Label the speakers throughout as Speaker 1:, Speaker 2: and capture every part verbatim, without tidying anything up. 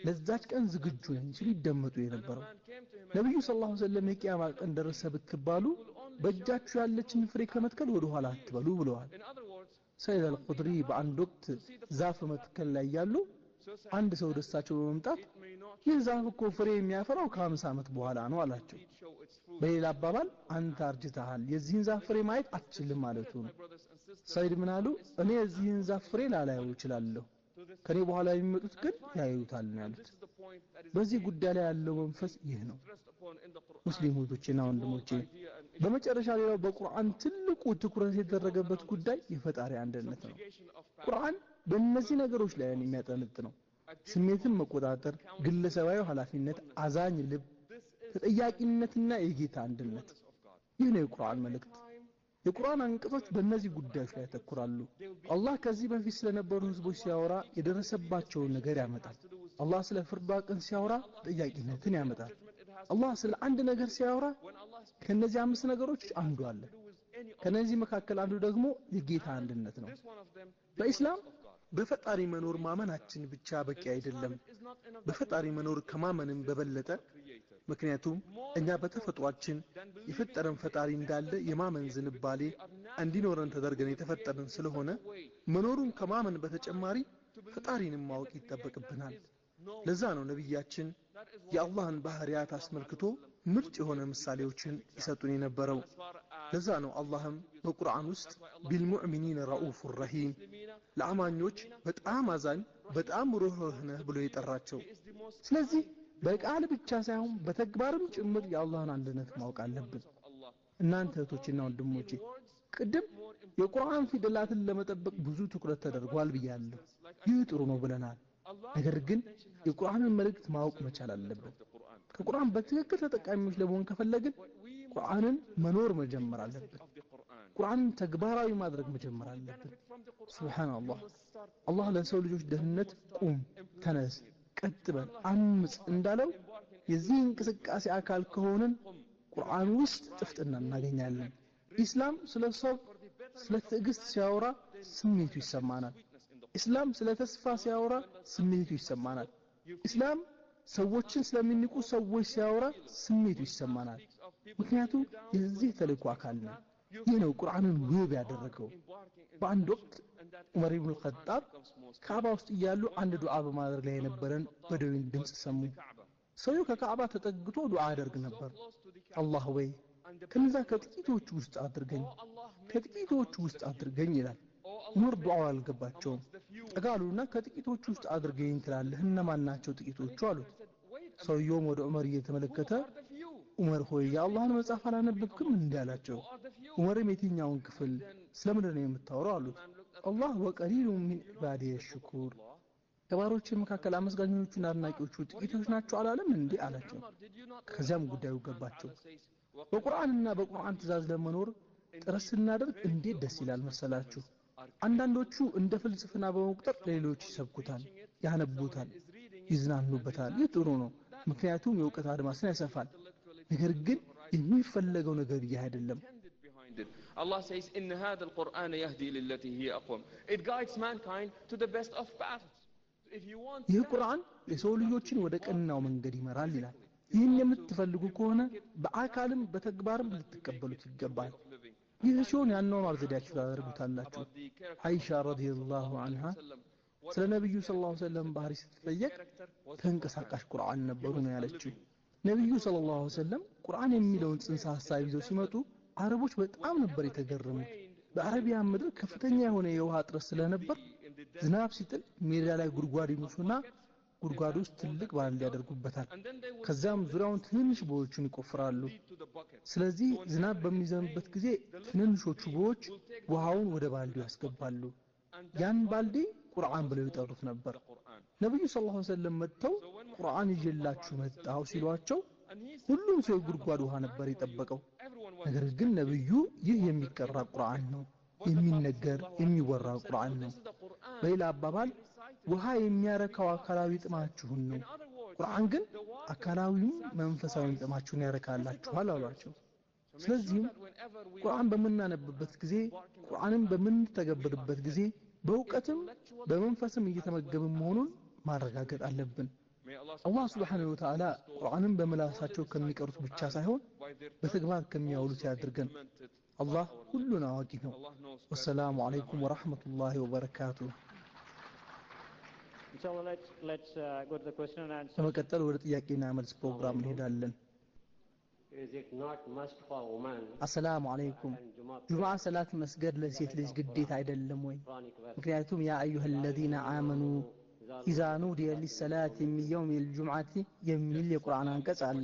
Speaker 1: ለዛች ቀን ዝግጁ ነኝ ሲሉ ይደመጡ የነበረው ነብዩ ሰለላሁ ዐለይሂ ወሰለም የቂያማ ቀን ደረሰ ብትባሉ በእጃችሁ ያለችን ፍሬ ከመትከል ወደ ኋላ አትበሉ ብለዋል ሰይድ አልቁድሪ በአንድ ወቅት ዛፍ መትከል ላይ ያሉ አንድ ሰው ደሳቸው በመምጣት ይህ ዛፍ እኮ ፍሬ የሚያፈራው ከ50 ዓመት በኋላ ነው አላቸው በሌላ አባባል አንተ አርጅተሃል የዚህን ዛፍ ፍሬ ማየት አትችልም ማለቱ ነው ሰይድ ምን አሉ እኔ የዚህን ዛፍ ፍሬ ላላየው እችላለሁ ከኔ በኋላ የሚመጡት ግን ያዩታል ነው ያሉት በዚህ ጉዳይ ላይ ያለው መንፈስ ይህ ነው ሙስሊሞችና ወንድሞቼ በመጨረሻ ሌላው በቁርአን ትልቁ ትኩረት የተደረገበት ጉዳይ የፈጣሪ አንድነት ነው ቁርአን በእነዚህ ነገሮች ላይ የሚያጠነጥነው ስሜትን መቆጣጠር ግለሰባዊ ኃላፊነት አዛኝ ልብ ተጠያቂነትና የጌታ አንድነት ይህ ነው የቁርአን መልእክት የቁርአን አንቀጾች በእነዚህ ጉዳዮች ላይ ተኩራሉ አላህ ከዚህ በፊት ስለነበሩ ህዝቦች ሲያወራ የደረሰባቸውን ነገር ያመጣል አላህ ስለ ፍርድ ቀን ሲያወራ ተጠያቂነትን ያመጣል አላህ ስለ አንድ ነገር ሲያወራ ከነዚህ አምስት ነገሮች አንዱ አለ ከነዚህ መካከል አንዱ ደግሞ የጌታ አንድነት ነው በእስላም በፈጣሪ መኖር ማመናችን ብቻ በቂ አይደለም በፈጣሪ መኖር ከማመንም በበለጠ ምክንያቱም እኛ በተፈጥሯችን የፈጠረን ፈጣሪ እንዳለ የማመን ዝንባሌ እንዲኖረን ተደርገን የተፈጠረን ስለሆነ መኖሩን ከማመን በተጨማሪ ፈጣሪንም ማወቅ ይተበቅብናል ለዛ ነው ነብያችን የአላህን ባህሪያት አስመልክቶ ምርጥ የሆነ ምሳሌዎችን ይሰጡን የነበረው ለዛ ነው አላህም በቁርአን ውስጥ ቢልሙእሚኒን ረኡፉር ረሂም ለአማኞች በጣም አዛኝ በጣም ሩህሩህ ነህ ብሎ የጠራቸው ስለዚህ በቃል ብቻ ሳይሆን በተግባርም ጭምር የአላህን አንድነት ማወቅ አለብን እናንተ እህቶችና ወንድሞቼ ቅድም የቁርአን ፊደላትን ለመጠበቅ ብዙ ትኩረት ተደርጓል ብያለሁ ይህ ጥሩ ነው ብለናል ነገር ግን የቁርአንን መልእክት ማወቅ መቻል አለብን ከቁርአን በትክክል ተጠቃሚዎች ለመሆን ከፈለግን ቁርአንን መኖር መጀመር አለብን ቁርአንን ተግባራዊ ማድረግ መጀመር አለብን ሱብሃንአላህ አላህ ለሰው ልጆች ደህንነት ቁም ተነስ ቀጥበል አምጽ እንዳለው የዚህ እንቅስቃሴ አካል ከሆነን ቁርአን ውስጥ ጥፍጥና እናገኛለን ኢስላም ስለ ሰብር ስለ ትዕግስት ሲያወራ ስሜቱ ይሰማናል ኢስላም ስለ ተስፋ ሲያወራ ስሜቱ ይሰማናል ኢስላም ሰዎችን ስለሚንቁ ሰዎች ሲያወራ ስሜቱ ይሰማናል ምክንያቱም የዚህ ተልእኮ አካል ነው ይህ ነው ቁርአንን ውብ ያደረገው በአንድ ወቅት ዑመር ኢብኑ ኸጣብ ካዕባ ውስጥ እያሉ አንድ ዱዓ በማድረግ ላይ የነበረን በደዊን ድምጽ ሰሙ ሰውየው ከካዕባ ተጠግቶ ዱዓ ያደርግ ነበር አላህ ወይ ከነዛ ከጥቂቶቹ ውስጥ አድርገኝ ከጥቂቶቹ ውስጥ አድርገኝ ይላል ዑመር ዱዓው አልገባቸውም ጠጋሉና ከጥቂቶቹ ውስጥ አድርገኝ ትላለህ እነማን ናቸው ጥቂቶቹ አሉት ሰውየው ወደ ዑመር እየተመለከተ ዑመር ሆይ የአላህን መጽሐፍ አላነበብክም እንዲያላቸው ዑመርም የትኛውን ክፍል ስለምንድን ነው የምታወራው አሉት አላህ ወቀሊሉ ሚን ኢባዲየ ሽኩር ከባሮች መካከል አመስጋኞቹና አድናቂዎቹ ጥቂቶች ናቸው አላለም እንዴ አላቸው ከዚያም ጉዳዩ ገባቸው በቁርአንና በቁርአን ትእዛዝ ለመኖር ጥረት ስናደርግ እንዴት ደስ ይላል መሰላችሁ አንዳንዶቹ እንደ ፍልስፍና በመቁጠር ሌሎች ይሰብኩታል ያነቡታል ይዝናኑበታል ይጥሩ ነው ምክንያቱም የእውቀት አድማስን ያሰፋል ነገር ግን የሚፈልገው ነገር ይህ አይደለም
Speaker 2: Allah says in hadha al-Quran yahdi lillati hiya aqwam it guides mankind to the best of paths if you want
Speaker 1: ይህ ቁርአን የሰው ልጆችን ወደ ቀናው መንገድ ይመራል ይላል ይህን የምትፈልጉ ከሆነ በአካልም በተግባርም ልትቀበሉት ይገባል ይህ ሲሆን ያንኗኗር ዘዴያችሁ ታደርጉታላችሁ አይሻ ረዲየላሁ ዐንሃ ስለ ነብዩ ሰለላሁ ዐለይሂ ወሰለም ባህሪ ስትጠየቅ ተንቀሳቃሽ ቁርአን ነበሩ ነው ያለችው ነብዩ ሰለላሁ ዐለይሂ ወሰለም ቁርአን የሚለውን ጽንሰ ሐሳብ ይዘው ሲመጡ አረቦች በጣም ነበር የተገረሙት በአረቢያ ምድር ከፍተኛ የሆነ የውሃ እጥረት ስለነበር ዝናብ ሲጥል ሜዳ ላይ ጉድጓድ ይሙሱና ጉድጓዱ ውስጥ ትልቅ ባልዲ ያደርጉበታል ከዛም ዙሪያውን ትንሽ ቦዮችን ይቆፍራሉ ስለዚህ ዝናብ በሚዘንብበት ጊዜ ትንንሾቹ ቦዮች ውሃውን ወደ ባልዲው ያስገባሉ ያን ባልዲ ቁርአን ብለው ይጠሩት ነበር ነብዩ ሰለላሁ ዐለይሂ ወሰለም መጥተው ቁርአን ይዤላችሁ መጣሁ ሲሏቸው ሁሉም ሰው ጉድጓድ ውሃ ነበር የጠበቀው ነገር ግን ነብዩ ይህ የሚቀራ ቁርአን ነው የሚነገር የሚወራ ቁርአን ነው በሌላ አባባል ውሃ የሚያረካው አካላዊ ጥማችሁን ነው ቁርአን ግን አካላዊም መንፈሳዊም ጥማችሁን ያረካላችኋል አሏቸው ስለዚህ ቁርአን በመናነብበት ጊዜ ቁርአንን በመንተገብርበት ጊዜ በእውቀትም በመንፈስም እየተመገብን መሆኑን ማረጋገጥ አለብን አላህ Subhanahu Wa Ta'ala ቁርአንን በመላሳቸው ከሚቀሩት ብቻ ሳይሆን በተግባር ከሚያውሉት ያድርገን አላህ ሁሉን አዋቂ ነው ወሰላሙ አለይኩም ወራህመቱላሂ ወበረካቱሁ
Speaker 3: So let's let's uh, go to the question and answer.
Speaker 1: በመቀጠል ወደ ጥያቄና መልስ ፕሮግራም እንሄዳለን
Speaker 4: Is it not must for women?
Speaker 1: አሰላሙ አለይኩም ጁምዓ ሰላት መስገድ ለሴት ልጅ ግዴታ አይደለም ወይ ምክንያቱም ያ አዩሀ الذين آمنوا إذا نودي للصلاة من يوم الجمعة የሚል የቁርአን አንቀጽ አለ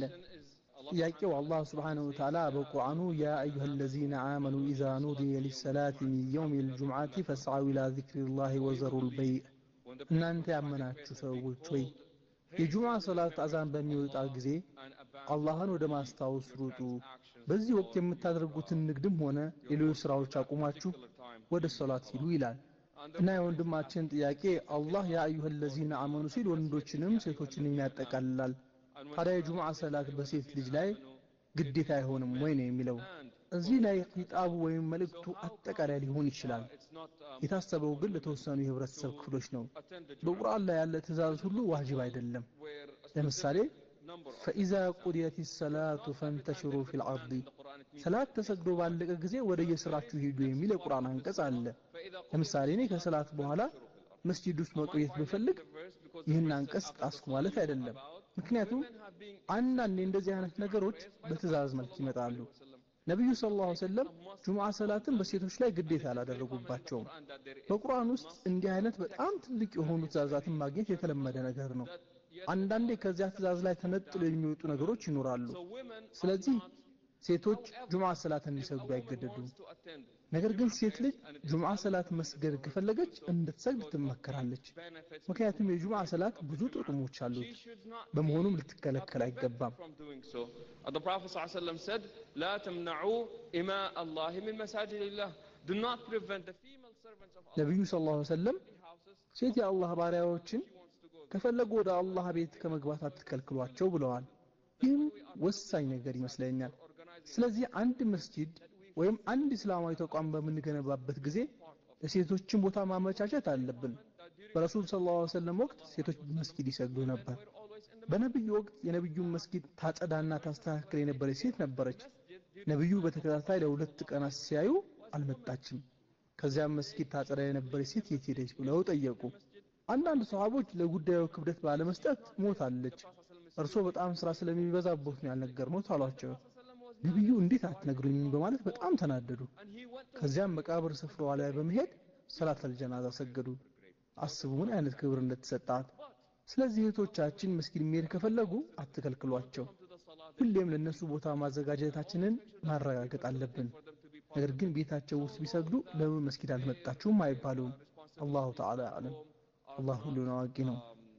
Speaker 1: ጥያቄው አላህ Subhanahu Wa Ta'ala በቁርአኑ ያ አዩሀ الذين آمنوا إذا نودي للصلاة من يوم الجمعة فاسعوا إلى ذكر الله وذروا البيع እናንተ ያመናችሁ ሰዎች ሆይ የጁምዓ ሰላት አዛን በሚወጣ ጊዜ አላህን ወደ ማስታወስ ሩጡ በዚህ ወቅት የምታደርጉትን ንግድም ሆነ ሌሎች ስራዎች አቁማችሁ ወደ ሶላት ሂዱ ይላል እና የወንድማችን ጥያቄ አላህ ያ አዩሀ الذين آمنوا ሲል ወንዶችንም ሴቶችንም ያጠቃልላል ታዲያ የጁምዓ ሰላት በሴት ልጅ ላይ ግዴታ አይሆንም ወይ ነው የሚለው እዚህ ላይ ኺጣቡ ወይም መልእክቱ አጠቃላይ ሊሆን ይችላል የታሰበው ግን ለተወሰኑ የህብረተሰብ ክፍሎች ነው በቁርአን ላይ ያለ ትእዛዝ ሁሉ ዋጅብ አይደለም ለምሳሌ فإذا قضيت الصلاة فانتشروا في الأرض ሰላት ተሰግዶ ባለቀ ጊዜ ወደ የስራችሁ ሄዱ የሚል የቁርአን አንቀጽ አለ ለምሳሌ እኔ ከሰላት በኋላ መስጂድ ውስጥ መቆየት ብፈልግ ይህን አንቀጽ ጣስኩ ማለት አይደለም ምክንያቱም አንዳንዴ እንደዚህ አይነት ነገሮች በትእዛዝ መልክ ይመጣሉ ነብዩ ሰለላሁ ዐለይሂ ወሰለም ጁምዓ ሰላትን በሴቶች ላይ ግዴታ አላደረጉባቸውም በቁርአን ውስጥ እንዲህ አይነት በጣም ትልቅ የሆኑ ትእዛዛትን ማግኘት የተለመደ ነገር ነው አንዳንዴ ከዚያ ትእዛዝ ላይ ተነጥለው የሚወጡ ነገሮች ይኖራሉ ስለዚህ ሴቶች ጁምዓ ሰላትን እንዲሰግዱ አይገደዱም ነገር ግን ሴት ልጅ ጁምዓ ሰላት መስገድ ከፈለገች እንድትሰግድ ትመከራለች ምክንያቱም የጁምዓ ሰላት ብዙ ጥቅሞች አሉት በመሆኑም ልትከለከል አይገባም
Speaker 2: The Prophet sallallahu alaihi wasallam said la tamna'u ima Allah min masajid Allah do not prevent the female servants of Allah
Speaker 1: ነብዩ ሰለላሁ ዐለይሂ ወሰለም ሴት የአላህ ባሪያዎችን ከፈለጉ ወደ አላህ ቤት ከመግባት አትከልክሏቸው ብለዋል ይህም ወሳኝ ነገር ይመስለኛል ስለዚህ አንድ መስጂድ ወይም አንድ እስላማዊ ተቋም በምንገነባበት ጊዜ ለሴቶችን ቦታ ማመቻቸት አለብን በረሱል ሰለላሁ ዐለይሂ ወሰለም ወቅት ሴቶች መስጊድ ይሰግዱ ነበር በነብዩ ወቅት የነብዩን መስጊድ ታጸዳና ታስተካክል የነበረች ሴት ነበረች ነብዩ በተከታታይ ለሁለት ቀናት ሲያዩ አልመጣችም ከዚያም መስጊድ ታጸዳ የነበረች ሴት የት ሄደች ብለው ጠየቁ አንዳንድ ሰሃቦች ለጉዳዩ ክብደት ባለመስጠት ሞታለች እርሶ በጣም ስራ ስለሚበዛበት ነው ያልነገርነው አሏቸው ነብዩ እንዴት አትነግሩኝ በማለት በጣም ተናደዱ ከዚያም መቃብር ስፍራው ላይ በመሄድ ሰላት አልጀናዛ ሰገዱ አስቡ ምን አይነት ክብር እንደተሰጣት ስለዚህ እህቶቻችን መስጊድ መሄድ ከፈለጉ አትከልክሏቸው ሁሌም ለነሱ ቦታ ማዘጋጀታችንን ማረጋገጥ አለብን ነገር ግን ቤታቸው ውስጥ ቢሰግዱ ለምን መስጊድ አልመጣችሁም አይባሉም አላሁ ተዓላ አለም አላህ ሁሉን አዋቂ ነው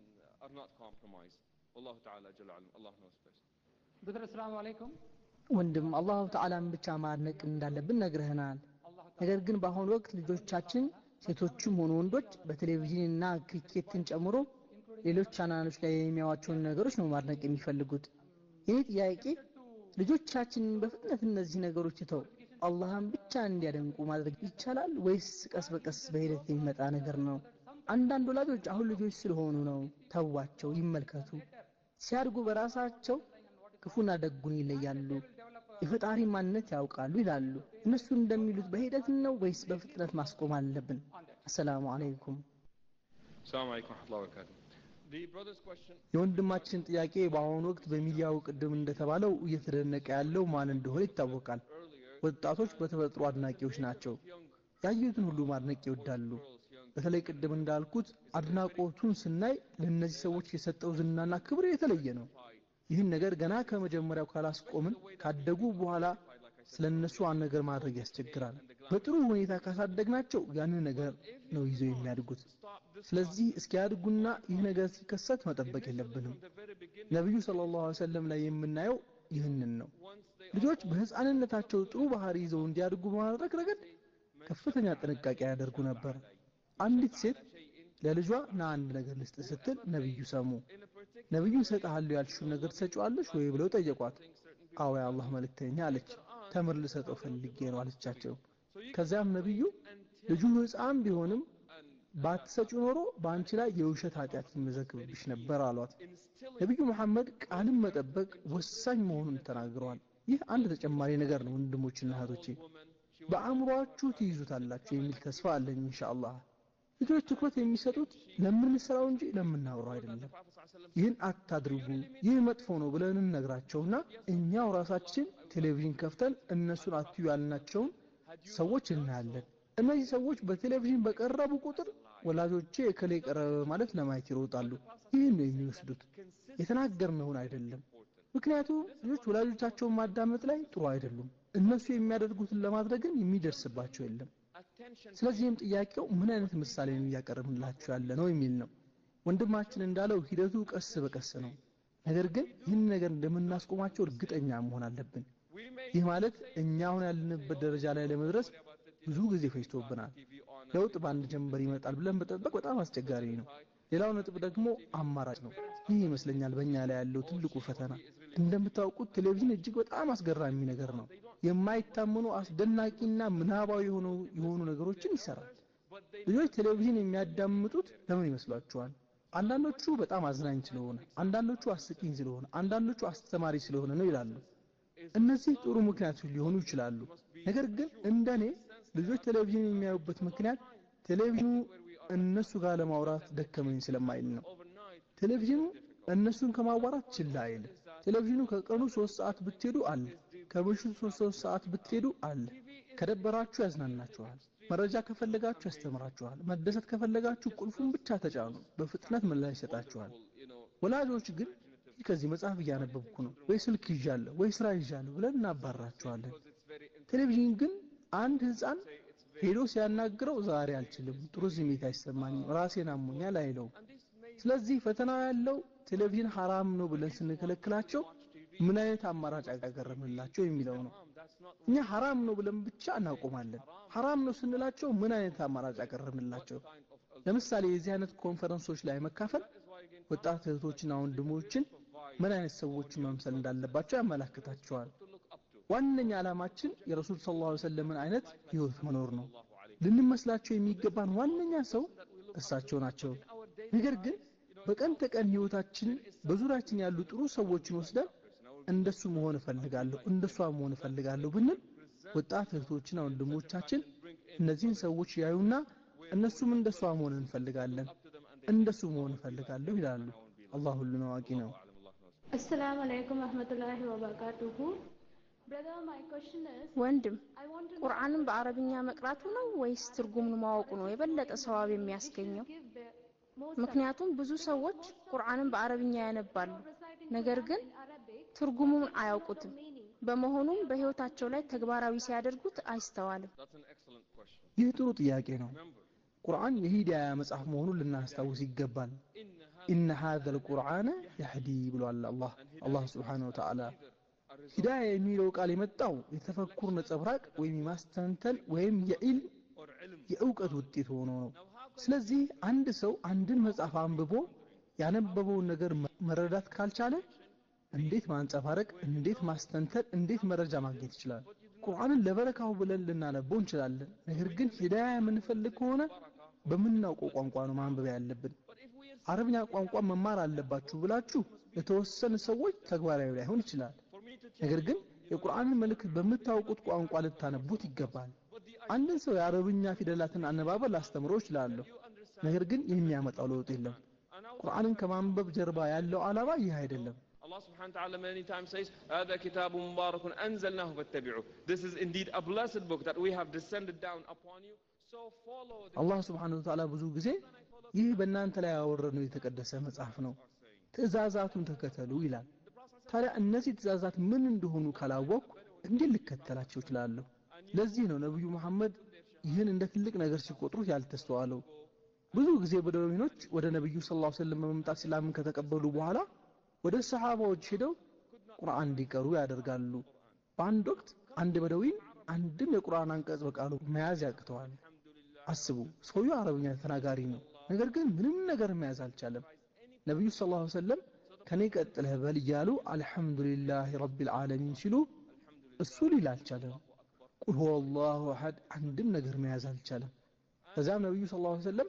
Speaker 2: والله تعالى جل وعلا الله knows best
Speaker 3: ብድር ሰላም አለይኩም
Speaker 5: ወንድም አላሁ ተዓላን ብቻ ማድነቅ እንዳለብን ነግረህናል ነገር ግን በአሁኑ ወቅት ልጆቻችን ሴቶችም ሆኑ ወንዶች በቴሌቪዥንና ክሪኬትን ጨምሮ ሌሎች ቻናሎች ላይ የሚያዋቸውን ነገሮች ነው ማድነቅ የሚፈልጉት ይህ ጥያቄ ልጆቻችን በፍጥነት እነዚህ ነገሮች ተው አላህን ብቻ እንዲያደንቁ ማድረግ ይቻላል ወይስ ቀስ በቀስ በሂደት የሚመጣ ነገር ነው አንዳንድ ወላጆች አሁን ልጆች ስለሆኑ ነው ተዋቸው ይመልከቱ ሲያድጉ በራሳቸው ክፉና ደጉን ይለያሉ የፈጣሪ ማንነት ያውቃሉ ይላሉ እነሱ እንደሚሉት በሂደት ነው ወይስ በፍጥነት ማስቆም አለብን አሰላሙ አለይኩም
Speaker 2: ሰላም አለይኩም ወራህመቱላሂ ወበረካቱ the brother's question
Speaker 1: የወንድማችን ጥያቄ በአሁኑ ወቅት በሚዲያው ቅድም እንደተባለው እየተደነቀ ያለው ማን እንደሆነ ይታወቃል ወጣቶች በተፈጥሮ አድናቂዎች ናቸው ያዩትን ሁሉ ማድነቅ ይወዳሉ በተለይ ቅድም እንዳልኩት አድናቆቱን ስናይ ለነዚህ ሰዎች የሰጠው ዝናና ክብር የተለየ ነው ይህን ነገር ገና ከመጀመሪያው ካላስቆምን ካደጉ በኋላ ስለነሱ አንድ ነገር ማድረግ ያስቸግራል በጥሩ ሁኔታ ካሳደግናቸው ያንን ነገር ነው ይዘው የሚያድጉት ስለዚህ እስኪያድጉና ይህ ነገር ሲከሰት መጠበቅ የለብንም ነብዩ ሰለላሁ ዐለይሂ ወሰለም ላይ የምናየው ይህንን ነው ልጆች በህፃንነታቸው ጥሩ ባህሪ ይዘው እንዲያድጉ በማድረግ ረገድ ከፍተኛ ጥንቃቄ ያደርጉ ነበር አንዲት ሴት ለልጇ ና አንድ ነገር ልስጥ ስትል ነብዩ ሰሙ ነብዩ ሰጣሉ ያልሽው ነገር ተሰጫዋለሽ ወይ ብለው ጠየቋት አዎ ያ አላህ መልእክተኛ አለች ተምር ልሰጠው ፈልጌ ነው አለቻቸው ከዛም ነብዩ ልጁ ህፃን ቢሆንም ባትሰጪው ኖሮ በአንቺ ላይ የውሸት ኃጢአት ይመዘግብብሽ ነበር አሏት። ነብዩ መሐመድ ቃልን መጠበቅ ወሳኝ መሆኑን ተናግረዋል። ይህ አንድ ተጨማሪ ነገር ነው ወንድሞችና እህቶቼ፣ በአእምሯችሁ ትይዙታላችሁ የሚል ተስፋ አለኝ ኢንሻአላህ። ልጆች ትኩረት የሚሰጡት ለምንሰራው እንጂ ለምናወራው አይደለም። ይህን አታድርጉ፣ ይህ መጥፎ ነው ብለን እንነግራቸውና እኛው ራሳችን ቴሌቪዥን ከፍተን እነሱን አትዩ ያልናቸውን ሰዎች እናያለን። እነዚህ ሰዎች በቴሌቪዥን በቀረቡ ቁጥር ወላጆቼ እከሌ ቀረበ ማለት ለማየት ይሮጣሉ። ይህን ነው የሚወስዱት፣ የተናገርነውን አይደለም። ምክንያቱም ልጆች ወላጆቻቸውን ማዳመጥ ላይ ጥሩ አይደሉም። እነሱ የሚያደርጉትን ለማድረግን የሚደርስባቸው የለም። ስለዚህም ጥያቄው ምን አይነት ምሳሌ ነው እያቀረብንላችሁ ያለ ነው የሚል ነው። ወንድማችን እንዳለው ሂደቱ ቀስ በቀስ ነው። ነገር ግን ይህን ነገር እንደምናስቆማቸው እርግጠኛ መሆን አለብን። ይህ ማለት እኛ አሁን ያለንበት ደረጃ ላይ ለመድረስ ብዙ ጊዜ ፈጅቶብናል። ለውጥ በአንድ ጀንበር ይመጣል ብለን መጠበቅ በጣም አስቸጋሪ ነው። ሌላው ነጥብ ደግሞ አማራጭ ነው። ይህ ይመስለኛል በእኛ ላይ ያለው ትልቁ ፈተና። እንደምታውቁት ቴሌቪዥን እጅግ በጣም አስገራሚ ነገር ነው። የማይታመኑ አስደናቂና ምናባዊ የሆኑ የሆኑ ነገሮችን ይሰራል። ልጆች ቴሌቪዥን የሚያዳምጡት ለምን ይመስላችኋል? አንዳንዶቹ በጣም አዝናኝ ስለሆነ፣ አንዳንዶቹ አስቂኝ ስለሆነ፣ አንዳንዶቹ አስተማሪ ስለሆነ ነው ይላሉ። እነዚህ ጥሩ ምክንያቶች ሊሆኑ ይችላሉ። ነገር ግን እንደኔ ልጆች ቴሌቪዥን የሚያዩበት ምክንያት ቴሌቪዥኑ እነሱ ጋር ለማውራት ደከመኝ ስለማይል ነው። ቴሌቪዥኑ እነሱን ከማዋራት ችላ አይልም። ቴሌቪዥኑ ከቀኑ ሶስት ሰዓት ብትሄዱ አለ፣ ከምሽቱ ሶስት ሰዓት ብትሄዱ አለ። ከደበራችሁ ያዝናናችኋል፣ መረጃ ከፈለጋችሁ ያስተምራችኋል፣ መደሰት ከፈለጋችሁ ቁልፉን ብቻ ተጫኑ፣ በፍጥነት ምላሽ ይሰጣችኋል። ወላጆች ግን ከዚህ መጽሐፍ እያነበብኩ ነው ወይ ስልክ ይዣለሁ ወይ ስራ ይዣለሁ ብለን እናባራቸዋለን። ቴሌቪዥን ግን አንድ ህፃን ሄዶ ሲያናግረው ዛሬ አልችልም፣ ጥሩ ስሜት አይሰማኝም፣ ራሴን አሞኛል አይለው። ስለዚህ ፈተናው ያለው ቴሌቪዥን ሐራም ነው ብለን ስንከለክላቸው ምን አይነት አማራጭ አቀረብንላቸው የሚለው ነው። እኛ ሐራም ነው ብለን ብቻ እናቆማለን። ሐራም ነው ስንላቸው ምን አይነት አማራጭ አቀረብንላቸው? ለምሳሌ የዚህ አይነት ኮንፈረንሶች ላይ መካፈል ወጣት እህቶችና ወንድሞችን ምን አይነት ሰዎች መምሰል እንዳለባቸው ያመለክታቸዋል። ዋነኛ ዓላማችን የረሱል ሰለላሁ ዐለይሂ ወሰለም አይነት ህይወት መኖር ነው። ልንመስላቸው የሚገባን ዋነኛ ሰው እሳቸው ናቸው። ነገር ግን በቀን ተቀን ህይወታችን በዙሪያችን ያሉ ጥሩ ሰዎችን ወስደን እንደሱ መሆን ፈልጋለሁ እንደሷ መሆን ፈልጋለሁ ብንል ወጣት እህቶችና ወንድሞቻችን እነዚህን ሰዎች ያዩና እነሱም እንደሷ መሆን እንፈልጋለን እንደሱ መሆን ፈልጋለሁ ይላሉ። አላህ ሁሉን አዋቂ ነው።
Speaker 6: አሰላሙ አለይኩም ወራህመቱላሂ ወበረካቱሁ። ብራዘር ማይ ኩዌስችን ኢዝ
Speaker 7: ወንድም ቁርአንን በአረብኛ መቅራቱ ነው ወይስ ትርጉሙን ማወቁ ነው የበለጠ ሰዋብ የሚያስገኘው? ምክንያቱም ብዙ ሰዎች ቁርአንን በአረብኛ ያነባሉ፣ ነገር ግን ትርጉሙን አያውቁትም። በመሆኑም በህይወታቸው ላይ ተግባራዊ ሲያደርጉት አይስተዋልም።
Speaker 1: ይህ ጥሩ ጥያቄ ነው። ቁርአን የሂዳያ መጽሐፍ መሆኑን ልናስታውስ ይገባል። ኢነ ሃዘል ቁርአነ የህዲ ብሏል አላህ አላህ ሱብሓነሁ ወተዓላ። ሂዳያ የሚለው ቃል የመጣው የተፈኩር ነጸብራቅ ወይም ማስተንተን ወይም የኢል የእውቀት ውጤት ሆኖ ነው። ስለዚህ አንድ ሰው አንድን መጽሐፍ አንብቦ ያነበበውን ነገር መረዳት ካልቻለ እንዴት ማንጸባረቅ፣ እንዴት ማስተንተን፣ እንዴት መረጃ ማግኘት ይችላል? ቁርአንን ለበረካው ብለን ልናነበው እንችላለን። ነገር ግን ሂዳያ የምንፈልግ ከሆነ በምናውቀው ቋንቋ ነው ማንበብ ያለብን። አረብኛ ቋንቋ መማር አለባችሁ ብላችሁ የተወሰኑ ሰዎች ተግባራዊ ላይሆን ይችላል። ነገር ግን የቁርአንን መልእክት በምታውቁት ቋንቋ ልታነቡት ይገባል። አንድን ሰው የአረብኛ ፊደላትን አነባበል ላስተምረው ይችላል፣ ነገር ግን የሚያመጣው ለውጥ የለም። ቁርአንን ከማንበብ ጀርባ ያለው ዓላማ ይህ አይደለም።
Speaker 2: Allah subhanahu wa ta'ala many times says, هذا كتاب مبارك أنزلناه فاتبعوه. This is indeed a blessed book that we have descended down upon you. So follow the
Speaker 1: Allah subhanahu wa ta'ala ብዙ ጊዜ ይህ በእናንተ ላይ ያወረድነው የተቀደሰ መጽሐፍ ነው፣ ትእዛዛቱን ተከተሉ ይላል። ታዲያ እነዚህ ትእዛዛት ምን እንደሆኑ ካላወቅኩ እንዴት ልከተላቸው እችላለሁ? ለዚህ ነው ነብዩ መሐመድ ይህን እንደ ትልቅ ነገር ሲቆጥሩት ያልተስተዋለው። ብዙ ጊዜ በደዊኖች ወደ ነብዩ ሰለላሁ ዐለይሂ ወሰለም በመምጣት እስላምን ከተቀበሉ በኋላ ወደ ሰሃባዎች ሄደው ቁርአን እንዲቀሩ ያደርጋሉ። በአንድ ወቅት አንድ በደዊን አንድም የቁርአን አንቀጽ በቃሉ መያዝ ያቅተዋል። አስቡ፣ ሰውየው አረብኛ ተናጋሪ ነው፣ ነገር ግን ምንም ነገር መያዝ አልቻለም። ነብዩ ሰለላሁ ዐለይሂ ወሰለም ከኔ ቀጥለህ በል እያሉ አልሐምዱሊላሂ ረቢል ዓለሚን ሲሉ እሱ ሊል አልቻለም። ቁል ሁወላሁ አሐድ አንድም ነገር መያዝ አልቻለም። ከዛም ነብዩ ሰለላሁ ዐለይሂ ወሰለም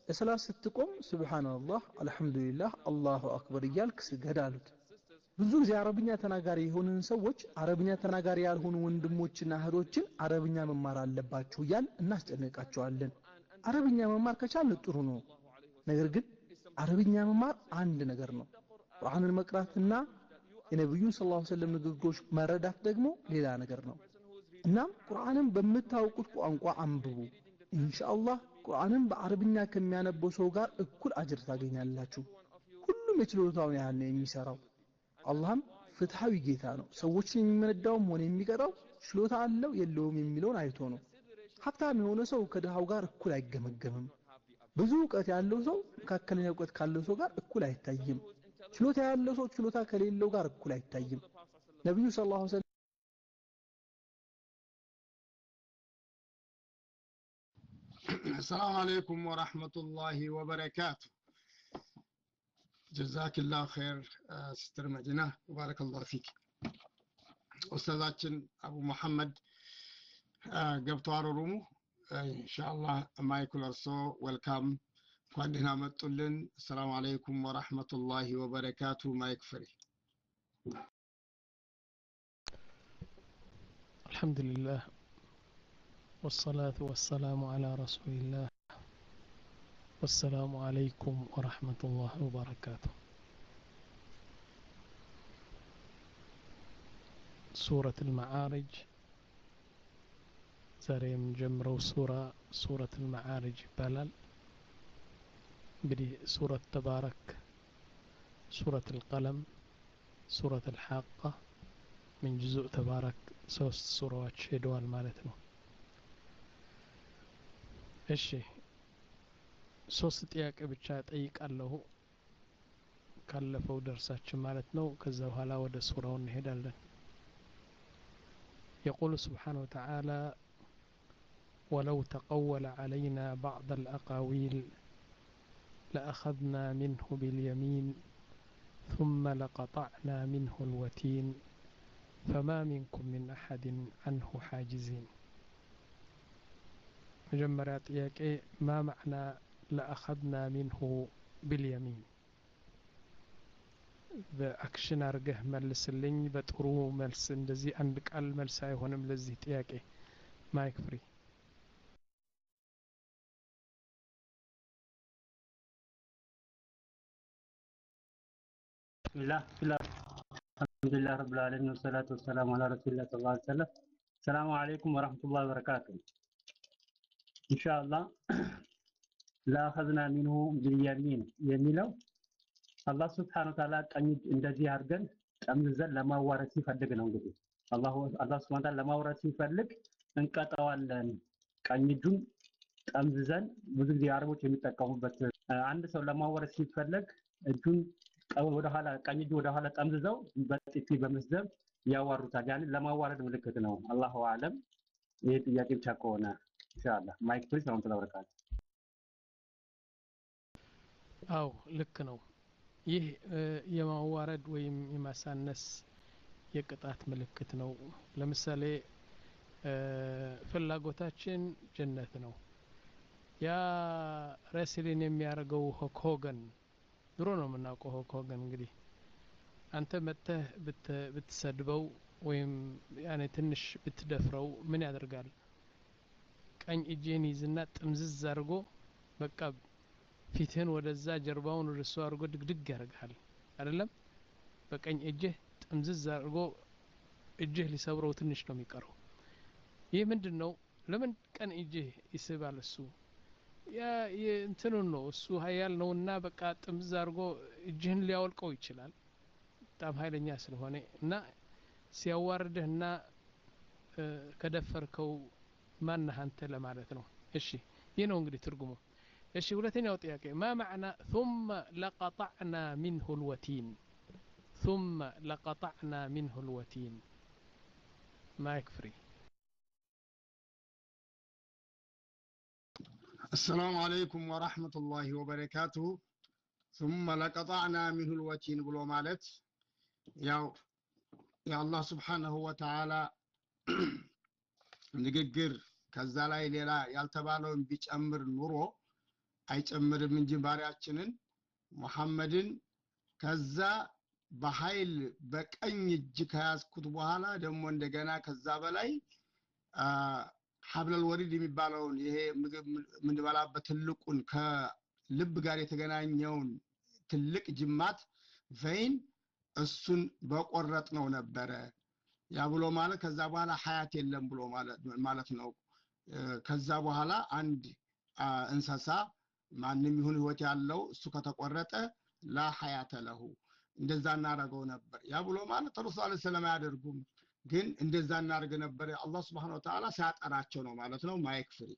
Speaker 1: ለሰላት ስትቆም ሱብሃንአላህ አልহামዱሊላህ አላሁ አክበር እያልክ ስገድ አሉት ብዙ ጊዜ አረብኛ ተናጋሪ የሆኑን ሰዎች አረብኛ ተናጋሪ ያልሆኑ ወንድሞችና እህቶችን አረብኛ መማር አለባችሁ እያል እናስጨንቃቸዋለን አረብኛ መማር ከቻለ ጥሩ ነው ነገር ግን አረብኛ መማር አንድ ነገር ነው ቁርአንን መቅራትና የነብዩ ሰለላሁ ዐለይሂ ወሰለም ንግግሮች መረዳት ደግሞ ሌላ ነገር ነው እናም ቁርአንን በመታወቁት ቋንቋ አንብቡ ኢንሻአላህ ቁርአንን በአረብኛ ከሚያነበው ሰው ጋር እኩል አጅር ታገኛላችሁ ሁሉም የችሎታውን ያህል ነው የሚሰራው አላህም ፍትሃዊ ጌታ ነው ሰዎችን የሚመነዳውም ሆነ የሚቀጣው ችሎታ አለው የለውም የሚለውን አይቶ ነው ሀብታም የሆነ ሰው ከድሃው ጋር እኩል አይገመገምም ብዙ ዕውቀት ያለው ሰው መካከለኛ ዕውቀት ካለው ሰው ጋር እኩል አይታይም ችሎታ ያለው ሰው ችሎታ ከሌለው ጋር እኩል አይታይም ነብዩ ሰለላሁ ዐለይሂ ወሰለም
Speaker 8: السلام عليكم ورحمة الله وبركاته جزاك الله خير ستر مدينة وبارك الله فيك أستاذاتنا أبو محمد قبطوار رومو إن شاء الله ما يكون أرسو ويلكم وعندنا متولن السلام عليكم ورحمة الله وبركاته ما يكفري
Speaker 9: الحمد لله والصلاة والسلام على رسول الله والسلام عليكم ورحمة الله وبركاته سورة المعارج زاريم جمرو سورة سورة المعارج بلال بدي سورة تبارك سورة القلم سورة الحاقة من جزء تبارك سوست سورة شدوال مالتنا እሺ ሶስት ጥያቄ ብቻ ጠይቃለሁ ካለፈው ደርሳችን ማለት ነው ከዛ በኋላ ወደ ሱራው እንሄዳለን يقول سبحانه وتعالى ولو تقول علينا بعض الأقاويل لأخذنا منه باليمين ثم لقطعنا منه الوتين فما منكم من أحد عنه حاجزين مجمرات ጥያቄ ما معنى لأخذنا منه باليمين በአክሽን አርገህ መልስልኝ በጥሩ መልስ እንደዚህ አንድ ቃል መልስ አይሆንም ለዚህ ጥያቄ ማይክ ፍሪ
Speaker 10: لا لا الحمد لله رب العالمين والصلاة والسلام على رسول الله صلى الله عليه وسلم السلام عليكم ورحمة الله وبركاته إن شاء الله لا أخذنا منه باليمين يمينه الله سبحانه وتعالى ቀኝ እንደዚህ አድርገን ጠምዘን ለማዋረድ ሲፈልግ ነው እንግዲህ አላህ አላህ Subhanahu Wa Ta'ala ለማዋረድ ሲፈልግ እንቀጣዋለን ቀኝ እጁን ጠምዘን ብዙ ጊዜ አረቦች የሚጠቀሙበት አንድ ሰው ለማዋረድ ሲፈልግ እጁን ወደ ኋላ ቀኝ እጁ ወደ ኋላ ጠምዘው በጥፊ በመስደብ ያዋሩታል ያን ለማዋረድ ምልክት ነው አላሁ አለም ይሄ ጥያቄ ብቻ ከሆነ ኢንሻአላህ ማይክ ፕሊዝ አሁን ተላውረካል
Speaker 9: አው ልክ ነው ይህ የማዋረድ ወይም የማሳነስ የቅጣት ምልክት ነው ለምሳሌ ፍላጎታችን ጀነት ነው ያ ረስሊን የሚያርገው ሆኮገን ድሮ ነው የምናውቀው ሆኮገን እንግዲህ አንተ መተህ ብትሰድበው ወይም ያኔ ትንሽ ብትደፍረው ምን ያደርጋል ቀኝ እጄን ይዝና ጥምዝዝ አርጎ በቃ ፊትህን ወደዛ ጀርባውን ወደሱ አርጎ ድግድግ ያርጋል አይደለም በቀኝ እጅህ ጥምዝዝ አርጎ እጅህ ሊሰብረው ትንሽ ነው የሚቀረው ይህ ምንድነው ለምን ቀን እጅህ ይስባል እሱ ያ እንትኑ ነው እሱ ኃያል ነውና በቃ ጥምዝዝ አርጎ እጅህን ሊያወልቀው ይችላል በጣም ኃይለኛ ስለሆነ እና ሲያዋርድህና ከደፈርከው ማን አንተ ለማለት ነው እሺ ይህ ነው እንግዲህ ትርጉሙ እሺ ሁለተኛው ጥያቄ ما معنى ثم لقطعنا منه الوتين ثم لقطعنا منه الوتين ما يكفري
Speaker 8: السلام عليكم ورحمة الله وبركاته ثم لقطعنا منه الوتين بلو مالت يا يا الله سبحانه وتعالى ንግግር ከዛ ላይ ሌላ ያልተባለውን ቢጨምር ኑሮ አይጨምርም እንጂ ባሪያችንን ሙሐመድን ከዛ በኃይል በቀኝ እጅ ከያዝኩት በኋላ ደግሞ እንደገና ከዛ በላይ ሐብለል ወሪድ የሚባለውን ይሄ ምግብ ምንበላበት ትልቁን ከልብ ጋር የተገናኘውን ትልቅ ጅማት ቬን እሱን በቆረጥ ነው ነበረ ያ ብሎ ማለት ከዛ በኋላ ሐያት የለም ብሎ ማለት ማለት ነው ከዛ በኋላ አንድ እንሰሳ ማንንም ይሁን ህይወት ያለው እሱ ከተቆረጠ ላ ሐያተ ለሁ እንደዛ እናረጋው ነበር ያ ብሎ ማለት ረሱል ሰለላሁ ዐለይሂ ወሰለም ያደርጉም ግን እንደዛ እናርግ ነበር አላህ Subhanahu Wa Ta'ala ሲያጠራቸው ነው ማለት ነው ማይክ ፍሪ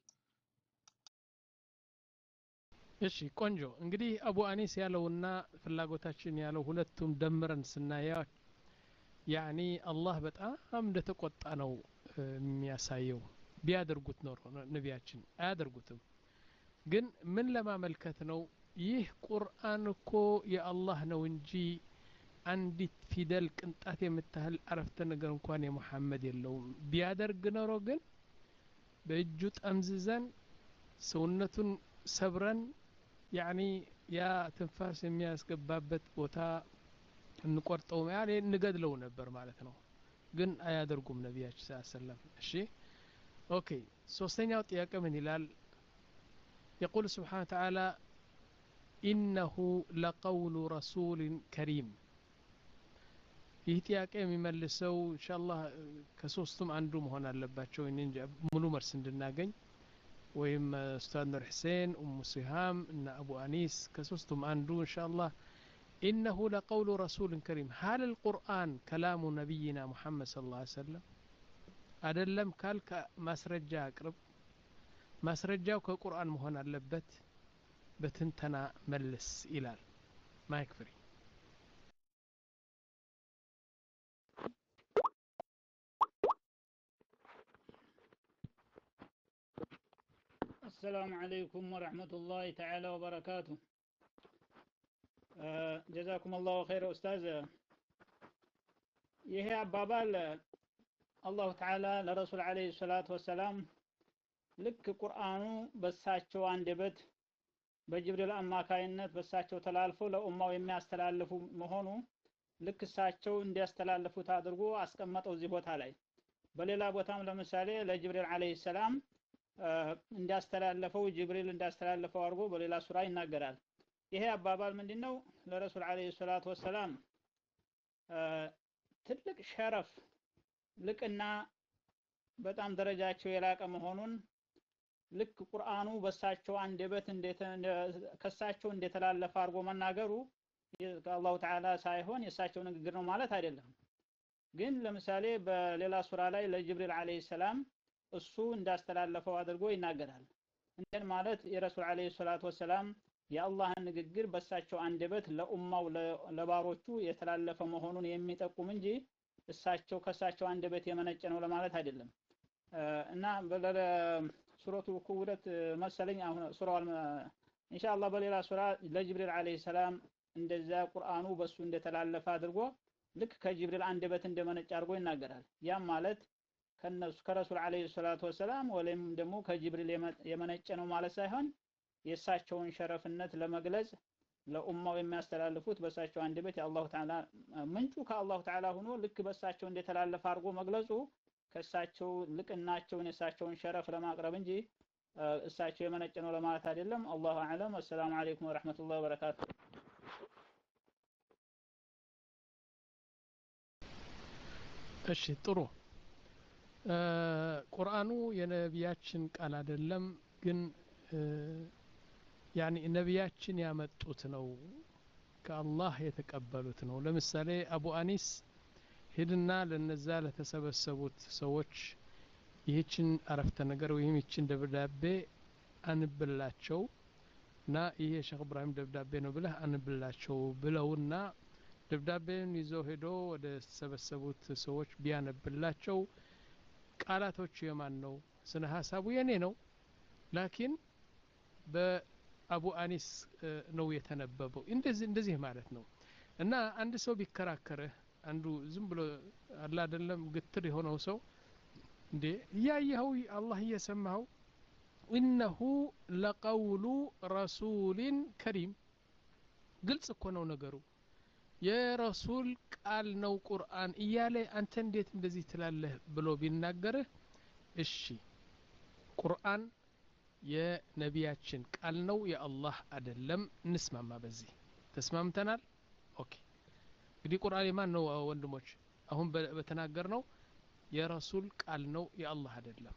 Speaker 9: እሺ ቆንጆ እንግዲህ አቡ አኒስ ያለውና ፍላጎታችን ያለው ሁለቱም ደምረን ስናያ ያኒ አላህ በጣም እንደተቆጣ ነው የሚያሳየው ቢያደርጉት ኖሮ ነቢያችን አያደርጉትም ግን ምን ለማመልከት ነው ይህ ቁርአን እኮ የአላህ ነው እንጂ አንዲት ፊደል ቅንጣት የምታህል አረፍተ ነገር እንኳን የሙሐመድ የለውም ቢያደርግ ኖሮ ግን በእጁ ጠምዝዘን ሰውነቱን ሰብረን ያኒ ያ ትንፋስ የሚያስገባበት ቦታ እንቆርጠው ያኔ እንገድለው ነበር ማለት ነው ግን አያደርጉም ነቢያችን ሰለላሁ ዐለይሂ ወሰለም እሺ ኦኬ ሶስተኛው ጥያቄ ምን ይላል يقول سبحانه وتعالى إنه لقول رسول كريم ይህ ጥያቄ የሚመልሰው ኢንሻአላህ ከሶስቱም አንዱ መሆን አለባቸው እንጂ ሙሉ መልስ እንድናገኝ ወይም ኡስታዝ ኑር ሁሴን ኡሙ ሲሃም እና አቡ አኒስ ከሶስቱም አንዱ ኢንሻአላህ إنه لقول رسول كريم هل القرآن كلام نبينا محمد صلى الله عليه وسلم أدلم كالك مسرجة أقرب مسرجة كقرآن مهون اللبت بتنتنا ملس إلال ما يكفري
Speaker 11: السلام عليكم ورحمة الله تعالى وبركاته ጀዛኩም አላሁ ኸይር ኡስታዝ ይሄ አባባል አላሁ ተዓላ ለረሱል አለይሂ ሰላቱ ወሰላም ልክ ቁርአኑ በሳቸው አንደበት በጅብሪል አማካይነት በሳቸው ተላልፎ ለኡማው የሚያስተላልፉ መሆኑ ልክ እሳቸው እንዲያስተላልፉት አድርጎ አስቀመጠው እዚህ ቦታ ላይ በሌላ ቦታም ለምሳሌ ለጅብሪል አለይሂ ሰላም እንዲያስተላልፈው ጅብሪል እንዲያስተላልፈው አድርጎ በሌላ ሱራ ይናገራል ይሄ አባባል ምንድነው ለረሱል አለይሂ ሰላቱ ወሰላም ትልቅ ሸረፍ ልቅና በጣም ደረጃቸው የላቀ መሆኑን ልክ ቁርአኑ በሳቸው አንደበት እንዴት ከሳቸው እንደተላለፈ አድርጎ መናገሩ ከአላሁ ተዓላ ሳይሆን የሳቸው ንግግር ነው ማለት አይደለም ግን ለምሳሌ በሌላ ሱራ ላይ ለጅብሪል አለይሂ ሰላም እሱ እንዳስተላለፈው አድርጎ ይናገራል እንደን ማለት የረሱል አለይሂ ሰላቱ ወሰላም የአላህ ንግግር በሳቸው አንደበት ለኡማው ለባሮቹ የተላለፈ መሆኑን የሚጠቁም እንጂ እሳቸው ከሳቸው አንደበት የመነጨ ነው ለማለት አይደለም እና በለ ሱረቱ ኩውረት መሰለኝ አሁን ሱራው ኢንሻአላህ በሌላ ሱራ ለጅብሪል አለይሂ ሰላም እንደዛ ቁርአኑ በሱ እንደተላለፈ አድርጎ ልክ ከጅብሪል አንደበት እንደመነጨ አድርጎ ይናገራል ያም ማለት ከነሱ ከረሱል አለይሂ ሰላቱ ወሰላም ወለም ደግሞ ከጅብሪል የመነጨ ነው ማለት ሳይሆን የሳቸውን ሸረፍነት ለመግለጽ ለኡማው የሚያስተላልፉት በሳቸው አንደበት የአላሁ ተዓላ ምንጩ ከአላሁ ተዓላ ሆኖ ልክ በሳቸው እንደተላለፈ አድርጎ መግለጹ ከሳቸው ልቅናቸውን የሳቸውን ሸረፍ ለማቅረብ እንጂ እሳቸው የመነጨ ነው ለማለት አይደለም አላሁ አዕለም ወሰላሙ አለይኩም ወራህመቱላሂ ወበረካቱ
Speaker 9: እሺ ጥሩ ቁርአኑ የነቢያችን ቃል አይደለም ግን ያኒ ነቢያችን ያመጡት ነው ከአላህ የተቀበሉት ነው ለምሳሌ አቡ አኒስ ሄድና ለነዛ ለተሰበሰቡት ሰዎች ይህችን አረፍተ ነገር ወይም ይህችን ደብዳቤ አንብላቸው እና ይሄ ሼክ ኢብራሂም ደብዳቤ ነው ብለህ አንብላቸው ብለውና ደብዳቤን ይዘው ሄዶ ወደ ተሰበሰቡት ሰዎች ቢያነብላቸው ቃላቶቹ የማን ነው ስነ ሐሳቡ የኔ ነው ላኪን በአቡ አኒስ ነው የተነበበው እንደዚህ እንደዚህ ማለት ነው እና አንድ ሰው ቢከራከርህ አንዱ ዝም ብሎ አላ አይደለም ግትር የሆነው ሰው እንዴ ያየኸው አላህ እየሰማው إنه لقول رسول كريم قلت سكونه نقروا يا رسول قال نو قرآن إيالي أنت انديت اندزي تلاله بلو بيناقره الشي قرآن يا نبياتشن قال نو يا الله أدلم نسمع ما بزي تسمع متنال أوكي قدي قرآن ما نو وندموش أهم بتناقر نو يا رسول قال نو يا الله أدلم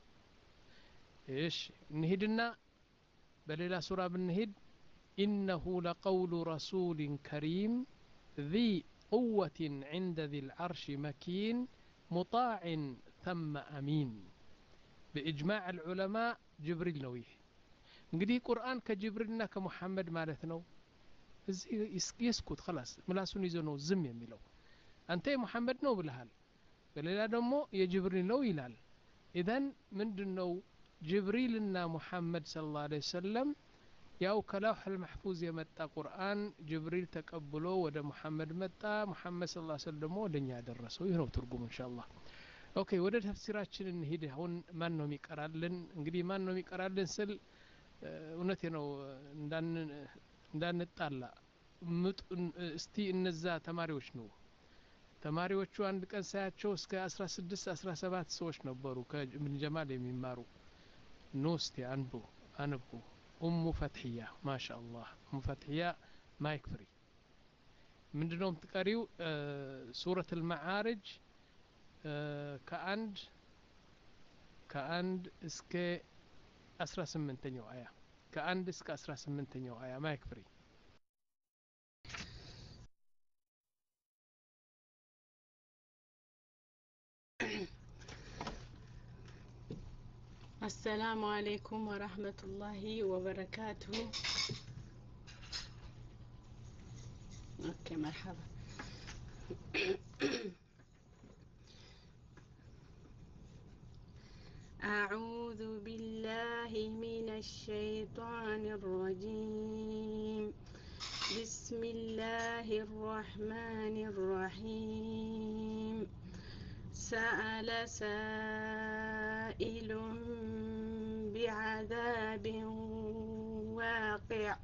Speaker 9: إيش نهدنا بليلة سورة بنهد إنه لقول رسول كريم ذي قوة عند ذي العرش مكين مطاع ثم أمين بإجماع العلماء جبريل نويه نقدي قرآن كجبريلنا كمحمد مالتنا يسكت خلاص ملاسون يزنو زم يميلو أنت محمد نو بالهال بليلة دمو يا جبريل نو يلال إذن من دنو جبريلنا محمد صلى الله عليه وسلم ያው ከለውህ المحفوظ የመጣ ቁርአን ጅብሪል ተቀብሎ ወደ መሐመድ መጣ መሐመድ ሰለላሁ ዐለይሂ ወሰለም ደግሞ ወደኛ ደረሰው ይህ ነው ትርጉሙ ኢንሻአላህ ኦኬ ወደ ተፍሲራችን እንሂድ አሁን ማን ነው የሚቀራልን እንግዲህ ማን ነው የሚቀራልን ስል እውነቴ ነው እንዳን እንዳንጣላ እስቲ እነዛ ተማሪዎች ነው ተማሪዎቹ አንድ ቀን ሳያቸው እስከ አስራ ስድስት አስራ ሰባት ሰዎች ነበሩ ከምን ጀማል የሚማሩ ነው እስቲ አንቡ አንቡ أم فتحية ما شاء الله أم فتحية ما يكفري من دونهم تقريو آه سورة المعارج آه كأند كأند اسكي أسرى سمنتنيو آية كأند اسكي أسرى سمنتنيو آية ما يكفري
Speaker 12: السلام عليكم ورحمة الله وبركاته. أوكي مرحبا. أعوذ بالله من الشيطان الرجيم. بسم الله الرحمن الرحيم. سأل سائل بعذاب واقع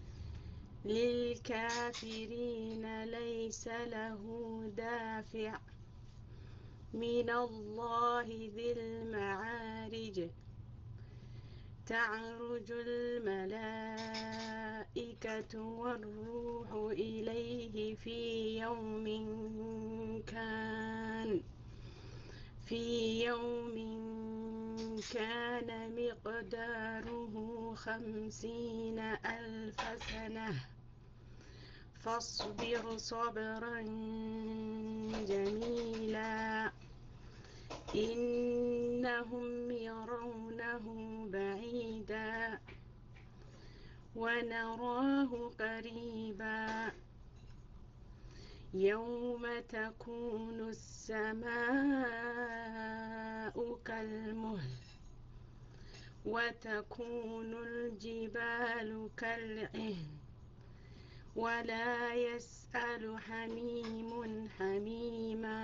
Speaker 12: للكافرين ليس له دافع من الله ذي المعارج تعرج الملائكة والروح إليه في يوم كان في يوم كان مقداره خمسين ألف سنة فاصبر صبرا جميلا إنهم يرونه بعيدا ونراه قريبا يوم تكون السماء كالمهل وتكون الجبال كالعهن ولا يسأل حميم حميما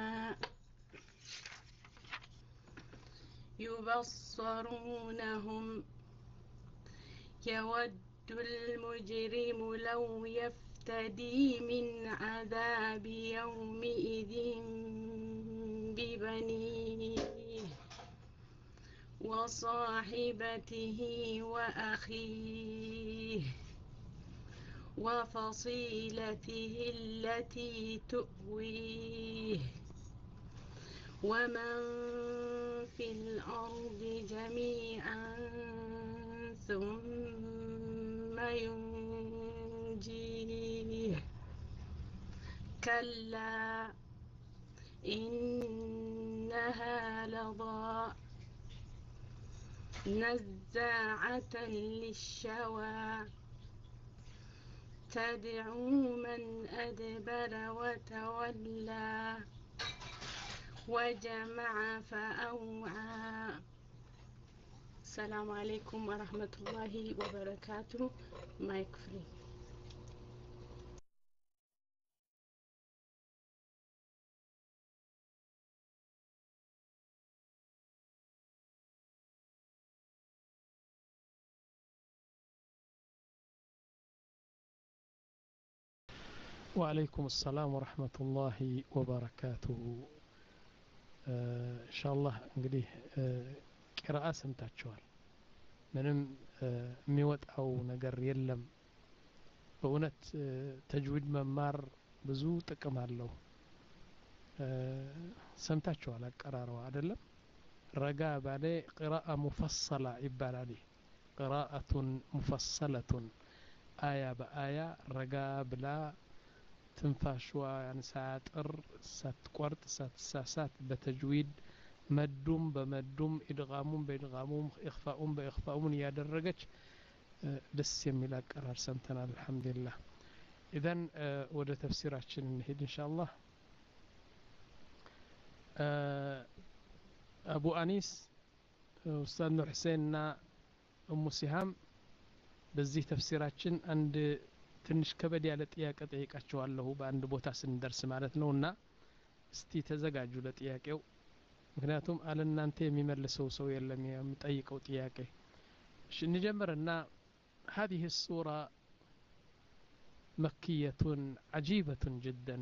Speaker 12: يبصرونهم يود المجرم لو يفتدي من عذاب يومئذ ببنيه وصاحبته وأخيه وفصيلته التي تؤويه ومن في الأرض جميعا ثم ينجيه كلا إنها لظى نزاعة للشوى تدعو من أدبر وتولى وجمع فأوعى. السلام عليكم ورحمة الله وبركاته. مايك فري.
Speaker 9: وعليكم السلام ورحمة الله وبركاته إن شاء الله እንግዲህ ቅራአ ሰምታችኋል ምንም የሚወጣው ነገር የለም በእውነት ተጅዊድ መማር ብዙ ጥቅም አለው ሰምታችኋል አቀራረው አይደለም ረጋ ባለ ቅራአ ሙፈሰላ ይባላል قراءة مفصلة آية بآية رقا بلا تنفاشوا يعني ساتر ساتقورت ساتساسات بتجويد مدوم بمدوم إدغامون بإدغامون إخفاؤون بإخفاؤون يا درجة دس يميلا قرار سمتنا الحمد لله إذن وده تفسير عشان نهيد إن شاء الله أبو أنيس أستاذ نور حسين أم سهام በዚህ ተፍሲራችን አንድ ትንሽ ከበድ ያለ ጥያቄ ጠይቃችኋለሁ በአንድ ቦታ ስንደርስ ማለት ነውና እስቲ ተዘጋጁ ለጥያቄው ምክንያቱም አለናንተ የሚመልሰው ሰው የለም የሚጠይቀው ጥያቄ እሺ እንጀምርና هذه السورة مكية عجيبة جدا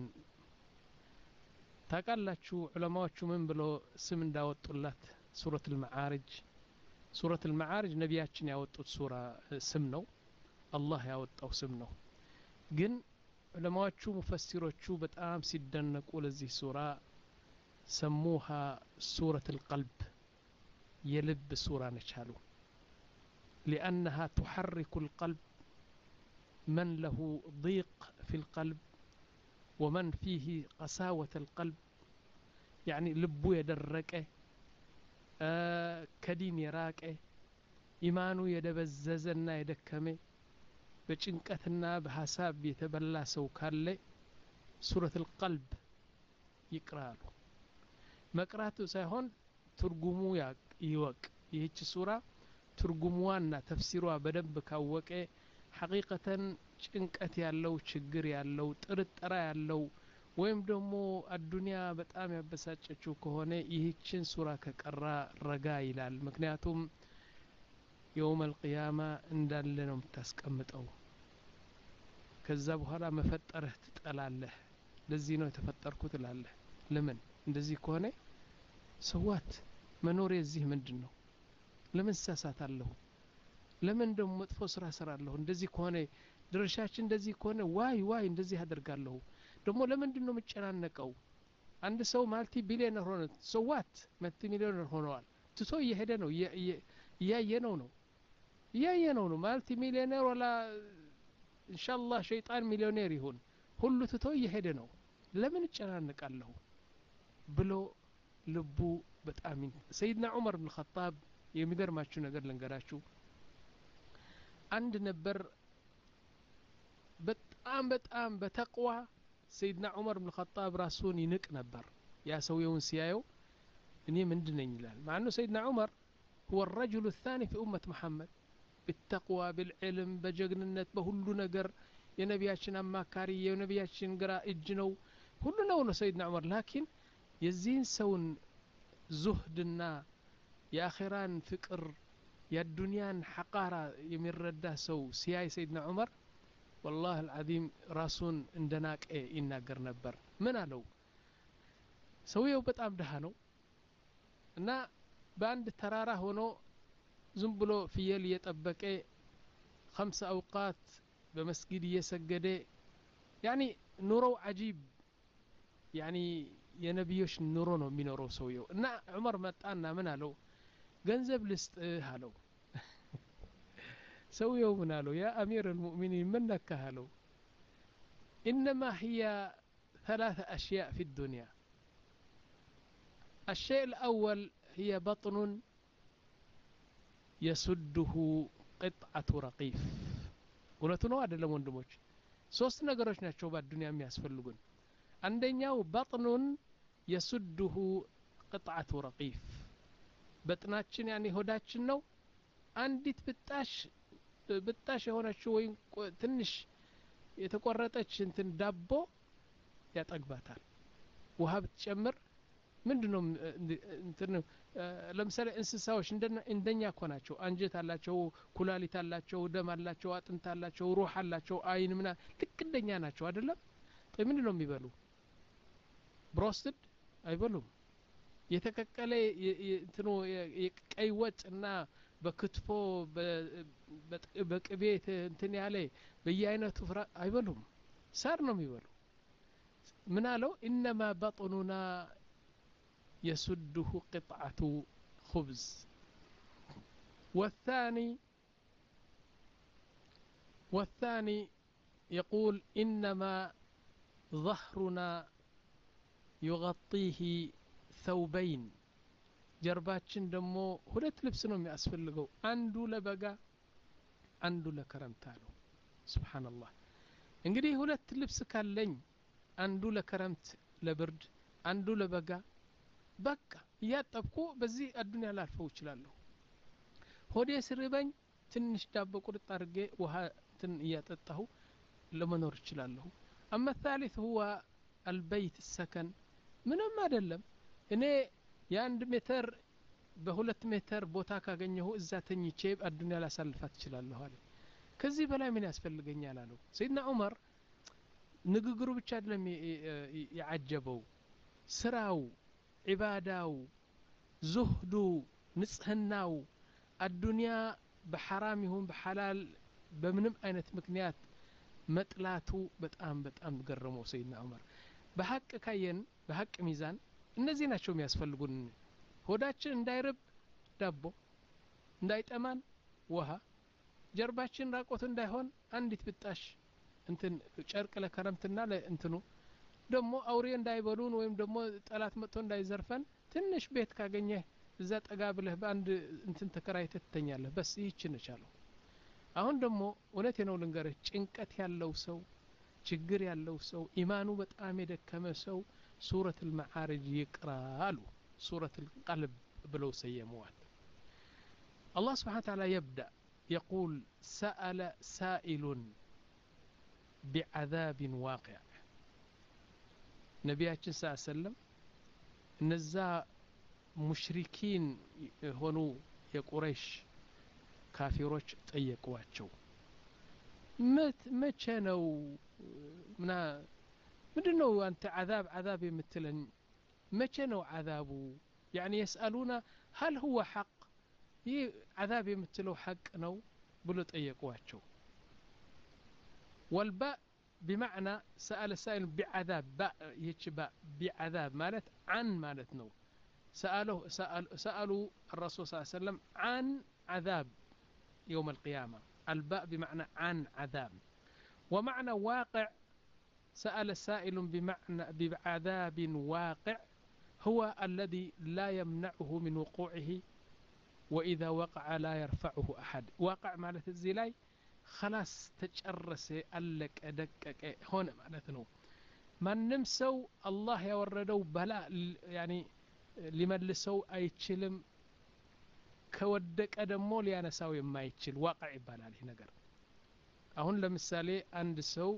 Speaker 9: ታውቃላችሁ ዑለማዎቹ ምን ብሎ ስም እንዳወጡላት ሱረቱ المعارج ሱረቱ المعارج ነቢያችን ያወጡት ሱራ ስም ነው አላህ ያወጣው ስም ነው ግን ዑለማዎቹ ሙፈሲሮቹ በጣም ሲደነቁ ለዚህ ሱራ ሰሙሃ ሱረቱ القلب የልብ ሱራ ነች አሉ لأنها تحرك القلب من له ضيق في القلب ومن فيه قساوة القلب يعني لبو يدركه آه كدين يراكه إيمانو يدبززنا يدكمه بچنقتنا بحساب يتبلا سو كاله سورة القلب يقرالو مقراتو سايهون ترجمو يوق يهچ سورة ترجموانا تفسيروا بدنب كاوقه حقيقة ጭንቀት ያለው ችግር ያለው ጥርጥራ ያለው ወይም ደግሞ አዱንያ በጣም ያበሳጨችው ከሆነ ይህችን ሱራ ከቀራ ረጋ ይላል ምክንያቱም يوم القيامة እንዳለ ነው የምታስቀምጠው ከዛ በኋላ መፈጠርህ ትጠላለህ ለዚህ ነው የተፈጠርኩት ትላለህ ለምን እንደዚህ ከሆነ ሰዋት መኖር የዚህ ምንድነው ለምን ሳሳታለሁ ለምን ደግሞ መጥፎ ስራ ሰራለሁ እንደዚህ ከሆነ ድርሻችን እንደዚህ ከሆነ ዋይ ዋይ እንደዚህ አደርጋለሁ ደግሞ ለምንድን ነው መጨናነቀው አንድ ሰው ማልቲ ቢሊዮነር ሆነ ሰዋት ማልቲ ሚሊዮነር ሆነዋል ትቶ እየሄደ ነው እያየነው ነው እያየነው ነው ማልቲ ሚሊዮነር ወላ ኢንሻአላህ ሸይጣን ሚሊዮነር ይሁን ሁሉ ትቶ እየሄደ ነው ለምን እጨናነቃለሁ ብሎ ልቡ በጣም ሰይድና ዑመር ኢብኑ ኸጣብ የሚገርማችሁ ነገር ልንገራችሁ አንድ ነበር በጣም በጣም በተቅዋ ሰይድና ዑመር ኢብኑ ኸጣብ ራሱን ይንቅ ነበር ያ ሰውየውን ሲያየው እኔ ምንድነኝ ይላል ማነው ሰይድና ዑመር هو الرجل الثاني في أمة محمد بالتقوى بالعلم بجغنነት በሁሉ ነገር የነቢያችን አማካሪ የነቢያችን ግራ እጅ ነው ሁሉ ነው ነው ሰይድና ዑመር ላኪን የዚህን ሰውን ዙህድና የአኺራን ፍቅር የዱንያን ሐቃራ የሚረዳ ሰው ሲያይ ሰይድና ዑመር والله العظيم ራሱን እንደናቀ ይናገር ነበር ምን አለው ሰውየው በጣም ደሃ ነው እና በአንድ ተራራ ሆኖ ዝም ብሎ ፍየል እየጠበቀ خمس أوقات በመስጊድ እየሰገደ يعني ኑሮው عجيب يعني የነብዮች ኑሮ ነው የሚኖረው ሰውየው እና ዑመር መጣና ምን አለው ገንዘብ ልስጥህ አለው سويه منالو يا أمير المؤمنين من نكهلو إنما هي ثلاث أشياء في الدنيا الشيء الأول هي بطن يسده قطعة رقيف ونتنو هذا اللي وندموش سوست نقروش نشوف الدنيا مياسفلقون عندنا بطن يسده قطعة رقيف بطناتشن يعني هداتشن نو عندت بتاش بتاش የሆነችው ወይ ትንሽ የተቆረጠች እንትን ዳቦ ያጠግባታል ውሃ ብትጨምር ምንድነው እንትን ለምሳሌ እንስሳዎች እንደኛ ኮናቸው አንጀት አላቸው ኩላሊት አላቸው ደም አላቸው አጥንት አላቸው ሩህ አላቸው አይን ምና ልክ እንደኛ ናቸው አይደለም ምንድን ነው የሚበሉ? ብሮስትድ አይበሉም። የተቀቀለ እንትኑ ቀይ ወጥ እና በክትፎ በቅቤ እንትን ያለ በየአይነቱ ፍራ አይበሉም። ሳር ነው የሚበሉ። ምን አለው? ኢነማ በጥኑና የሱድሁ ቅጥዓቱ خبز والثاني والثاني يقول إنما ظهرنا يغطيه ثوبين ጀርባችን ደግሞ ሁለት ልብስ ነው የሚያስፈልገው አንዱ ለበጋ አንዱ ለክረምት አለው ሱብሃንአላህ እንግዲህ ሁለት ልብስ ካለኝ አንዱ ለክረምት ለብርድ አንዱ ለበጋ በቃ ያጠብኩ በዚህ አዱንያ ላልፈው ይችላልሁ ሆዴ ስርበኝ ትንሽ ዳቦ ቁርጥ አድርጌ ውሃ ትን እያጠጣሁ ለመኖር ይችላልሁ اما الثالث هو البيت السكن ምንም አይደለም እኔ የአንድ ሜትር በሁለት ሜትር ቦታ ካገኘሁ እዛ ተኝቼ አዱንያ ላሳልፋት ይችላልሁ አለ ከዚህ በላይ ምን ያስፈልገኛል አለው ሰይድና ዑመር ንግግሩ ብቻ አይደለም ያዓጀበው ስራው ዒባዳው ዙህዱ ንጽህናው አዱንያ በሐራም ይሁን በሐላል በምንም አይነት ምክንያት መጥላቱ በጣም በጣም ገረመው ሰይድና ዑመር በሐቅ ካየን በሐቅ ሚዛን እነዚህ ናቸው የሚያስፈልጉን ሆዳችን እንዳይርብ ዳቦ እንዳይጠማን ውሃ ጀርባችን ራቆት እንዳይሆን አንዲት ብጣሽ እንትን ጨርቅ ለከረምትና ለእንትኑ ደግሞ አውሬ እንዳይበሉን ወይም ደግሞ ጠላት መጥቶ እንዳይዘርፈን ትንሽ ቤት ካገኘ እዛ ጠጋ ብለህ በአንድ እንትን ተከራይተህ ትተኛለህ በስ ይህችን ነቻለው አሁን ደግሞ እውነቴ ነው ልንገርህ ጭንቀት ያለው ሰው ችግር ያለው ሰው ኢማኑ በጣም የደከመ ሰው سورة المعارج يقرأ سورة القلب بلو سيموات الله سبحانه وتعالى يبدأ يقول سأل سائل بعذاب واقع نبياتنا صلى الله عليه وسلم نزا مشركين هونو يقريش كافروش طيقواچو مت مچنو منا ምንድነው አንተ عذاب عذاب የምትለን መቼ ነው عذابو يعني يسألون هل هو حق ይህ عذاب የምትለው حق ነው ብሎ ጠየቋቸው والباء بمعنى سأل سائل بعذاب باء ይህች باء بعذاب ማለት عن ማለት ነው سألوا سألوا الرسول صلى الله عليه وسلم عن عذاب يوم القيامة الباء بمعنى عن عذاب ومعنى واقع سأل سائل بمعنى بعذاب واقع هو الذي لا يمنعه من وقوعه وإذا وقع لا يرفعه أحد واقع معناته الزلاي خلاص تجرس ألك أدكك هون معناته ما نمسو الله يوردو بلاء يعني لمن لسو أي تشلم كودك أدمو ليانساو يما يتشل واقع يبالا له نقر أهون لمثالي عند سو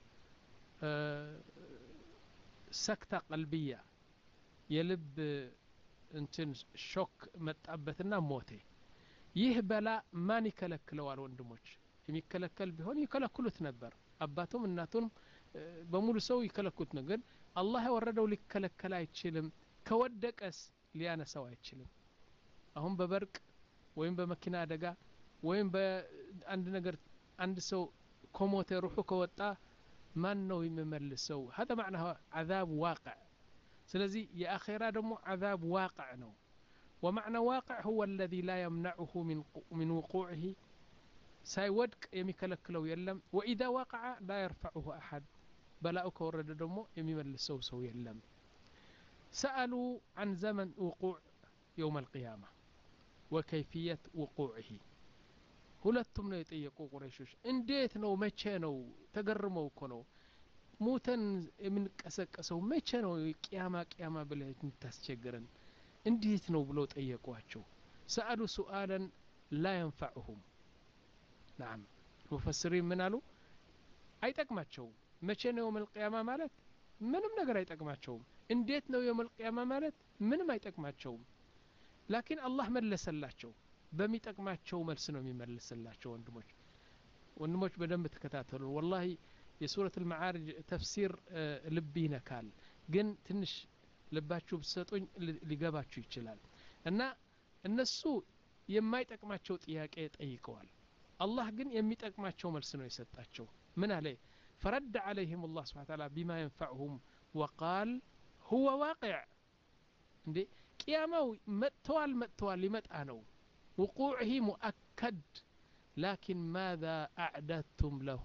Speaker 9: سكتة قلبية يلب انتن شوك متعبتنا موتي يهبلا ما نكلكلو على وندموش يمكلكل بهون يكلكلو تنبر أباتهم الناتون بمولو سو يكلكلو تنقل الله وردو لك كلكلا يتشلم كودك أس ليانا سوا يتشلم أهم ببرك وين بمكينة دقا وين ب عند نقر عند سو كوموتي روحو كوتا ما نو يمملسو هذا معناه عذاب واقع سلزي يا أخيرا دمو عذاب واقع نو ومعنى واقع هو الذي لا يمنعه من من وقوعه سايودك يمكلك لو يلم وإذا وقع لا يرفعه أحد بلاؤك ورد دمو يمملسو سو يلم سألوا عن زمن وقوع يوم القيامة وكيفية وقوعه ሁለቱም ነው የጠየቁ ቁረይሾች እንዴት ነው መቼ ነው ተገርመው እኮ ነው ሞተን የምንቀሰቀሰው መቼ ነው ቂያማ ቂያማ ብለህ እንታስቸገረን እንዴት ነው ብለው ጠየቋቸው ሰአሉ ሱአለን لا ينفعهم نعم ሙፈሲሪን ምን አሉ አይጠቅማቸውም መቼ ነው የውመል ቂያማ ማለት ምንም ነገር አይጠቅማቸውም እንዴት ነው የውመል ቂያማ ማለት ምንም አይጠቅማቸውም ላኪን አላህ መለሰላቸው በሚጠቅማቸው መልስ ነው የሚመልስላቸው ወንድሞች ወንድሞች በደንብ ተከታተሉ والله የሱረት አልመዓሪጅ ተፍሲር ልብ ይነካል ግን ትንሽ ልባችሁ ብትሰጡኝ ሊገባችሁ ይችላል እና እነሱ የማይጠቅማቸው ጥያቄ ጠይቀዋል አላህ ግን የሚጠቅማቸው መልስ ነው የሰጣቸው ምን አለ فرد عليهم الله سبحانه وتعالى بما ينفعهم وقال هو واقع እንዴ ቂያማው መጥቷል መጥቷል ሊመጣ ነው وقوعه مؤكد لكن ماذا أعددتم له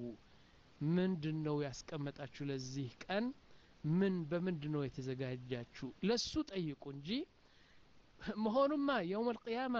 Speaker 9: ምንድነው ያስቀመጣችሁ ለዚህ ቀን ምን በምንድነው የተዘጋጃችሁ ለሱ ጠይቁ እንጂ መሆኑማ يوم القيامة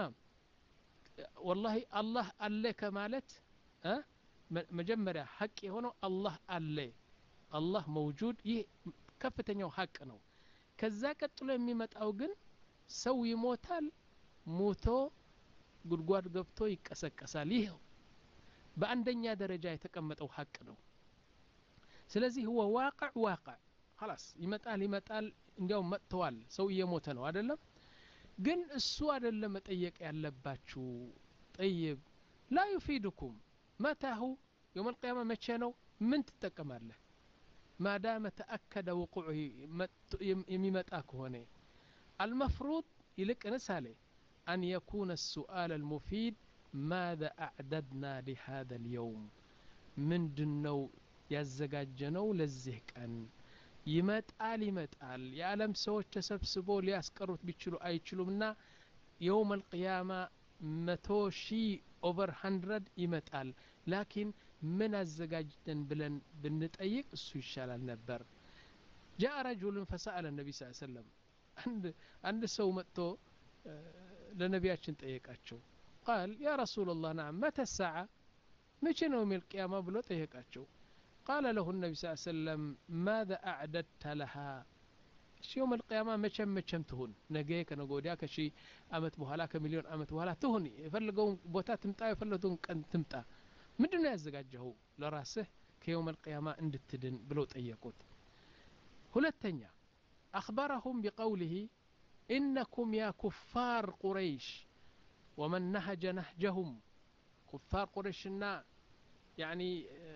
Speaker 9: والله الله አለ ከማለት እ መጀመሪያ ሐቅ የሆነው አላህ አለ አላህ መውጁድ ይህ ከፍተኛው ሐቅ ነው ከዛ ቀጥሎ የሚመጣው ግን ሰው ይሞታል ሞቶ ጉድጓድ ገብቶ ይቀሰቀሳል ይህ በአንደኛ ደረጃ የተቀመጠው ሐቅ ነው ስለዚህ هو واقع واقع خلاص ይመጣል ይመጣል እንዲያው መጥቷል ሰው እየሞተ ነው አይደለም ግን እሱ አይደለም መጠየቅ ያለባችሁ طيب لا يفيدكم متى هو يوم القيامة متى ነው ምን ትጠቀማለህ ما دام تأكد وقوعه የሚመጣ ከሆነ المفروض ይልቅ ነሳለ أن يكون السؤال المفيد ماذا أعددنا لهذا اليوم ምንድነው ያዘጋጀነው ለዚህ ቀን ይመጣል ይመጣል የዓለም ሰዎች ተሰብስበው ሊያስቀሩት ቢችሉ አይችሉምና يوم القيامة መቶ ሺህ over hundred ይመጣል ላኪን ምን አዘጋጅተን ብለን ብንጠይቅ እሱ ይሻላል ነበር جاء رجل فسأل النبي صلى الله عليه وسلم عند عند ሰው መጥቶ ለነቢያችን ጠየቃቸው قال يا رسول الله نعم متى الساعة متى يوم القيامة ብሎ ጠየቃቸው قال له النبي صلى الله عليه وسلم ماذا أعددت لها يوم القيامة مچم مچم تهون ነገ ከነገ ወዲያ ከሺ አመት በኋላ ከሚሊዮን አመት በኋላ ትሁን የፈለገው ቦታ ትምጣ የፈለገው ቀን ትምጣ ምንድነው ያዘጋጀው ለራስህ ከيوم القيامة እንድትድን ብለው ጠየቁት ሁለተኛ أخبرهم بقوله إنكم يا كفار قريش ومن نهج نهجهم كفار قريشنا يعني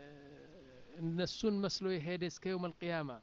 Speaker 9: النسون مسلو يهدي እስከ يوم القيامة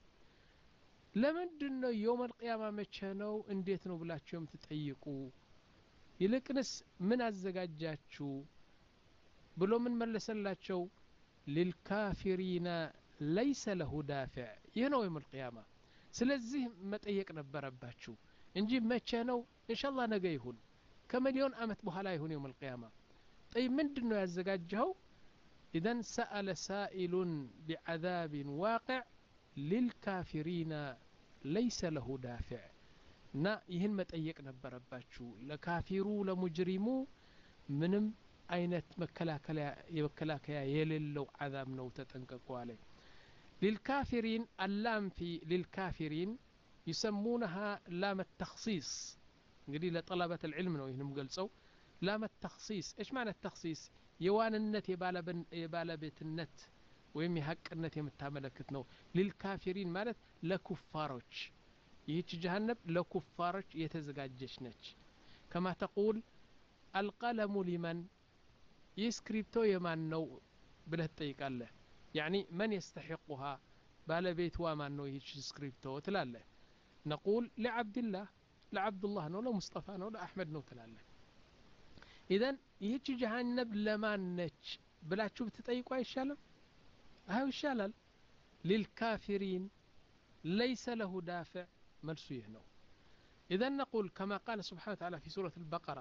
Speaker 9: ለምንድነው يوم القيامة መቼ ነው እንዴት ነው ብላችሁ የምትጠይቁ ይልቅንስ ምን አዘጋጃችሁ ብሎ ምን መለሰላቸው للكافرين ليس له دافع ይህ ነው يوم القيامة ስለዚህ መጠየቅ ነበረባችሁ እንጂ መቼ ነው ኢንሻአላህ ነገ ይሁን ከሚሊዮን አመት በኋላ ይሁን يوم القيامة طيب ምንድነው ያዘጋጀው إذا سأل سائل بعذاب واقع للكافرين ليس له دافع ና ይህን መጠየቅ ነበረባችሁ ለካፊሩ ለሙጅሪሙ ምንም አይነት መከላከያ የመከላከያ የሌለው عذاب ነው ተጠንቀቁ አለ للكافرين اللام في للكافرين يسمونها لام التخصيص እንግዲህ ለطلبة العلم ነው ይህንም ገልጸው لام التخصيص ايش معنى التخصيص የዋንነት የባለቤትነት ወይም የሐቅነት የምታመለክት ነው للكافرين ማለት ለኩፋሮች ይህች ጀሃነም ለኩፋሮች የተዘጋጀች ነች كما تقول القلم لمن يسكريبتو የማን ነው ብለህ ትጠይቃለህ يعني من يستحقها ባለቤት ዋማን ነው ይህች ስክሪፕቶ ትላለህ نقول لعبد الله لعبد الله ነው ለሙስጠፋ ነው ለአህመድ ነው ትላለህ إذن ይህች ጀሃነም ለማን ነች ብላችሁ ብትጠይቁ አይሻልም አው ይሻላል للكافرين ليس له دافع መልሱ ይህ ነው إذن نقول كما قال سبحانه وتعالى في سورة البقرة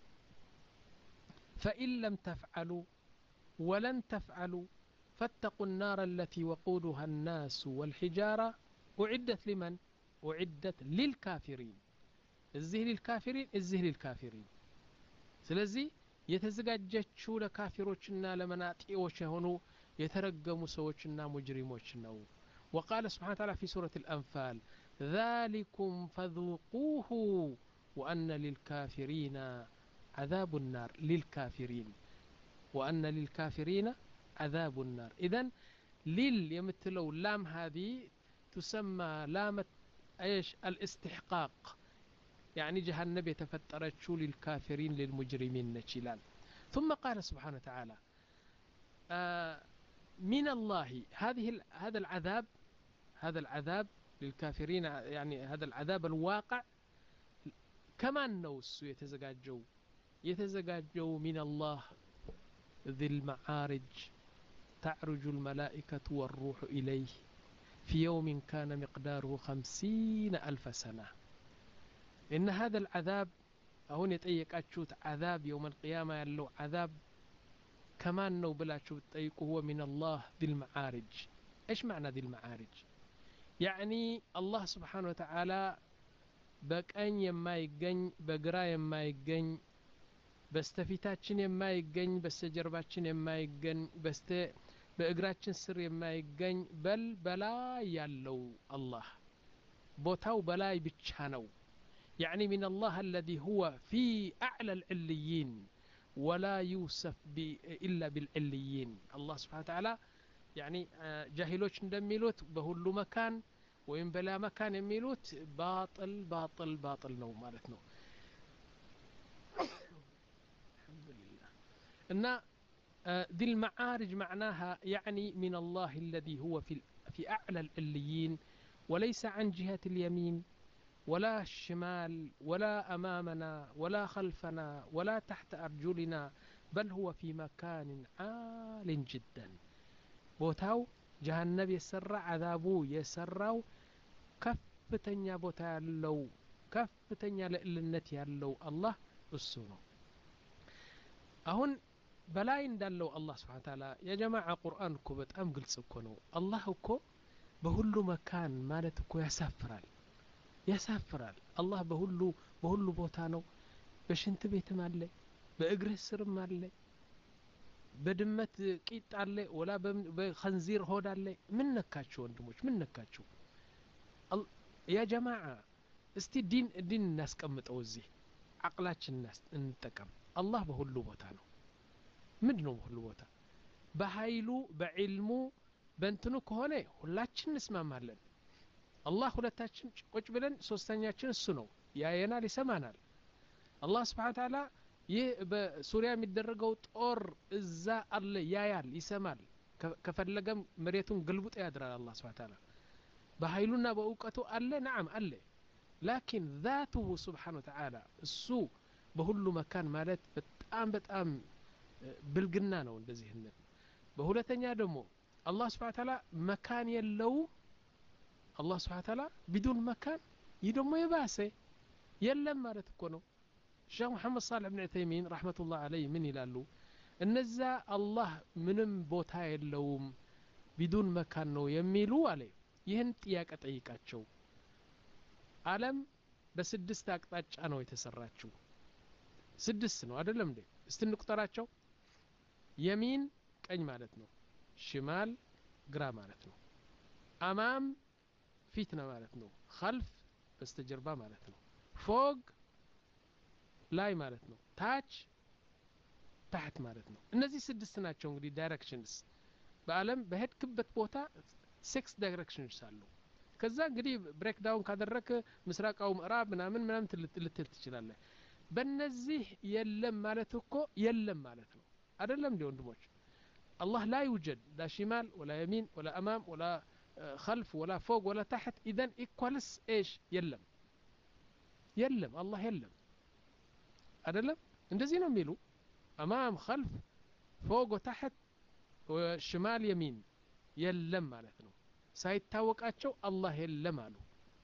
Speaker 9: فإن لم تفعلوا ولن تفعلوا فاتقوا النار التي وقودها الناس والحجارة أعدت لمن؟ أعدت للكافرين الزه للكافرين الزه للكافرين سلزي يتزجاجچو لكافروچنا لمناطيوچ هونو يترجموا سوچنا مجرموچنا وقال سبحانه وتعالى في سورة الأنفال ذلكم فذوقوه وأن للكافرين عذاب النار للكافرين وأن للكافرين عذاب النار إذن لل يمثلوا لام هذه تسمى لام ايش الاستحقاق يعني جهنم يتفترت شو للكافرين للمجرمين نشيلان ثم قال سبحانه وتعالى آه من الله هذه هذا العذاب هذا العذاب للكافرين يعني هذا العذاب الواقع كمان نوس يتزجاجو يتزجاجو من الله ذي المعارج تعرج الملائكة والروح إليه في يوم كان مقداره خمسين ألف سنة إن هذا العذاب هون يتأيك أشوت عذاب يوم القيامة يلو عذاب كمان نو بلا شوت تأيكه هو من الله ذي المعارج. إيش معنى ذي المعارج؟ يعني الله سبحانه وتعالى بقين يما يقن بقرا يما يقن بستفيتاتشن يما يقن بستجرباتشن يما يقن بست بإقراتشن سر يما يقن بل بلا يالو الله بوتاو بلاي بتشانو يعني من الله الذي هو في أعلى العليين ولا يوصف إلا بالعليين. الله سبحانه وتعالى يعني جاهلوش ندميلوت بهلو مكان وين بلا مكان يميلوت باطل باطل باطل نو مالتنا. الحمد لله. إن ذي المعارج معناها يعني من الله الذي هو في في أعلى العليين وليس عن جهة اليمين ولا الشمال ولا أمامنا ولا خلفنا ولا تحت أرجلنا بل هو في مكان عال جدا. بوتاو جهنم يسرع عذابو يسرعو كفتنيا بوتا يالو كفتنيا لإلنت يالو الله السنو. أهون بلاين دالو الله سبحانه وتعالى يا جماعة قرآن كو بتأم قلت سكونو الله كو بهلو مكان مالتكو يسافرال يسافرال الله بهلو بهلو بوتانو بشنت بيت مالي بإقره السر مالي بدمت قيط عليه ولا بخنزير هود عليه من نكاتشو وندموش من نكاتشو يا جماعة استي دين دين الناس كمت أوزي عقلاتش الناس انتكم الله بهلو بوتانو مدنو بهلو بوتا بهايلو بعلمو بنتنو كهونه ሁላችን እንስማማለን الله ሁለታችን ቁጭ ብለን ሶስተኛችን እሱ ነው ያየናል ይሰማናል الله سبحانه وتعالى ይህ በሱሪያ የሚደረገው ጦር እዛ አለ ያያል ይሰማል ከፈለገም መሬቱን ግልብጦ ያድራል الله سبحانه وتعالى በኃይሉና በእውቀቱ አለ نعم አለ لكن ذاته سبحانه وتعالى እሱ በሁሉ መካን ማለት በጣም በጣም ብልግና ነው እንደዚህ ነው በሁለተኛ ደግሞ الله سبحانه وتعالى مكان يلو الله سبحانه وتعالى بدون مكان يدمو يباسه يلم مالت እኮ ነው الشيخ محمد صالح بن عثيمين رحمة الله عليه من يلالو እነዛ الله ምንም ቦታ የለውም بدون مكان ነው የሚሉ አለ ይህን ጥያቄ ጠይቃቸው ዓለም በስድስት አቅጣጫ ነው የተሰራችው ስድስት ነው አይደለም እንዴ እስቲ እንቁጠራቸው يمين ቀኝ ማለት ነው ሽማል ግራ ማለት ነው አማም ፊት ነው ማለት ነው خلف በስተጀርባ ማለት ነው ፎግ ላይ ማለት ነው ታች ታህት ማለት ነው እነዚህ ስድስት ናቸው እንግዲህ ዳይሬክሽንስ በአለም በሄድክበት ቦታ ሲክስ ዳይሬክሽንስ አሉ ከዛ እንግዲህ ብሬክ ዳውን ካደረክ ምስራቃው ምዕራብ ምናምን ምናምን ልትል ትችላለህ በእነዚህ የለም ማለት እኮ የለም ማለት ነው አይደለም እንዴ ወንድሞች الله لا يوجد لا شمال ولا يمين ولا أمام ولا خلف ولا فوق ولا تحت إذن إكوالس إيش يلم يلم الله يلم أدلم اندزينا ميلو أمام خلف فوق وتحت وشمال يمين يلم مالتنا سايتاوك أتشو الله يلم مالو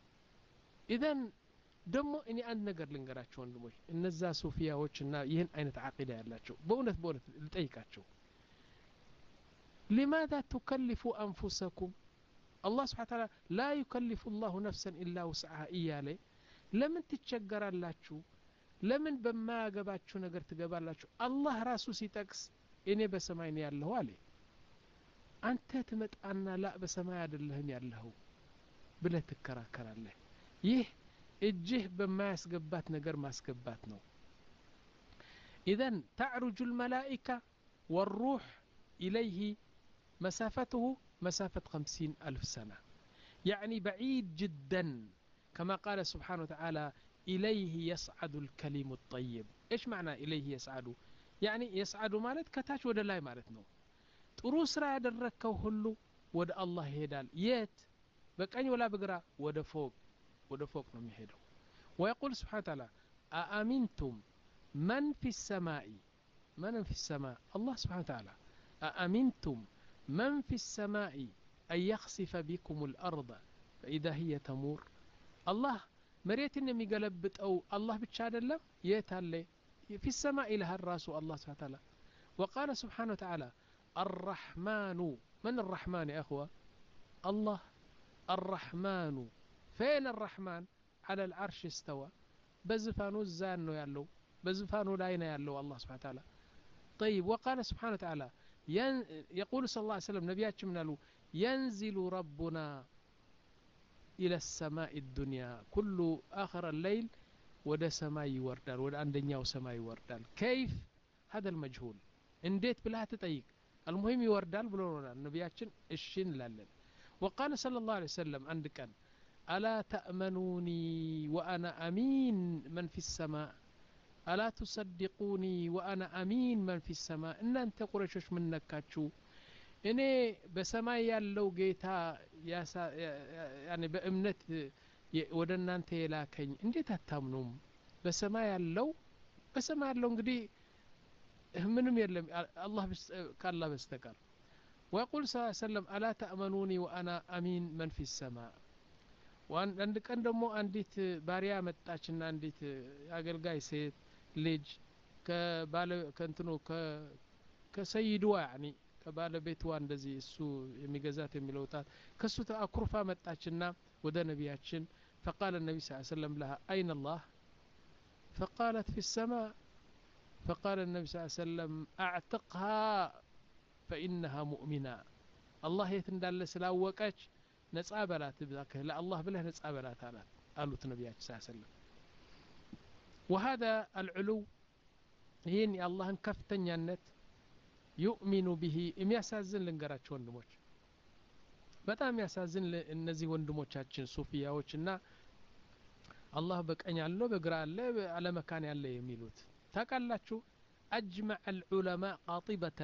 Speaker 9: إذن دمو إني أن نقر لنقراتشو اندموش النزا صوفيا وچنا يهن أين تعقيدة يلاتشو بونت بونت لتأيكاتشو لماذا تكلفوا أنفسكم الله سبحانه وتعالى لا يكلف الله نفسا إلا وسعها إيالي لمن تتشجر اللاتشو لمن بما قباتشو نقر تقبال اللاتشو الله راسو سيتاكس إني بسماين يالله علي أنت تمت أنا لا بسمايا دلهم يالله بلا تكراكر الله يه اجه بما يسقبات نقر ما يسقبات نو إذن تعرج الملائكة والروح إليه مسافته مسافة خمسين ألف سنة يعني بعيد جدا كما قال سبحانه وتعالى إليه يصعد الكلم الطيب إيش معنى إليه يصعد يعني يصعد مالت كتاش ولا لا مالت نو ጥሩ ስራ ያደረከው ሁሉ ወደ አላህ ይሄዳል የት በቀኝ ወላ በግራ ወደ ፎቅ ወደ ፎቅ ነው የሚሄደው ويقول سبحانه وتعالى أأمنتم من في السماء من في السماء الله سبحانه وتعالى أأمنتم من في السماء أن يخسف بكم الأرض فإذا هي تمور الله مريتن يقلبت أو الله بتشاد الله يتالي في السماء لها الراس الله سبحانه وتعالى وقال سبحانه وتعالى الرحمن من الرحمن يا أخوة الله الرحمن فين الرحمن على العرش استوى بزفانو الزانو يالو بزفانو لاينا يالو الله سبحانه وتعالى طيب وقال سبحانه وتعالى ين يقول صلى الله عليه وسلم نبياتش منالو ينزل ربنا إلى السماء الدنيا كل آخر الليل ودا سماء يوردال ودا عندنا سماء يوردال كيف هذا المجهول انديت بلا تطيق المهم يوردال بلونا نبياتشن الشين لالن وقال صلى الله عليه وسلم عندك ألا تأمنوني وأنا أمين من في السماء ألا تصدقوني وأنا أمين من في السماء إن أنت قريشوش منك كاتشو إني بسماء يالو جيتا ياسا يعني بأمنت ودنا أنت لكن إنجي تتامنوم بسماء يالو بسماء يالو انقدي منهم يلم الله بس كالله بستكر ويقول صلى الله عليه وسلم ألا تأمنوني وأنا أمين من في السماء وعند كان دمو عنديت باريا متاچنا عنديت አገልጋይ ሴት ልጅ ከባለ ከንትኑ ከ ከሰይድዋ يعني ከባለቤትዋ እንደዚህ እሱ የሚገዛት የሚለውጣት ከሱ ተአኩርፋ መጣችና ወደ ነብያችን فقال النبي صلى الله عليه وسلم لها أين الله فقالت في السماء فقال النبي صلى الله عليه وسلم أعتقها فإنها مؤمنة الله يتندل سلاوقች ነፃ በላት ብዛከ ለአላህ ብለህ ነፃ በላት አላት አሉት ነብያችን ሰለላሁ ዐለይሂ ወሰለም وهذا العلو ይህን የአላህን ከፍተኛነት يؤمن به የሚያሳዝን ልንገራቸው ወንድሞች በጣም ያሳዝን እነዚህ ወንድሞቻችን ሱፊያዎችና አላህ በቀኝ ያለው በግራ አለ አለመካን ያለ የሚሉት ታውቃላችሁ أجمع العلماء قاطبة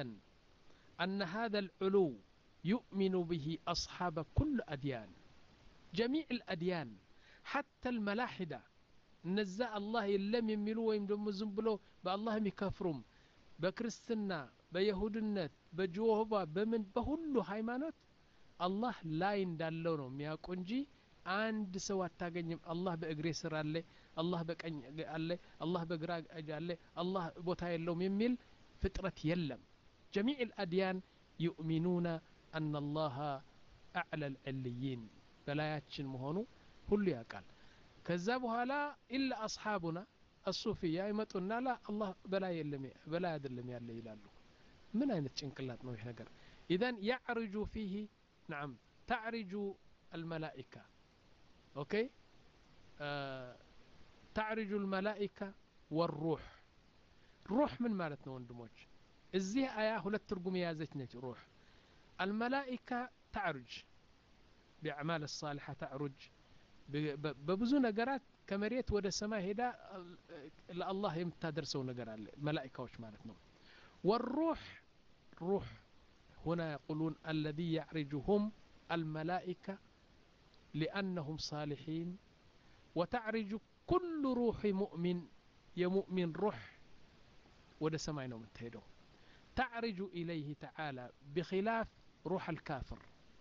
Speaker 9: أن هذا العلو يؤمن به أصحاب كل أديان جميع الأديان حتى الملاحدة نزاء الله يلم يميلوا ويمدم زنبلو بالله يكفرهم بكريستنا بيهودنت بجوهبا بمن بهلو هايمانوت الله لا يندالو ነው የሚያውቁ እንጂ አንድ ሰው አታገኝም አላህ በእግሬ ስር አለ አላህ በቀኝ አለ አላህ በግራ አለ አላህ ቦታ የለውም የሚል ፍጥረት የለም جميع الأديان يؤمنون أن الله أعلى العليين بلاياتشن مهونو كل يقال كذبوا لا إلا أصحابنا الصوفية يمتون لا الله بلا يلم بلا يدلم يالله يلالو من أين تشنكلات نوح نقر إذن يعرج فيه نعم تعرج الملائكة أوكي آه تعرج الملائكة والروح روح من مالتنا وندموج الزيه آياه لا ترقم يازتنا روح الملائكة تعرج بأعمال الصالحة تعرج ببزو نقرات كمريت ودا السماء هدا الله يمتدرسوا نقرات ملائكة وش مالتنا والروح روح هنا يقولون الذي يعرجهم الملائكة لأنهم صالحين وتعرج كل روح مؤمن يمؤمن روح ودا السماء نوم تهدو تعرج إليه تعالى بخلاف روح الكافر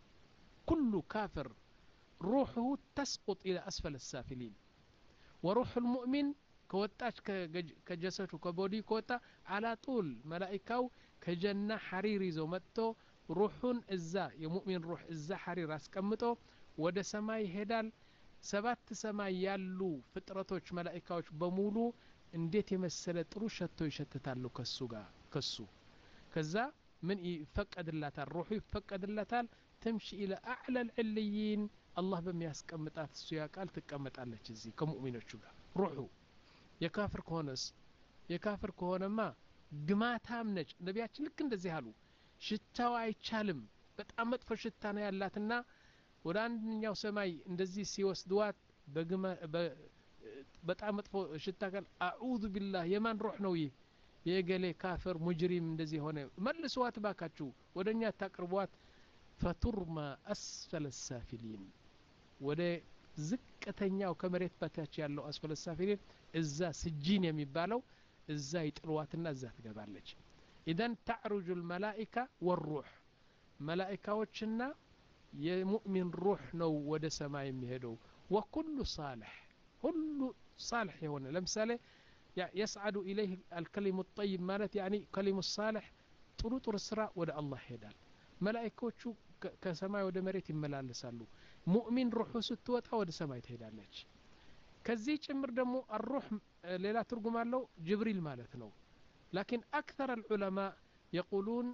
Speaker 9: كل كافر روحه تسقط إلى أسفل السافلين وروح المؤمن كوتاش كجسده كبودي كوتا على طول ملائكة كجنة حريري زومتو روح إزا يمؤمن روح إزا حرير أسكمتو ودا سماي هدال سبات سماي يالو فترتوش ملائكة بمولو انديت يمسلت روشتو يشتتالو كسوغا كسو كذا من يفقد اللاتال روحه يفقد اللاتال تمشي إلى أعلى العليين الله بمياسكمتات السياق قال تكمتالك زي كمؤمنوች ጋር روحه የካፍር ከሆነስ የካፍር ከሆነማ ግማታም ነች ነቢያችን ልክ እንደዚህ አሉ ሽታው አይቻልም በጣም መጥፎ ሽታ ነው ያላትና ወደ አንደኛው ሰማይ እንደዚህ ሲወስዱዋት በግማ በጣም መጥፎ ሽታ ካል አዑዙ ቢላህ የማን روح ነው ይህ የገሌ ካፍር ሙጅሪም እንደዚህ ሆነ መልሷት ባካችሁ ወደኛ ታቅርቧት ፈቱርማ አስፈለ ሳፊሊን ወደ ዝቅተኛው ከመሬት በታች ያለው አስፈለ ሳፊሊን እዛ ስጂን የሚባለው እዛ ይጥሏትና እዛ ትገባለች ኢዘን ተዕሩጁ الملائكه والروح መላእክቶችና የሙእሚን ሩህ ነው ወደ ሰማይ የሚሄደው وكل صالح ሁሉ صالح የሆነ ለምሳሌ يصعد إليه الكلم الطيب ማለት يعني كلم الصالح ጥሩ ጥሩ ስራ ወደ አላህ ይሄዳል መላእክቶቹ ከሰማይ ወደ መሬት ይመላለሳሉ ሙእሚን ሩህ ስትወጣ ወደ ሰማይ ትሄዳለች ከዚህ ጭምር ደግሞ الروح ሌላ ትርጉም አለው ጅብሪል ማለት ነው لكن أكثر العلماء يقولون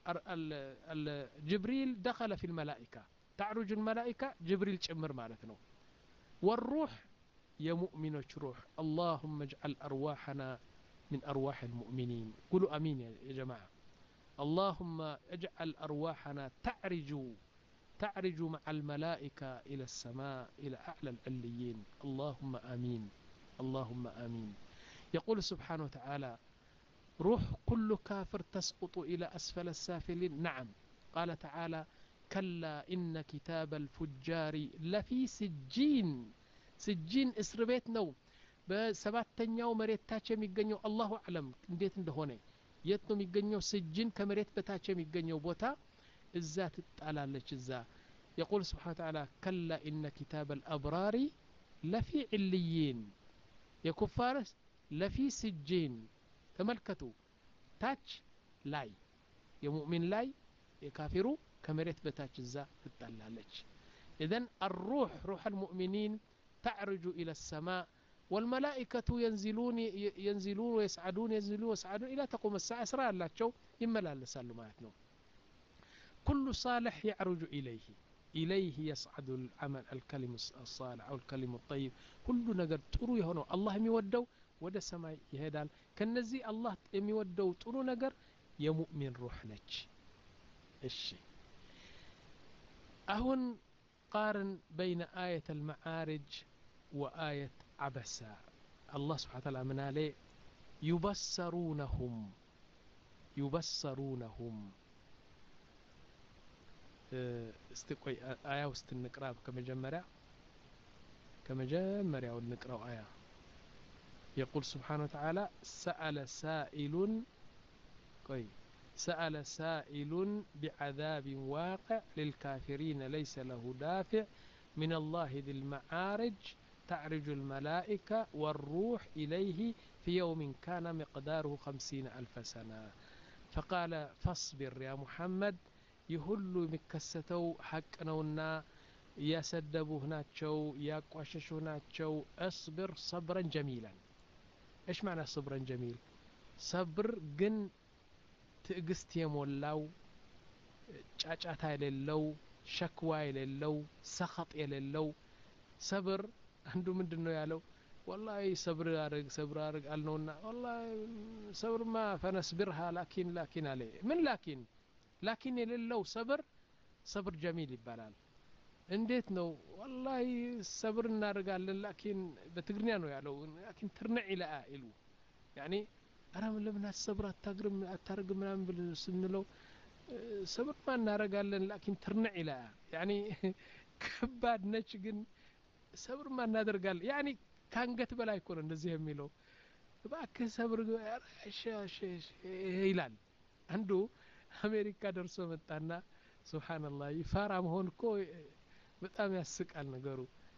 Speaker 9: جبريل دخل في الملائكة تعرج الملائكة جبريل ጭምር ማለት ነው والروح يا مؤمنوች روح اللهم اجعل أرواحنا من أرواح المؤمنين قولوا أمين يا جماعة اللهم اجعل أرواحنا تعرج تعرج مع الملائكة إلى السماء إلى أعلى العليين اللهم آمين اللهم آمين يقول سبحانه وتعالى روح كل كافر تسقط إلى أسفل السافلين نعم قال تعالى كلا إن كتاب الفجار لفي سجين سجين እስር ቤት ነው በሰባተኛው መሬት ታች የሚገኘው አላሁ አለም እንዴት እንደሆነ የት ነው የሚገኘው ስጅን ከመሬት በታች የሚገኘው ቦታ እዛ ትጣላለች እዛ يقول سبحانه وتعالى كلا إن كتاب الأبرار لفي عليين የኩፋር لفي سجين ተመልከቱ ታች ላይ የሙእሚን ላይ የካፊሩ ከመሬት በታች እዛ ትጣላለች إذن الروح روح المؤمنين تعرج إلى السماء والملائكة ينزلون ينزلون ويسعدون ينزلون ويسعدون إلى تقوم الساعة أسرع الله شو يملالسال معناتنا كل صالح يعرج إليه إليه يصعد العمل الكلم الصالح أو الكلم الطيب كل نجر تروي هنا الله يودو ወደ ሰማይ ይሄዳል ከነዚህ አላህ የሚወደው ጥሩ ነገር የሙእሚን ሩህ ነች እሺ አሁን قارن بين آية المعارج وآية عبسة الله سبحانه وتعالى من عليه يبصرونهم يبصرونهم استقوي آية واستنقراب كما جمرع كما جمرع ونقرأ آية يقول سبحانه وتعالى سأل سائل كوي سأل سائل بعذاب واقع للكافرين ليس له دافع من الله ذي المعارج تعرج الملائكة والروح إليه في يوم كان مقداره خمسين ألف سنة فقال فاصبر يا محمد يهل مكستو حقنونا يسدبوا هناتشو يقوششوا هناتشو اصبر صبرا جميلا ايش معنى صبرا جميل صبر جن تقست يمولاو ጫጫታ የሌለው ሸክዋ የሌለው ሰኸጥ የሌለው ሰብር አንዱ ምንድነው ያለው والله صبر አረግ صبر አረግ አልነውና والله صبرማ فنصبرها لكن لكن عليه من لكن لكن የሌለው صبر صبر جميل ይባላል እንዴት ነው والله صبر እናደርጋለን لكن በትግርኛ ነው ያለው لكن ترنع الى ኢሉ يعني አራም ለምን አሰብር አታግርም አታርግም ምናምን ብል ስንለው صبر ما እናደርጋለን لكن ترنع الى يعني ከባድ ነች ግን صبر ما እናደርጋለን يعني ካንገት በላይ እኮ ነው እንደዚህ የሚለው እባክህ صبر ይላል አንዱ አሜሪካ ደርሶ መጣና ሱብሃንአላህ ይፋራ መሆን እኮ በጣም ያስቃል ነገሩ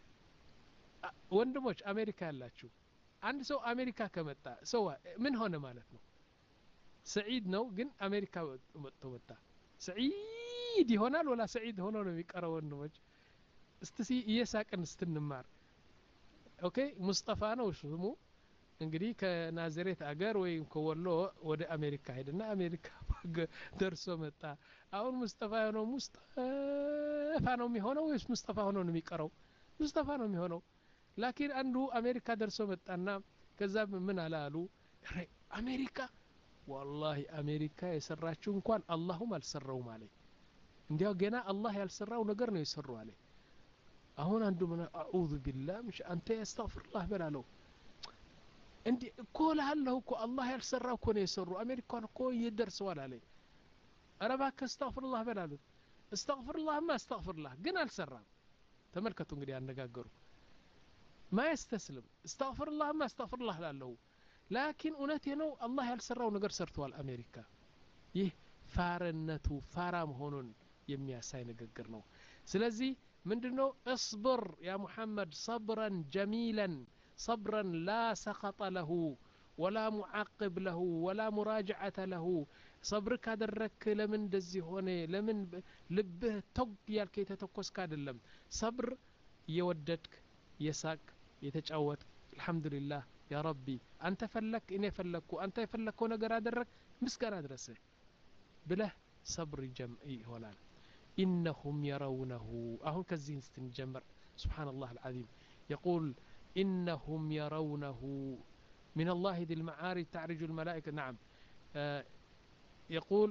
Speaker 9: ወንድሞች አሜሪካ ያላችሁ አንድ ሰው አሜሪካ ከመጣ ሰው ምን ሆነ ማለት ነው ሰዒድ ነው ግን አሜሪካ መጥቶ መጣ ሰዒድ ይሆናል ወላ ሰዒድ ሆኖ ነው የሚቀረው ወንድሞች እስቲ እየሳቅን ስትንማር ኦኬ ሙስጠፋ ነው ስሙ እንግዲህ ከናዝሬት አገር ወይ ከወሎ ወደ አሜሪካ ሄደና አሜሪካ ደርሶ መጣ አሁን ሙስጠፋ ነው ሙስጠፋ ነው የሚሆነው ወይስ ሙስጠፋ ሆኖ ነው የሚቀረው ሙስጠፋ ነው የሚሆነው لكن አንዱ አሜሪካ ደርሶ መጣና ከዛ ምን አላሉ አሜሪካ والله አሜሪካ የሰራችው እንኳን አላህም አልሰራው ማለት እንዲያው ገና አላህ ያልሰራው ነገር ነው የሰራው አለ አሁን አንዱ ምን አዑዙ ቢላህ مش አንተ ያስተግፍሩላህ በላለው እንዴ እኮ ላለው እኮ አላህ ያልሰራው እኮ ነው የሰሩ አሜሪካን እኮ ይደርሰዋል አለኝ አረባ ከስተግፍሩላህ በላሉት استغفرላህማ استغفرላህ ግን አልሰራም ተመልከቱ እንግዲህ አነጋገሩ ما يستسلم استغفر الله ما استغفر الله ላለው لكن እውነቴ ነው አላህ ያልሰራው ነገር ሰርቷል አሜሪካ ይህ ፋርነቱ ፋራ መሆኑን የሚያሳይ ንግግር ነው ስለዚህ ምንድነው اصبر يا محمد صبرا جميلا صبرا لا سخط له ولا معقب له ولا مراجعة له صبر ካደረክ ለምን እንደዚህ ሆነ ለምን ልብህ ተግ ያልከ የተተኮስክ አይደለም صبر የወደድክ የሳቅ የተጫወት አልহামዱሊላህ ያ ረቢ አንተ ፈለክ እኔ ፈለኩ አንተ የፈለከው ነገር አደረክ ምስጋና ድረስ ብለህ صبر ይሆናል إنهم يرونه أهو كزين ستنجمر سبحان الله العظيم يقول إنهم يرونه من الله ذي المعارج تعرج الملائكة نعم آه يقول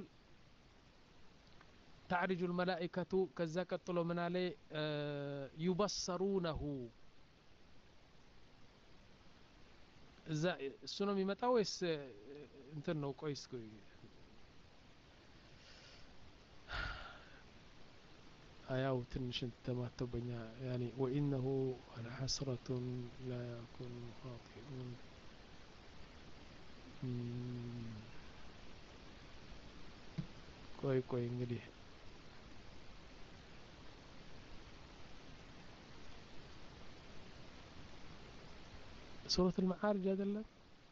Speaker 9: تعرج الملائكة كذا قطلوا من عليه آه يبصرونه السنة متى ويس انتنو كويس كوي አያው ትንሽ ተማተበኛ يعني وانه لحسرة لا يكون خاطئون ቆይ ቆይ እንግዲህ سورة المعارج አይደለም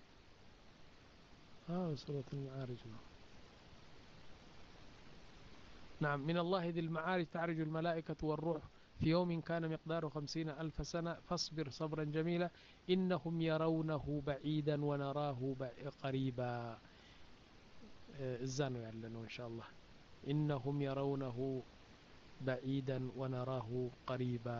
Speaker 9: اه سورة المعارج ነው نعم من الله ذي المعارج تعرج الملائكة والروح في يوم كان مقداره خمسين ألف سنة فاصبر صبرا جميلا إنهم يرونه بعيدا ونراه قريبا الزانو يعلنه إن شاء الله إنهم يرونه بعيدا ونراه قريبا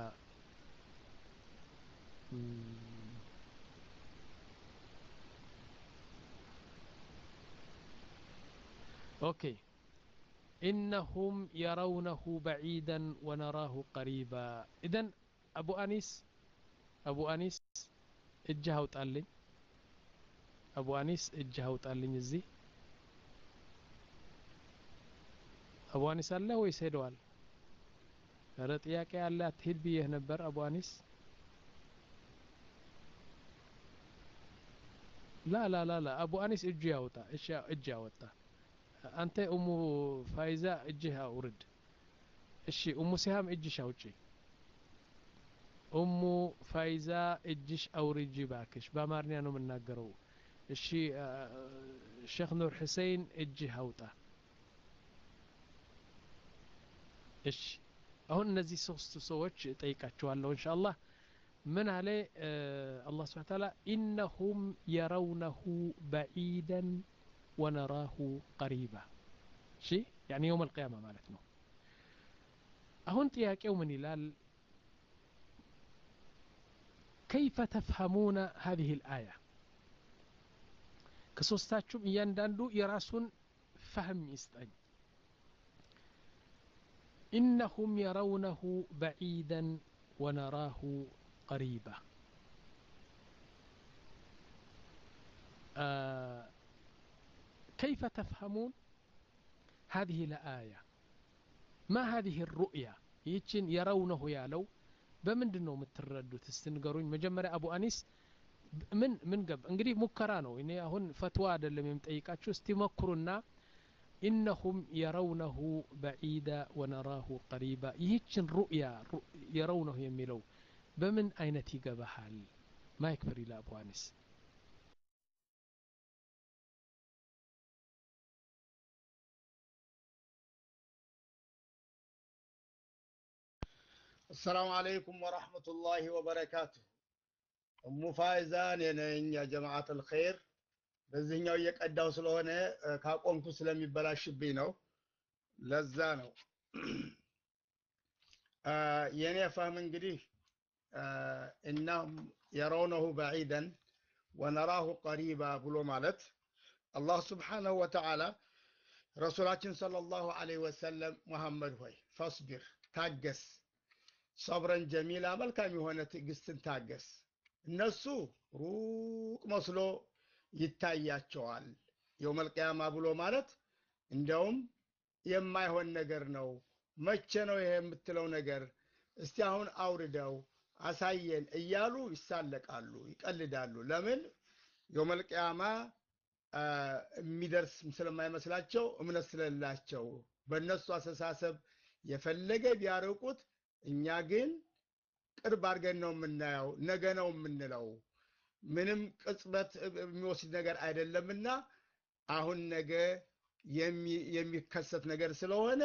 Speaker 9: أوكي إنهم يرونه بعيدا ونراه قريبا إذن أبو أنيس أبو أنيس اجهو تقلن أبو أنيس اجهو تقلن الزي أبو أنيس الله ويسيدوال رتياك الله تهد بيه نبر أبو أنيس لا لا لا لا أبو أنيس اجهو تا اجهو تا أنت أم فايزة اجها أورد الشي أم سهام اجش أوجي أم فايزة اجش أورد باكش بامارني أنا من ناقرو الشي الشيخ نور حسين اجها أوتا إيش هون نزي صوت صوت تيكاتشو الله إن شاء الله من عليه آه الله سبحانه وتعالى إنهم يرونه بعيدا ونراه قريبا شيء يعني يوم القيامة مالتنا أهون تياك يوم نلال كيف تفهمون هذه الآية كسوستاتشم يندندو يراسون فهم يستأج إنهم يرونه بعيدا ونراه قريبا آه كيف تفهمون هذه الآية ما هذه الرؤية يتشن يرونه يالو بمندنو متردو تستنقرون مجمرة أبو أنيس من من قبل انقريب مكرانو إني هون فتوى دلم يمتأيكاتشو استمكرنا إنهم يرونه بعيدا ونراه قريبا يتشن رؤية يرونه يميلو بمن أين تيقى بحال ما يكفر إلى أبو أنيس
Speaker 8: السلام عليكم ورحمة الله وبركاته أم فايزان يا جماعة الخير بزهنيو يقداو سلوهنه ካቆምኩ ስለሚበላሽብኝ ነው ለዛ ነው የኔ فهم እንግዲህ انهم يرونه بعيدا ونراه قريبا ብሎ ማለት አላህ Subhanahu Wa Ta'ala ረሱላችን ሰለላሁ ዐለይሂ ወሰለም ሙሐመድ ሆይ ፈስቢር ታገስ صبرا جميلا መልካም የሆነ ትዕግስትን ታገስ እነሱ ሩቅ መስሎ ይታያቸዋል። የውመል ቂያማ ብሎ ማለት እንደውም የማይሆን ነገር ነው። መቼ ነው ይሄ የምትለው ነገር? እስቲ አሁን አውርደው አሳየን እያሉ ይሳለቃሉ፣ ይቀልዳሉ። ለምን? የውመል ቂያማ የሚደርስ ስለማይመስላቸው፣ እምነት ስለሌላቸው። በእነሱ አስተሳሰብ የፈለገ ቢያርቁት፣ እኛ ግን ቅርብ አድርገን ነው የምናየው፣ ነገ ነው የምንለው። ምንም ቅጽበት የሚወስድ ነገር አይደለምና አሁን ነገ የሚከሰት ነገር ስለሆነ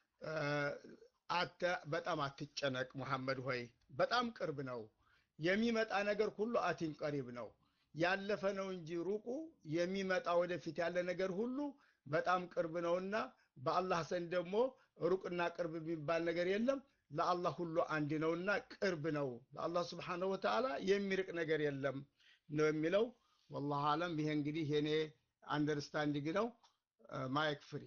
Speaker 8: አተ በጣም አትጨነቅ ሙሐመድ ሆይ፣ በጣም ቅርብ ነው። የሚመጣ ነገር ሁሉ አቲን ቀሪብ ነው። ያለፈ ነው እንጂ ሩቁ፣ የሚመጣ ወደፊት ያለ ነገር ሁሉ በጣም ቅርብ ነውና በአላህ ዘንድ ደግሞ ሩቅና ቅርብ የሚባል ነገር የለም። ለአላህ ሁሉ አንድ ነውና ቅርብ ነው። ለአላህ Subhanahu Wa Ta'ala የሚርቅ ነገር የለም ነው የሚለው። والله አለም። ይሄ እንግዲህ የኔ አንደርስታንዲንግ ነው። ማይክ ፍሪ።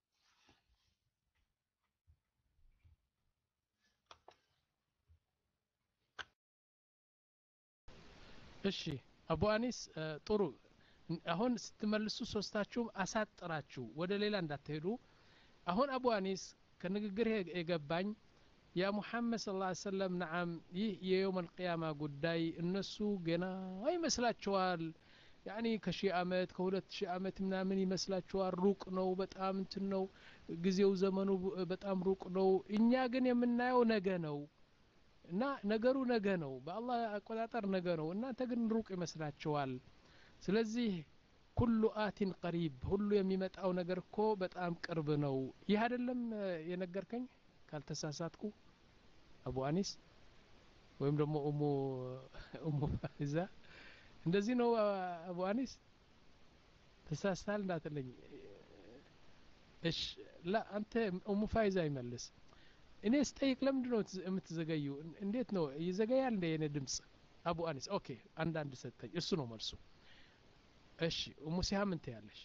Speaker 9: እሺ አቡ አኒስ ጥሩ። አሁን ስትመልሱ ሶስታችሁም አሳጥራችሁ ወደ ሌላ እንዳትሄዱ። አሁን አቡ አኒስ ከንግግር የገባኝ ያ ሙሐመድ ሰለላሁ ዐለይሂ ወሰለም ነዓም ይህ የየውመል ቂያማ ጉዳይ እነሱ ገና ይመስላቸዋል። ያኒ ከሺህ ዓመት ከሁለት ሺህ ዓመት ምናምን ይመስላቸዋል። ሩቅ ነው፣ በጣም እንትን ነው፣ ጊዜው ዘመኑ በጣም ሩቅ ነው። እኛ ግን የምናየው ነገ ነው እና ነገሩ ነገ ነው፣ በአላህ አቆጣጠር ነገ ነው። እናንተ ግን ሩቅ ይመስላችኋል። ስለዚህ ኩሉ አቲን ቀሪብ፣ ሁሉ የሚመጣው ነገር እኮ በጣም ቅርብ ነው። ይህ አይደለም የነገርከኝ ካልተሳሳትኩ አቡ አኒስ ወይም ደግሞ ኡሙ ኡሙ ፋይዛ? እንደዚህ ነው አቡ አኒስ? ተሳስተሃል እንዳትለኝ እሺ። ላ አንተ ኡሙ ፋይዛ ይመልስ። እኔ ስጠይቅ ለምንድን ነው የምትዘገዩ? እንዴት ነው ይዘገያል እንደ የኔ ድምጽ? አቡ አኒስ ኦኬ፣ አንድ አንድ ሰጠኝ፣ እሱ ነው መልሱ። እሺ ኡሙ ሲሃም ምን ትያለሽ?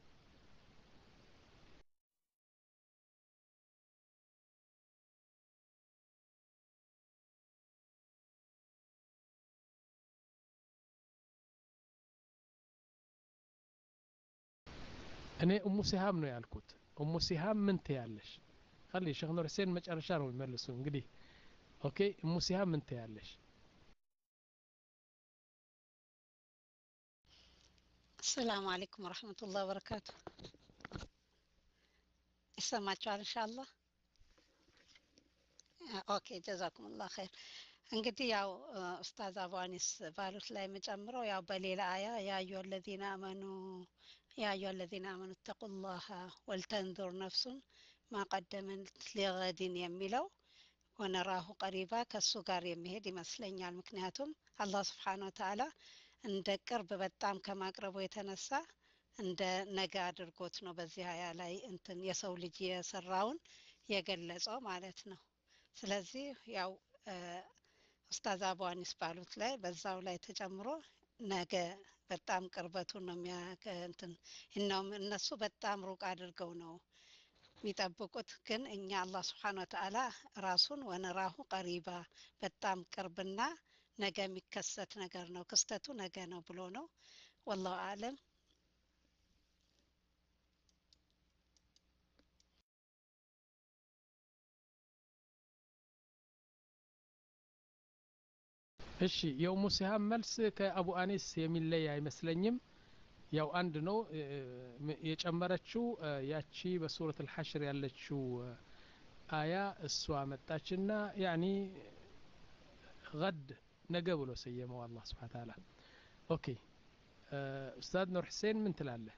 Speaker 9: እኔ ኡሙ ሲሃም ነው ያልኩት። ኡሙ ሲሃም ምን ትያለሽ? خلي ሼክ ኑር ሁሴን መጨረሻ ነው የሚመልሱ እንግዲህ። ኦኬ ኡሙ ሲሃም ምን ትያለሽ?
Speaker 13: السلام عليكم ورحمة الله وبركاته. ይሰማችኋል ኢንሻአላህ? ኦኬ ጀዛኩም الله خير። እንግዲህ ያው ኡስታዝ አቡ አኒስ ባሉት ላይ መጨምረው ያው በሌላ አያ ያ አዩሀ الذين آمنوا يا أيها الذين آمنوا اتقوا الله ولتنظر نفس ما قدمت لغد የሚለው ወነራሁ ቀሪባ ከሱ ጋር የሚሄድ ይመስለኛል። ምክንያቱም አላህ Subhanahu Wa Ta'ala እንደ ቅርብ በጣም ከማቅረቡ የተነሳ እንደ ነገ አድርጎት ነው በዚህ አያ ላይ እንትን የሰው ልጅ የሰራውን የገለጸው ማለት ነው። ስለዚህ ያው ኡስታዝ አቡ አኒስ ባሉት ላይ በዛው ላይ ተጨምሮ ነገ በጣም ቅርበቱን ነው የሚያከንትን እናም እነሱ በጣም ሩቅ አድርገው ነው የሚጠብቁት። ግን እኛ አላህ Subhanahu Wa Ta'ala ራሱን ወነራሁ ቀሪባ በጣም ቅርብና ነገ የሚከሰት ነገር ነው፣ ክስተቱ ነገ ነው ብሎ ነው። والله አለም።
Speaker 9: እሺ የኡሙ ሲሃም መልስ ከአቡ አኒስ የሚለይ አይመስለኝም። ያው አንድ ነው የጨመረችው ያቺ በሱረት አልሐሽር ያለችው አያ እሷ መጣችና ያኒ غد ነገ ብሎ ሰየመው አላህ Subhanahu Wa Ta'ala። ኦኬ ኡስታዝ ኑር ሁሴን ምን ትላለህ?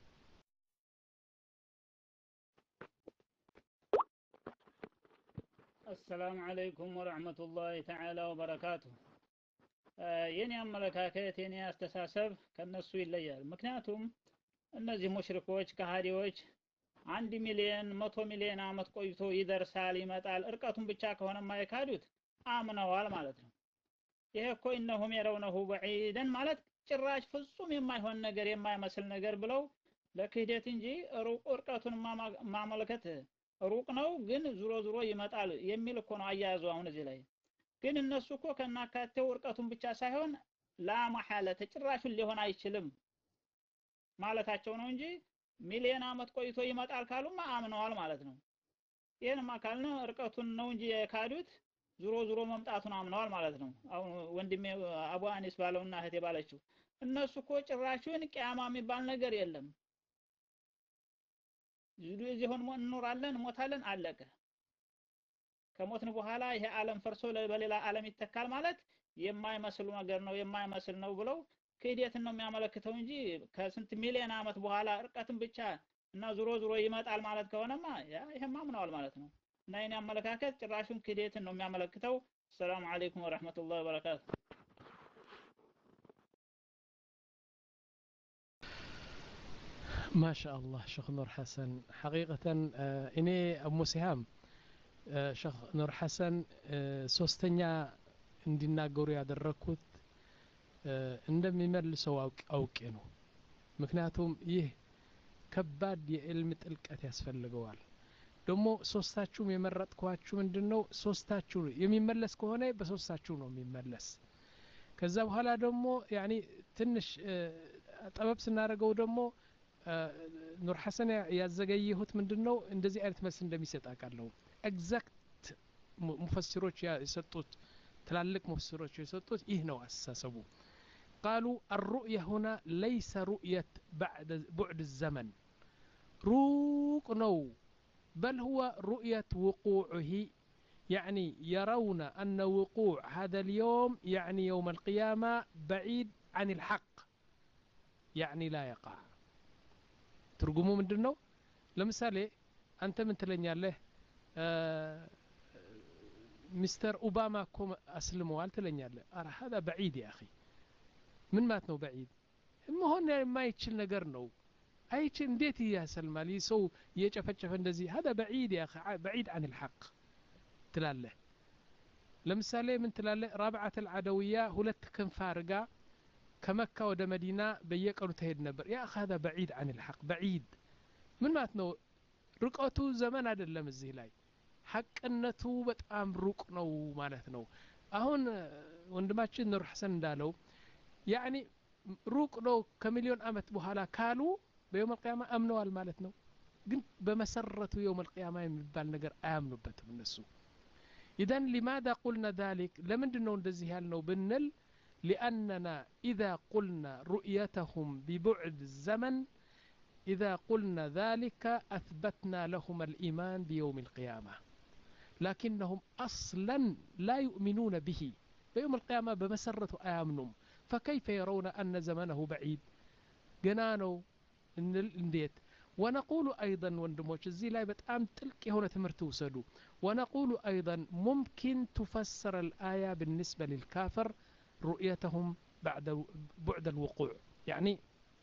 Speaker 11: السلام عليكم ورحمة الله تعالى وبركاته. የኔ አመለካከት የኔ አስተሳሰብ ከነሱ ይለያል። ምክንያቱም እነዚህ ሙሽሪኮች ከሃዲዎች አንድ ሚሊዮን መቶ ሚሊዮን አመት ቆይቶ ይደርሳል ይመጣል፣ እርቀቱን ብቻ ከሆነ ማይካዱት አምነዋል ማለት ነው። ይሄ እኮ እነሁም የረውነሁ በዒደን ማለት ጭራሽ ፍጹም የማይሆን ነገር የማይመስል ነገር ብለው ለክህደት እንጂ ሩቅ እርቀቱን ማመልከት ሩቅ ነው ግን ዙሮ ዙሮ ይመጣል የሚል እኮ ነው አያያዙ። አሁን እዚህ ላይ ግን እነሱ እኮ ከናካቴው እርቀቱን ብቻ ሳይሆን ላ መሐለ ተጭራሹን ሊሆን አይችልም ማለታቸው ነው እንጂ ሚሊዮን አመት ቆይቶ ይመጣል ካሉማ አምነዋል ማለት ነው። ይሄንማ ካልነ ርቀቱን ነው እንጂ የካዱት ዙሮ ዙሮ መምጣቱን አምነዋል ማለት ነው። አሁን ወንድሜ አቡ አኒስ ባለውና እህቴ ባለችው እነሱ እኮ ጭራሹን ቂያማ የሚባል ነገር የለም እዚህ ሆነ እንኖራለን ሞታለን አለቀ። ከሞትን በኋላ ይሄ ዓለም ፈርሶ በሌላ ዓለም ይተካል ማለት የማይመስል ነገር ነው የማይመስል ነው ብለው ክህደትን ነው የሚያመለክተው እንጂ ከስንት ሚሊዮን አመት በኋላ ርቀትን ብቻ እና ዙሮ ዙሮ ይመጣል ማለት ከሆነማ ያ ይሄማ አምነዋል ማለት ነው። እና የኔ አመለካከት ጭራሹን ክህደትን ነው የሚያመለክተው። ሰላም አለይኩም ወራህመቱላሂ ወበረካቱ።
Speaker 9: ما شاء الله شيخ نور حسن حقيقة إني أبو سهام شيخ نور حسن ሶስተኛ እንዲናገሩ ያደረኩት እንደሚመልሰው አውቄ ነው። ምክንያቱም ይህ ከባድ የዕልም ጥልቀት ያስፈልገዋል። ደግሞ ሶስታችሁም የመረጥኳችሁ ምንድነው ሶስታችሁ የሚመለስ ከሆነ በሶስታችሁ ነው የሚመለስ። ከዛ በኋላ ደግሞ ያኒ ትንሽ ጠበብ ስናደርገው ደግሞ ኑር ሐሰን ያዘገየሁት ምንድነው እንደዚህ አይነት መልስ እንደሚሰጥ አውቃለሁ። ኤግዛክት ሙፈሲሮች የሰጡት ትላልቅ ሙፈሲሮች የሰጡት ይህ ነው አስተሳሰቡ። قالوا الرؤية هنا ليس رؤية بعد بعد الزمن روق نو بل هو رؤية وقوعه يعني يرون أن وقوع هذا اليوم يعني يوم القيامة بعيد عن الحق يعني لا يقع ترجموا من دنو لمثالي أنت من تلنيا له آه مستر أوباما كم أسلموا قال تلنيا له أرى هذا بعيد يا أخي من مات نو بعيد ما هو ما يتشل نجر نو أيش نديتي يا سلمى لي سو يجفجف اندزي هذا بعيد يا أخي بعيد عن الحق تلاله لمثالي من تلاله رابعة العدوية هلت كن فارقة كمكة ود مدينة بيقروا تهد نبر يا أخي هذا بعيد عن الحق بعيد من مات نو رقعته زمان هذا اللي مزيه لاي حق النتو بتأم رق نو مالت نو أهون وندماتشين نور حسن دالو يعني روق نو كمليون أمت بحالا كالو بيوم القيامة أمنوا المالت نو قلت بمسرة يوم القيامة يمبال نقر آمنوا بتم النسو إذن لماذا قلنا ذلك لمن دنو ندزيها لنو بنل لأننا إذا قلنا رؤيتهم ببعد الزمن إذا قلنا ذلك أثبتنا لهم الإيمان بيوم القيامة لكنهم أصلا لا يؤمنون به بيوم القيامة بمسرة آمنهم فكيف يرون أن زمنه بعيد جنانو انديت ونقول أيضا وندموش الزي لا بتأم تلك هنا تمرتو سدو ونقول أيضا ممكن تفسر الآية بالنسبة للكافر رؤيتهم بعد بعد الوقوع يعني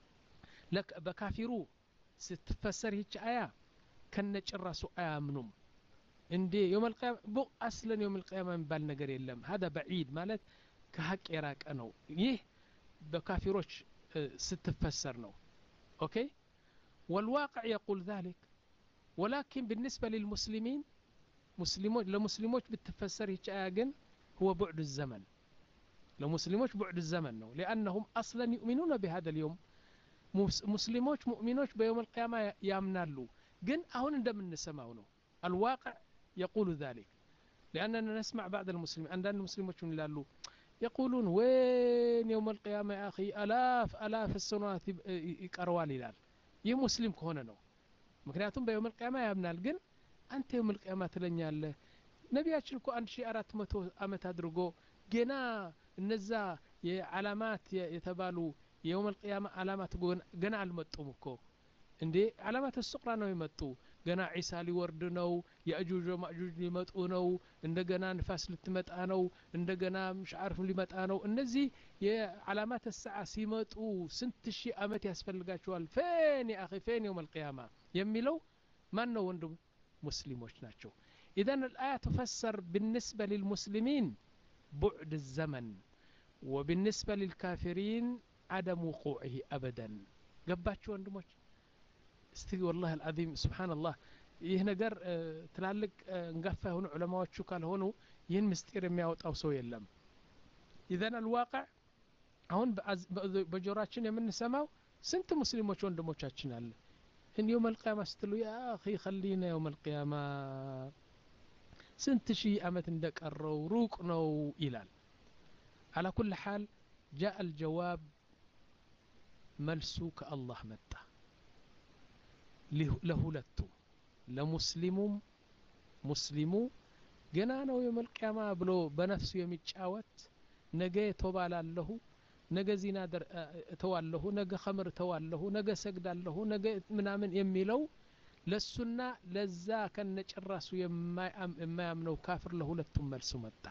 Speaker 9: لك بكافرو ستفسر هيك آية كنج الرسو آمنهم اندي يوم القيامة بو أصلا يوم القيامة من بالنقر يلم هذا بعيد مالت كهك إراك أنو يه بكافروش ستفسر نو أوكي والواقع يقول ذلك ولكن بالنسبة للمسلمين مسلمون لمسلموش بتفسر هيك آجن هو بعد الزمن لمسلموش بعد الزمن نو لأنهم أصلا يؤمنون بهذا اليوم مسلموش مؤمنوش بيوم القيامة يامنالو جن أهون ندم نسمعونه الواقع يقول ذلك لأننا نسمع بعض المسلمين أن المسلموش من لالو يقولون وين يوم القيامة يا أخي ألاف ألاف السنوات يقروالي لال يا مسلم كهنا نو مكنياتهم بيوم القيامة يا ابن الجن أنت يوم القيامة تلني الله نبي أشلكو أن شيء أرات متو أمت هدرجو جنا النزا علامات يتبالو يوم القيامة علامات جنا المتومكو عندي علامات السقرة نو يمتو جنا عيسى لورد نو يأجوج ومأجوج لمتو نو عند جنا نفاس لتمتأ نو عند جنا مش عارف لمتأ نو النزي علامات الساعة سيمتو سنت شيء أمت يسفل جاشوال فين يا أخي فين يوم القيامة يميلو ما نو وندم مسلموش ناتشو إذن الآية تفسر بالنسبة للمسلمين بعد الزمن وبالنسبة للكافرين عدم وقوعه أبدا قباتشو وندموش استي والله العظيم سبحان الله ይህ ነገር ትላልቅ እንጋፋ የሆኑ ዑለማዎቹ ካልሆኑ ይህን ምስጢር የሚያወጣው ሰው የለም إذن الواقع አሁን በጆራችን የምንሰማው ስንት ሙስሊሞች ወንድሞቻችን አለ ان يوم القيامه ስትሉ يا اخي خلينا يوم القيامه ስንት ሺህ አመት እንደቀረው ሩቅ ነው ይላል على كل حال جاء الجواب መልሱ ከአላህ መጣ ለሁለቱም ለሙስሊሙም ሙስሊሙ ገና ነው የውም القيامه ብሎ በነፍሱ የሚጫወት ነገ ተባላለሁ ነገ ዚና ተዋለሁ ነገ ኸምር ተዋለሁ ነገ ሰግዳለሁ ነገ ምናምን የሚለው ለሱና ለዛ ከነጭራሱ የማያምነው ካፍር ለሁለቱም መልሱ መጣ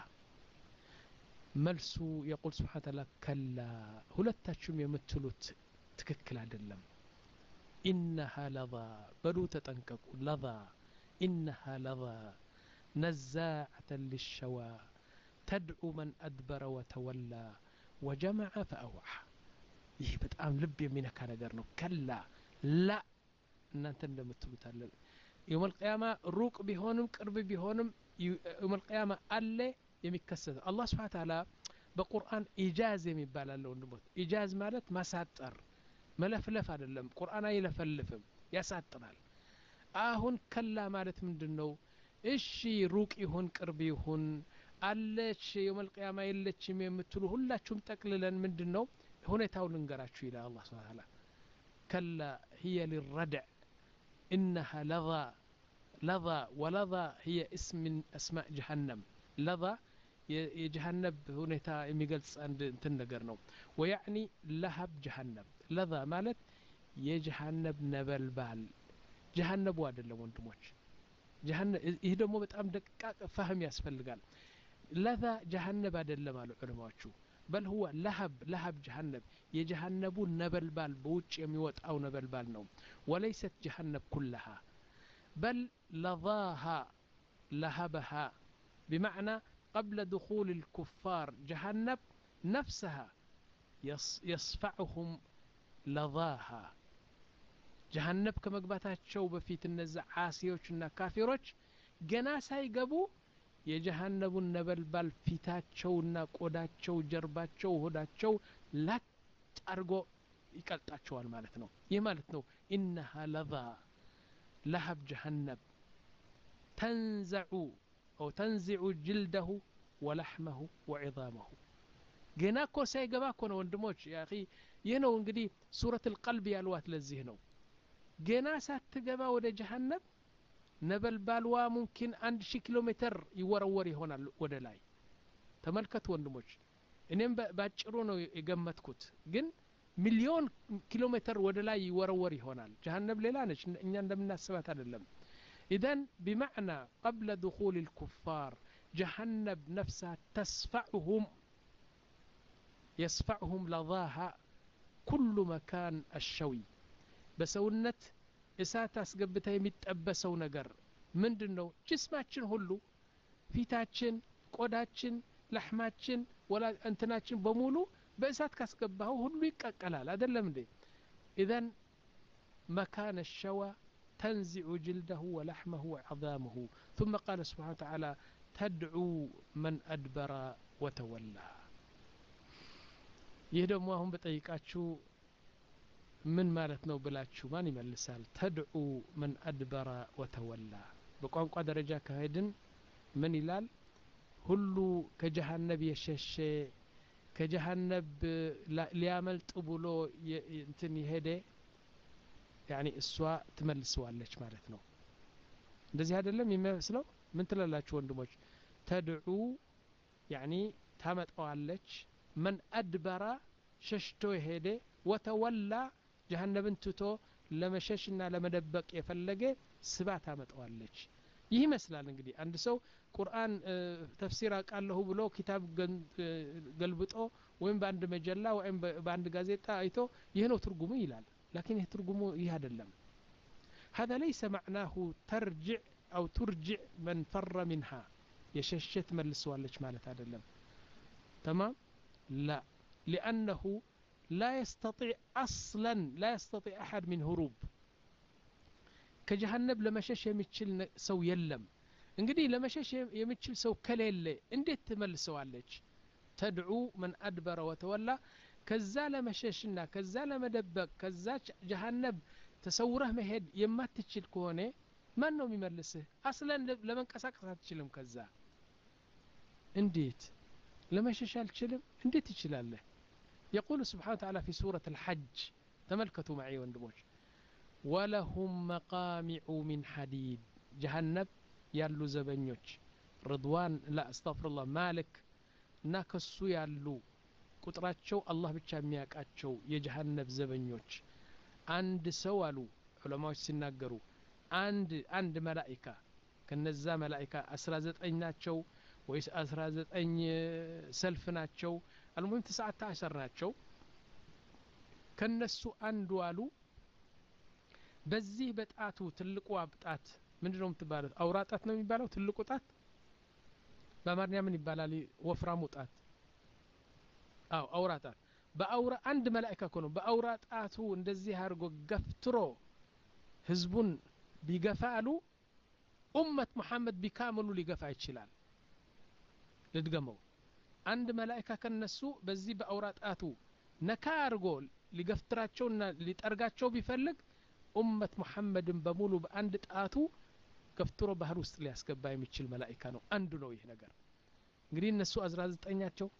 Speaker 9: መልሱ يقول سبحانه وتعالى كلا ሁለታችሁም የምትሉት ትክክል አይደለም إنها لظى በሉ ተጠንቀቁ لظى إنها لظى نزاعة للشوى تدعو من أدبر وتولى وجمع فأوعى ይህ በጣም ልብ የሚነካ ነገር ነው ከላ ላ እናንተ እንደምትሉት አለ يوم القيامة ሩቅ ቢሆንም ቅርብ ቢሆንም يوم القيامة አለ የሚከሰት አላህ Subhanahu Wa Ta'ala በቁርአን ኢጃዝ የሚባል አለ ወንድሞች ኢጃዝ ማለት ማሳጠር መለፍለፍ አይደለም ቁርአን አይለፈልፍም ያሳጥራል አሁን ከላ ማለት ምንድነው እሺ ሩቅ ይሁን ቅርብ ይሁን አለች يوم القيامة የለችም የምትሉ ሁላችሁም ጠቅልለን ምንድነው ሁኔታው ልንገራችሁ ይላል አላህ Subhanahu Wa Ta'ala كلا هي للردع إنها لظى لظى ولظى هي اسم من أسماء جهنم لظى የጀሃነም ሁኔታ የሚገልጽ አንድ እንትን ነገር ነው ويعني لهب جهنم لظى ማለት የጀሃነም ነበልባል ጀሃነቡ አይደለም ወንድሞች ጀሃነም ይሄ ደግሞ በጣም ደቃቅ فهم ያስፈልጋል لظى جهنم አይደለም አሉ ዑለማዎቹ بل هو لهب لهب جهنم የጀሃነቡ ነበልባል በውጭ የሚወጣው ነበልባል ነው وليست جهنم كلها بل لظاها لهبها بمعنى قبل دخول الكفار جهنم نفسها يصفعهم لظاها جهنم ከመግባታቸው በፊት እነዛ ዓሲዮችና ካፊሮች ገና ሳይገቡ የጀሃነቡን ነበልባል ፊታቸውና ቆዳቸው ጀርባቸው ሆዳቸው ላጥ አርጎ ይቀልጣቸዋል ማለት ነው ይህ ማለት ነው إنها لظى لهب جهنم تنزع أو تنزع جلده ولحمه وعظامه ገና እኮ ሳይገባ እኮ ነው ወንድሞች ያ اخي ይህ ነው እንግዲህ ሱረቱ القلب ያልዋት ለዚህ ነው ገና ሳትገባ ወደ ጀሃነም ነበልባልዋ ሙምኪን አንድ ሺህ ኪሎ ሜትር ይወረወር ይሆናል ወደ ላይ ተመልከቱ ወንድሞች እኔም ባጭሩ ነው የገመትኩት ግን ሚሊዮን ኪሎ ሜትር ወደ ላይ ይወረወር ይሆናል ጀሃነም ሌላ ነች እኛ እንደምናስባት አይደለም اذا بمعنى قبل دخول الكفار جهنم نفسها تسفعهم يسفعهم لظاها كل مكان الشوي بسونت እሳት አስገብታ የሚጠበሰው ነገር ምንድነው ጅስማችን ሁሉ ፊታችን ቆዳችን ለህማችን ወላ እንትናችን በሙሉ በእሳት ካስገባው ሁሉ ይቀቀላል አይደለም እንዴ اذا مكان الشوى تنزع جلده ولحمه وعظامه ثم قال سبحانه وتعالى تدعو من أدبر وتولى يهدم وهم بطيقاتشو من ማለት ነው ብላችሁ ማን ይመልሳል تدعو من أدبر وتولى በቋንቋ ደረጃ ከሄድን ምን ይላል ሁሉ ከጀሃነብ የሸሸ ከጀሃነብ ሊያመልጥ ብሎ እንትን ይሄደ يعني እሷ ትመልሰዋለች ማለት ነው እንደዚህ አይደለም የሚመስለው ምን ትላላችሁ ወንድሞች تدعو يعني ታመጣዋለች من أدبر ሸሽቶ ይሄደ وتولى جهنم ትቶ ለመሸሽና ለመደበቅ የፈለገ ስባት አመጣዋለች ይህ ይመስላል እንግዲህ አንድ ሰው ቁርአን ተፍሲር አቃለሁ ብሎ ኪታብ ገልብጦ ወይም በአንድ መጀላ ወይም በአንድ ጋዜጣ አይቶ ይሄ ነው ትርጉሙ ይላል لكن ይሄ ትርጉሙ ይህ አይደለም هذا ليس معناه ترجع أو ترجع من فر منها يششت መልሰዋለች ማለት አይደለም تمام لا لأنه لا يستطيع أصلا لا يستطيع أحد من هروب كجهنم لمشش የሚችል ሰው የለም እንግዲህ ለመሸሽ የሚችል ሰው ከሌለ እንዴት ትመልሰዋለች تدعو من أدبر وتولى ከዛ ለመሸሽና ከዛ ለመደበቅ ከዛ ጀሃነም ተሰውረህ መሄድ የማትችል ከሆነ ማን ነው የሚመልስህ? አስለን ለመንቀሳቀስ አትችልም። ከዛ እንዴት ለመሸሽ አልችልም? እንዴት ይችላለህ? يقول سبحانه وتعالى في سورة الحج تملكتوا معي وندموش ولهم مقامع من حديد جهنم يالو زبنيوش رضوان لا استغفر الله مالك ناكسو يالو ቁጥራቸው አላህ ብቻ የሚያውቃቸው የጀሃነም ዘበኞች አንድ ሰው አሉ ዑለማዎች ሲናገሩ አንድ አንድ መላእክት ከነዛ መላእክት አስራ ዘጠኝ ናቸው ወይስ አስራ ዘጠኝ ሰልፍ ናቸው አልሙሂም ተስዓተ ዐሸር ናቸው ከነሱ አንዱ አሉ በዚህ በጣቱ ትልቁ አብጣት ምንድነው የምትባለው አውራጣት ነው የሚባለው ትልቁ ጣት በአማርኛ ምን ይባላል ወፍራሙ ጣት አው አውራጣት በአውራ አንድ መላእክት እኮ ነው በአውራጣቱ እንደዚህ አድርጎ ገፍትሮ ህዝቡን ቢገፋ አሉ ኡመት መሐመድ ቢካመሉ ሊገፋ ይችላል ልድገመው አንድ መላእክት ከነሱ በዚህ በአውራጣቱ ነካ አድርጎ ሊገፍትራቸውና ሊጠርጋቸው ቢፈልግ ኡመት መሐመድን በሙሉ በአንድ ጣቱ ገፍትሮ ባህር ውስጥ ሊያስገባ የሚችል መላእክት ነው አንዱ ነው ይሄ ነገር እንግዲህ እነሱ አስራ ዘጠኝ ናቸው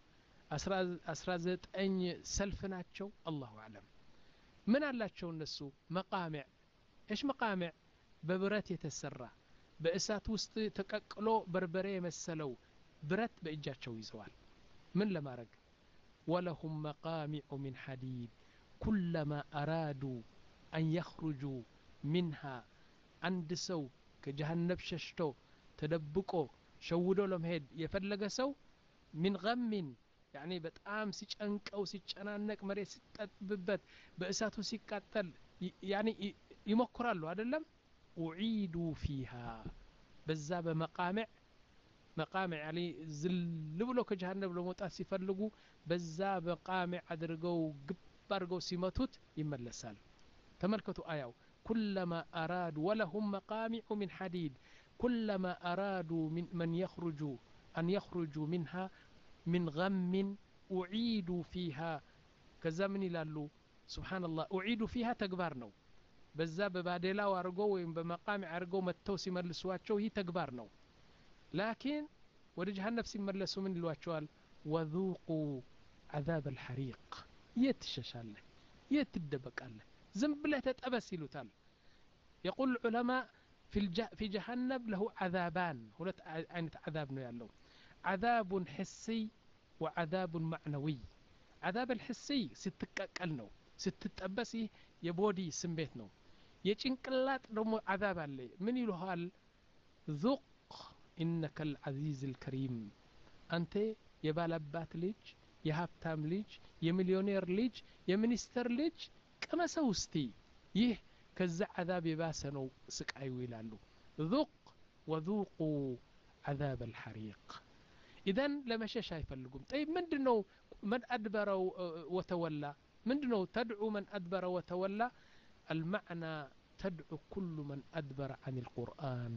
Speaker 9: አስራ ዘጠኝ ሰልፍ ናቸው አላሁ አለም ምን አላቸው እነሱ መቃሚዕ ايش መቃሚዕ በብረት የተሰራ በእሳት ውስጥ ተቀቅሎ በርበሬ የመሰለው ብረት በእጃቸው ይዘዋል ምን ለማድረግ ولهم مقامع من حديد كلما أرادوا أن يخرجوا منها عند سو كجهنم ششتو تدبقو شودو لمهد يفلق سو من غم يعني በጣም ሲጨንቀው ሲጨናነቅ መሬት ሲጠብበት በእሳቱ ሲቃጠል يعني ይሞክራሉ አይደለም وعيدوا فيها በዛ በመቃሚዕ መቃሚዕ يعني ዝል ብሎ ከጀሃነም ለመውጣት ሲፈልጉ በዛ በቃሚዕ አድርገው ግብ አድርገው ሲመቱት ይመለሳል ተመልከቱ አያው كلما أرادوا ولهم مقامع من حديد كلما أرادوا من من يخرجوا أن يخرجوا منها من غم أعيدوا فيها كزمن لالو سبحان الله أعيدوا فيها تكبار نو بزاب بادلا وارجو وين بمقام عرجو متوسي ملسواتشو هي تكبار نو لكن ورجها نفسي ملسوا من الواتشوال وذوقوا عذاب الحريق يتششال يتدبك الله زنبله تتأبسلو تال يقول العلماء في الج... في جهنم له عذابان هنا عين عذاب نو يالو عذاب حسي وعذاب معنوي عذاب الحسي ستتقل ነው ስትጠበስ የቦዲ ስሜት ነው የጭንቅላት ደግሞ عذاب አለ ምን ይሉሃል ذق انك العزيز الكريم አንተ የባለባት ልጅ የሀብታም ልጅ የሚሊዮኔር ልጅ የሚኒስተር ልጅ ቀመሰው እስቲ ይህ ከዛ عذاب የባሰ ነው ስቃዩ ይላሉ ذق وذوقوا عذاب الحريق إذن لما شاش يفلقون طيب من دنو من أدبر وتولى من دنو تدعو من أدبر وتولى المعنى تدعو كل من أدبر عن القرآن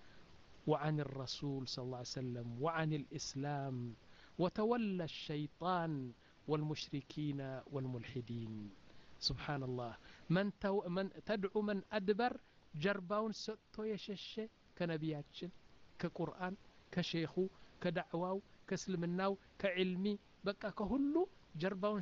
Speaker 9: وعن الرسول صلى الله عليه وسلم وعن الإسلام وتولى الشيطان والمشركين والملحدين سبحان الله من, تو من تدعو من أدبر جرباون ستو يشش كنبياتشن كقرآن كشيخو كدعواو كسلمناو كعلمي بقى كهلو جرباون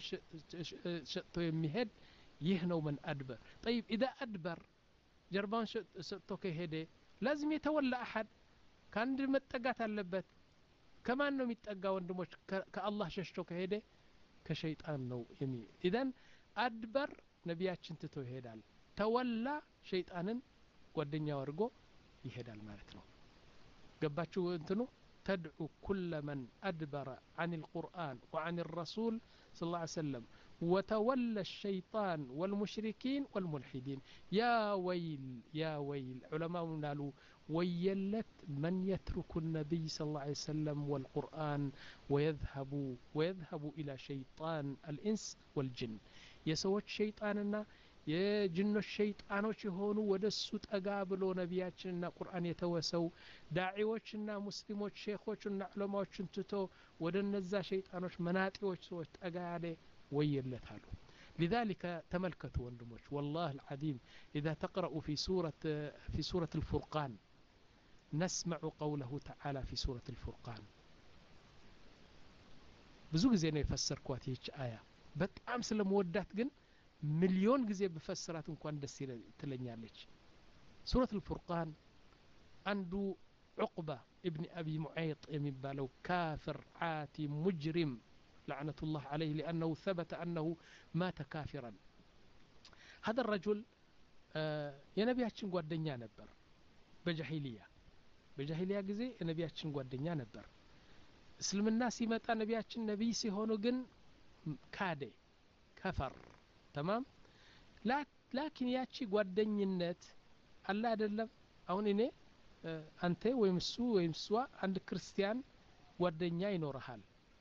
Speaker 9: شتو يمهد يهنو من أدبر طيب إذا أدبر جرباون شتو كهدي لازم يتولى أحد كان متقات اللبت كمان نو متقا وندموش كالله ششتو كهدي كشيطان نو يمي إذن أدبر نبياتشن تتو يهدال تولى شيطانا والدنيا ورقو يهدال مالتنو قباتشو انتنو تدعو كل من أدبر عن القرآن وعن الرسول صلى الله عليه وسلم وتولى الشيطان والمشركين والملحدين يا ويل يا ويل علماء قالوا ويلت من يترك النبي صلى الله عليه وسلم والقرآن ويذهب ويذهب إلى شيطان الإنس والجن يسوت شيطاننا የጅኖች ሸይጣኖች የሆኑ ወደሱ ጠጋ ብሎ ነቢያችንና ቁርአን የተወሰው ዳዒዎችና ሙስሊሞች ሼኾችና ዑለማዎችን ትቶ ወደ እነዛ ሸይጣኖች መናጢዎች ሰዎች ጠጋ ያለ ويلت አሉ لذلك تملكتوا ወንድሞች والله العظيم إذا تقرأوا في سورة في سورة الفرقان نسمع قوله تعالى في سورة الفرقان ብዙ ጊዜ ነው የፈሰርኳት ይህች አያ በጣም ስለምወዳት ግን ሚሊዮን ጊዜ በፈሰራት እንኳን ደስ ትለኛለች سورة الفرقان عنده عقبة ابن أبي معيط يمبالو كافر عاتي مجرم لعنة الله عليه لأنه ثبت أنه مات كافرا هذا الرجل آه يا نبياتشن قدنيا نبر بجاهلية بجاهلية جزي يا نبياتشن قدنيا نبر اسلم الناس يمتى نبياتشن نبي سيهونو جن كادي كفر تمام لا لكن ياتشي قدنينت الله أدلم أون إني አንተ ወይም እሱ ወይም እሷ አንድ ክርስቲያን ጓደኛ ይኖርሃል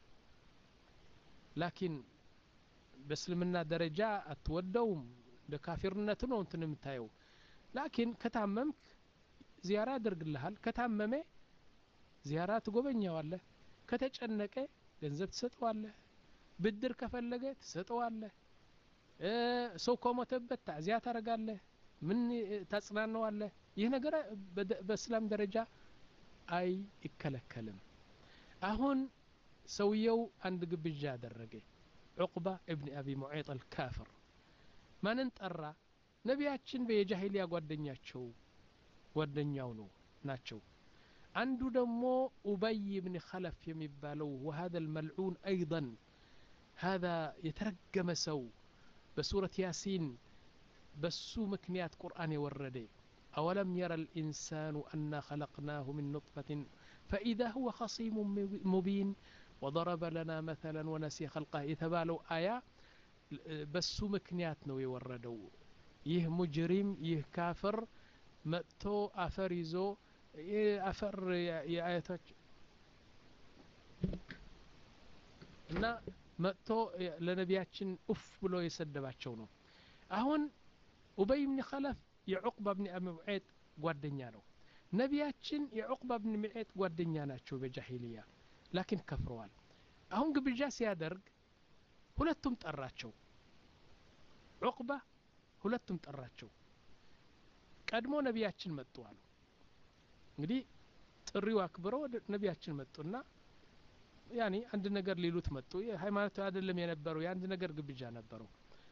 Speaker 9: ላኪን በእስልምና ደረጃ አትወደውም ለካፊርነት ነው እንትን የምታየው ላኪን ከታመምክ ዚያራ ያደርግልሃል ከታመመ ዚያራ ትጎበኛዋለህ ከተጨነቀ ገንዘብ ትሰጠዋለህ ብድር ከፈለገ ትሰጠዋለህ ሰው ከሞተበት ታዚያ ታረጋለህ ምን ታጽናናዋለህ ይህ ነገር በእስላም ደረጃ አይ ይከለከልም አሁን ሰውየው አንድ ግብዣ አደረገ ዑቅባ ኢብኑ አቢ ሙዓይጥ አልካፍር ማንን ጠራ ነቢያችን በየጃሂሊያ ጓደኛቸው ጓደኛው ነው ናቸው አንዱ ደግሞ ኡበይ ኢብኑ ኸለፍ የሚባለው وهذا الملعون ايضا هذا يترجم سو بسوره ياسين بسو مكنيات قران يورده أولم يرى الإنسان أنا خلقناه من نطفة فإذا هو خصيم مبين وضرب لنا مثلا ونسي خلقه يتبالوا آية بس مكنيات نو يوردو يه مجرم يه كافر متو أفريزو أفر يا آياتك እና መጥቶ ለነቢያችን ኡፍ ብሎ የሰደባቸው ነው አሁን ኡበይ ኢብኑ ኸለፍ የዑቅባ ኢብኑ አቢ ሙዓይጥ ጓደኛ ነው ነቢያችን የዑቅባ ኢብኑ ሙዓይጥ ጓደኛ ናቸው በጃሂሊያ ላኪን ከፍረዋል አሁን ግብዣ ሲያደርግ ሁለቱም ጠራቸው ዑቅባ ሁለቱም ጠራቸው ቀድሞ ነቢያችን መጡ አሉ እንግዲህ ጥሪው አክብረው ነቢያችን መጡና ያኒ አንድ ነገር ሊሉት መጡ የሃይማኖት አይደለም የነበረው የአንድ ነገር ግብዣ ነበረው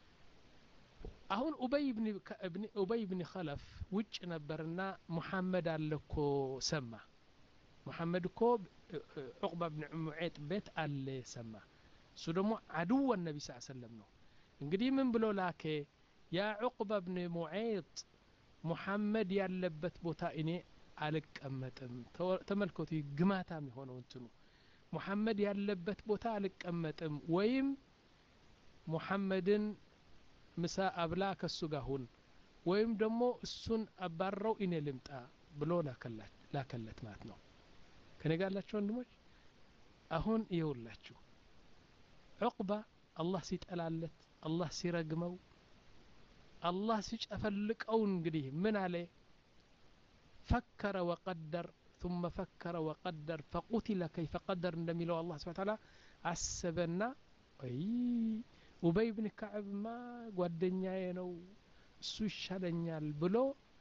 Speaker 9: አሁን ኡበይ ኢብኑ ኢብኑ ኡበይ ኢብኑ ኸለፍ ውጭ ነበርና ሙሐመድ አለኮ ሰማ ሙሐመድ እኮ ዑቅባ ኢብኑ ሙዓይጥ ቤት አለ ሰማ እሱ ደግሞ አድው ነብይ ሰለላሁ ዐለይሂ ወሰለም ነው እንግዲህ ምን ብሎ ላከ ያ ዑቅባ ኢብኑ ሙዓይጥ ሙሐመድ ያለበት ቦታ እኔ አልቀመጥም ተመልከቱ ግማታም የሆነው እንትኑ ሙሐመድ ያለበት ቦታ አልቀመጥም ወይም ሙሐመድን ምሳ አብላ ከሱ ጋር ሁን ወይም ደግሞ እሱን አባረው እኔ ልምጣ ብሎ ላከላት ላከለት ማለት ነው ከነጋላችሁ ወንድሞች አሁን ይውላችሁ ዑቅባ አላህ ሲጠላለት አላህ ሲረግመው አላህ ሲጨፈልቀው እንግዲህ ምን አለ فكر وقدر ثم فكر وقدر فقتل كيف قدر እንደሚለው አላህ Subhanahu Wa Ta'ala አሰበና አይ ኡበይ ኢብኑ ከዕብ ማ ጓደኛዬ ነው እሱ ይሻለኛል ብሎ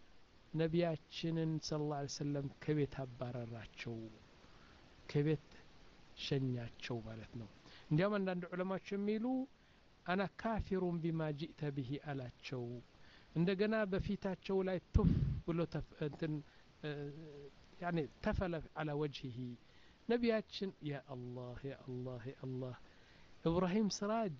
Speaker 9: ነቢያችንን ሰለላሁ ዐለይሂ ወሰለም ከቤት አባረራቸው ከቤት ሸኛቸው ማለት ነው እንዲያውም አንዳንድ ዑለማዎች የሚሉ አና ካፊሩን ቢማ ጂእተ ቢሂ አላቸው እንደገና በፊታቸው ላይ ቱፍ ብሎ እንትን يعني تفل على وجهه نبياتشن يا الله يا الله يا الله إبراهيم سراج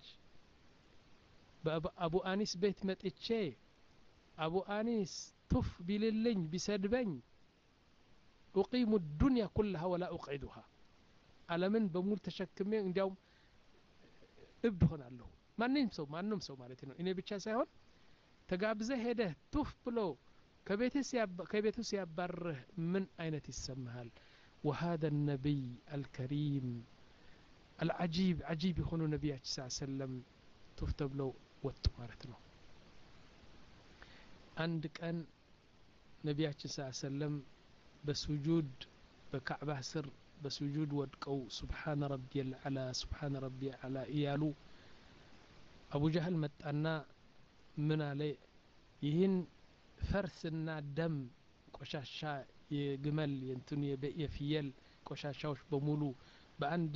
Speaker 9: أبو آنيس بيت متئتشي أبو آنيس تف بللين بسدبين أقيم الدنيا كلها ولا أقعدها على من بمول تشكمين جاوم ابد هنا له ما نمسو ما نمسو مالتنا إني بتشا سيهون تقابزه هده تف بلو كبيتو سيابره من أين تسمهال وهذا النبي الكريم العجيب عجيب يكون النبي صلى الله عليه وسلم تفتب له وتمارتنا عندك أن نبي صلى الله عليه وسلم بسجود بكعبة سر بسجود ودقو سبحان ربي العلا سبحان ربي العلا إيالو አቡ ጀህል መጣና ምን አለ ይህን ፈርስና ደም ቆሻሻ የግመል የእንትን የፍየል ቆሻሻዎች በሙሉ በአንድ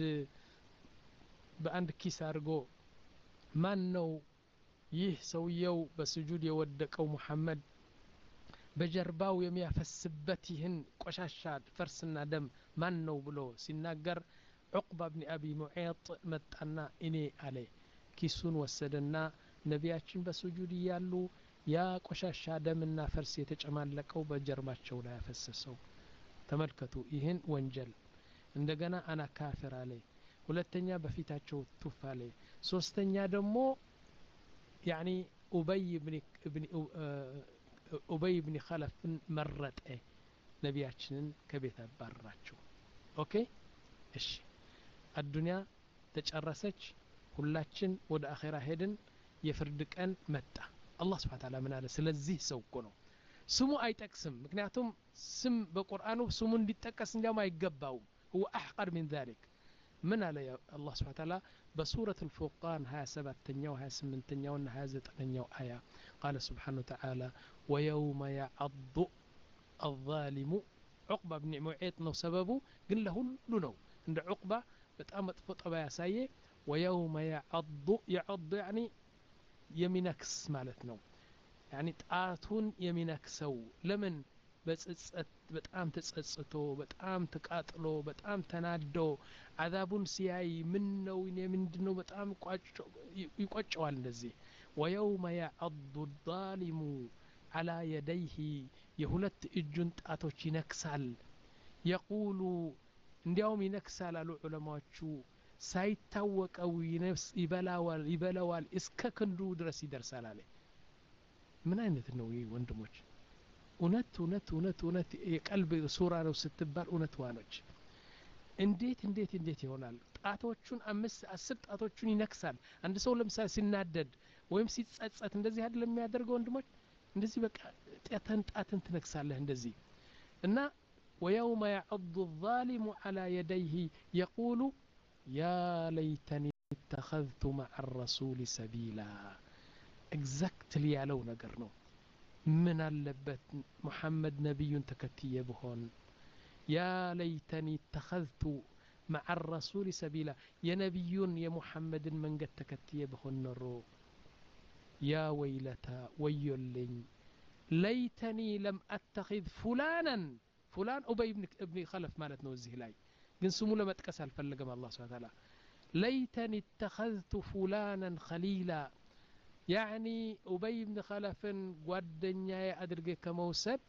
Speaker 9: በአንድ ኪስ አድርጎ ማን ነው ይህ ሰውየው በስጁድ የወደቀው ሙሐመድ በጀርባው የሚያፈስበት ይህን ቆሻሻ ፈርስና ደም ማን ነው ብሎ ሲናገር ዑቅባ ብን አቢ ሙዒጥ መጣና እኔ አለ ኪሱን ወሰደና ነቢያችን በስጁድ እያሉ ያ ቆሻሻ ደምና ፈርስ የተጨማለቀው በጀርባቸው ላይ ያፈሰሰው ተመልከቱ ይህን ወንጀል እንደገና አና ካፊር አለ ሁለተኛ በፊታቸው ቱፍ አለ ሶስተኛ ደግሞ ያኒ ኡበይ ብን ብን ኡበይ ብን ኸለፍ መረጠ ነቢያችንን ከቤት አባረራቸው ኦኬ እሺ አዱንያ ተጨረሰች ሁላችን ወደ አኺራ ሄድን የፍርድ ቀን መጣ አላህ Subhanahu Ta'ala ምን አለ ስለዚህ ሰው እኮ ነው ስሙ አይጠቅስም ምክንያቱም ስም በቁርአኑ ስሙ እንዲጠቀስ እንዲያውም አይገባውም هو احقر من ذلك من على الله سبحانه وتعالى بسورة الفرقان هاي سبعتنيا وهاي سمنتنيا وهاي زتنيا آية قال سبحانه وتعالى ويوم يعض الظالم عقبة بن معيط نو سببه قل له لنو عند عقبة بتأمت فطبع سايه ويوم يعض يعض يعني يمينكس مالتنا يعني تآتون يمينكسو لمن በጽጽት በጣም ተጸጽቶ በጣም ተቃጥሎ በጣም ተናዶ አዛቡን ሲያይ ምን ነው እኔ ምንድነው በጣም ይቆጨዋል እንደዚህ ويوم يعض الظالم على يديه የሁለት እጁን ጣቶች ይነክሳል يقول እንዲያውም ይነክሳል አሉ ዑለማዎቹ ሳይታወቀው ይነፍስ ይበላዋል ይበላዋል እስከ ክንዱ ድረስ ይደርሳል አለ ምን አይነት ነው ይሄ ወንድሞች እውነት እውነት እውነት እውነት የቀልብ ሱራ ነው ስትባል እውነት ዋኖች እንዴት እንዴት እንዴት ይሆናል ጣቶቹን አምስት አስር ጣቶቹን ይነክሳል አንድ ሰው ለምሳሌ ሲናደድ ወይም ሲጸጸት እንደዚህ አይደለም የሚያደርገው ወንድሞች እንደዚህ በቃ ጣትን ጣትን ትነክሳለህ እንደዚህ እና ويوم يعض الظالم على يديه يقول يا ليتني اتخذت مع الرسول سبيلا exactly ያለው ነገር ነው من اللبت محمد نبي تكتي بهون يا ليتني اتخذت مع الرسول سبيلا يا نبي يا محمد من قد تكتي بهون الرو يا ويلتا ويلين ليتني لم اتخذ فلانا فلان أبي ابن ابن خلف مالت نوزه لاي قن سمو لما تكسل فلقم الله سبحانه وتعالى ليتني اتخذت فلانا خليلا يعني أبي بن خلف قدنيا أدرك كموسد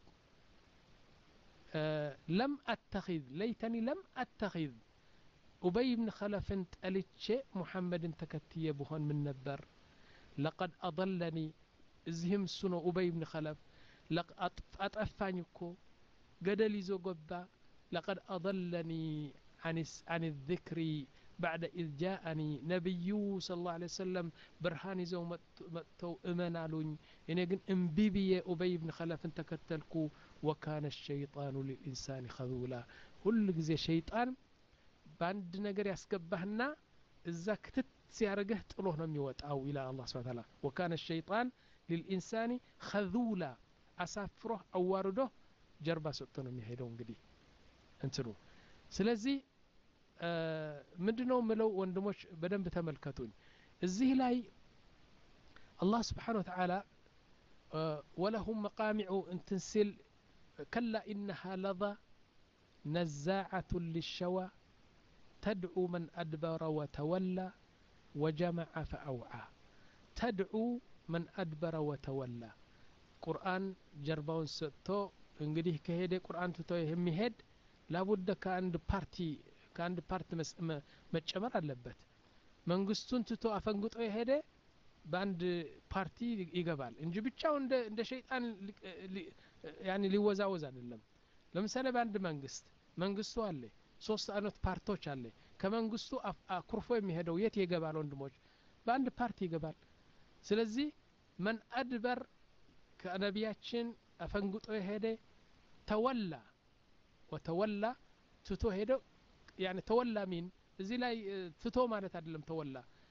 Speaker 9: أه لم أتخذ ليتني لم أتخذ أبي بن خلف تألتش محمد تكتي بهن من نبر لقد أضلني زهم سنو أبي بن خلف لقد أطفانيكو قدل زوجبا لقد أضلني عن عن الذكر بعد إذ جاءني نبي صلى الله عليه وسلم برهاني زو متو إمنالون إن يقول إمبيبي أبي بن خلف تكتلكو وكان الشيطان للإنسان خذولا كل زي شيطان باند نجر يسكبهنا إذا كتت سيارجه تروح نميوت أو إلى الله سبحانه وتعالى وكان الشيطان للإنسان خذولا أسافره أو ورده جربا سلطانهم يهيدون قدي انترو سلازي آه مدنو ملو وندموش بدن بتملكتون الزيه لاي الله سبحانه وتعالى آه ولهم مقامع انتنسل كلا إنها لظى نزاعة للشوى تدعو من أدبر وتولى وجمع فأوعى تدعو من أدبر وتولى قرآن جربون ستو እንግዲህ ከሄደ ቁርአን ትቶ የሚሄድ ላቡደ ከአንድ ፓርቲ ከአንድ ፓርቲ መጨመር አለበት መንግስቱን ትቶ አፈንግጦ የሄደ በአንድ ፓርቲ ይገባል እንጂ ብቻው እንደ እንደ ሸይጣን ያኒ ሊወዛወዝ አይደለም ለምሳሌ በአንድ መንግስት መንግስቱ አለ ሶስት አይነት ፓርቲዎች አለ ከመንግስቱ አኩርፎ የሚሄደው የት ይገባል ወንድሞች በአንድ ፓርቲ ይገባል ስለዚህ من أدبر كنبياتشن أفنقطو يهدي تولى وتولى تتو هيدو يعني تولى مين زي لا تتو مالت عدلم تولى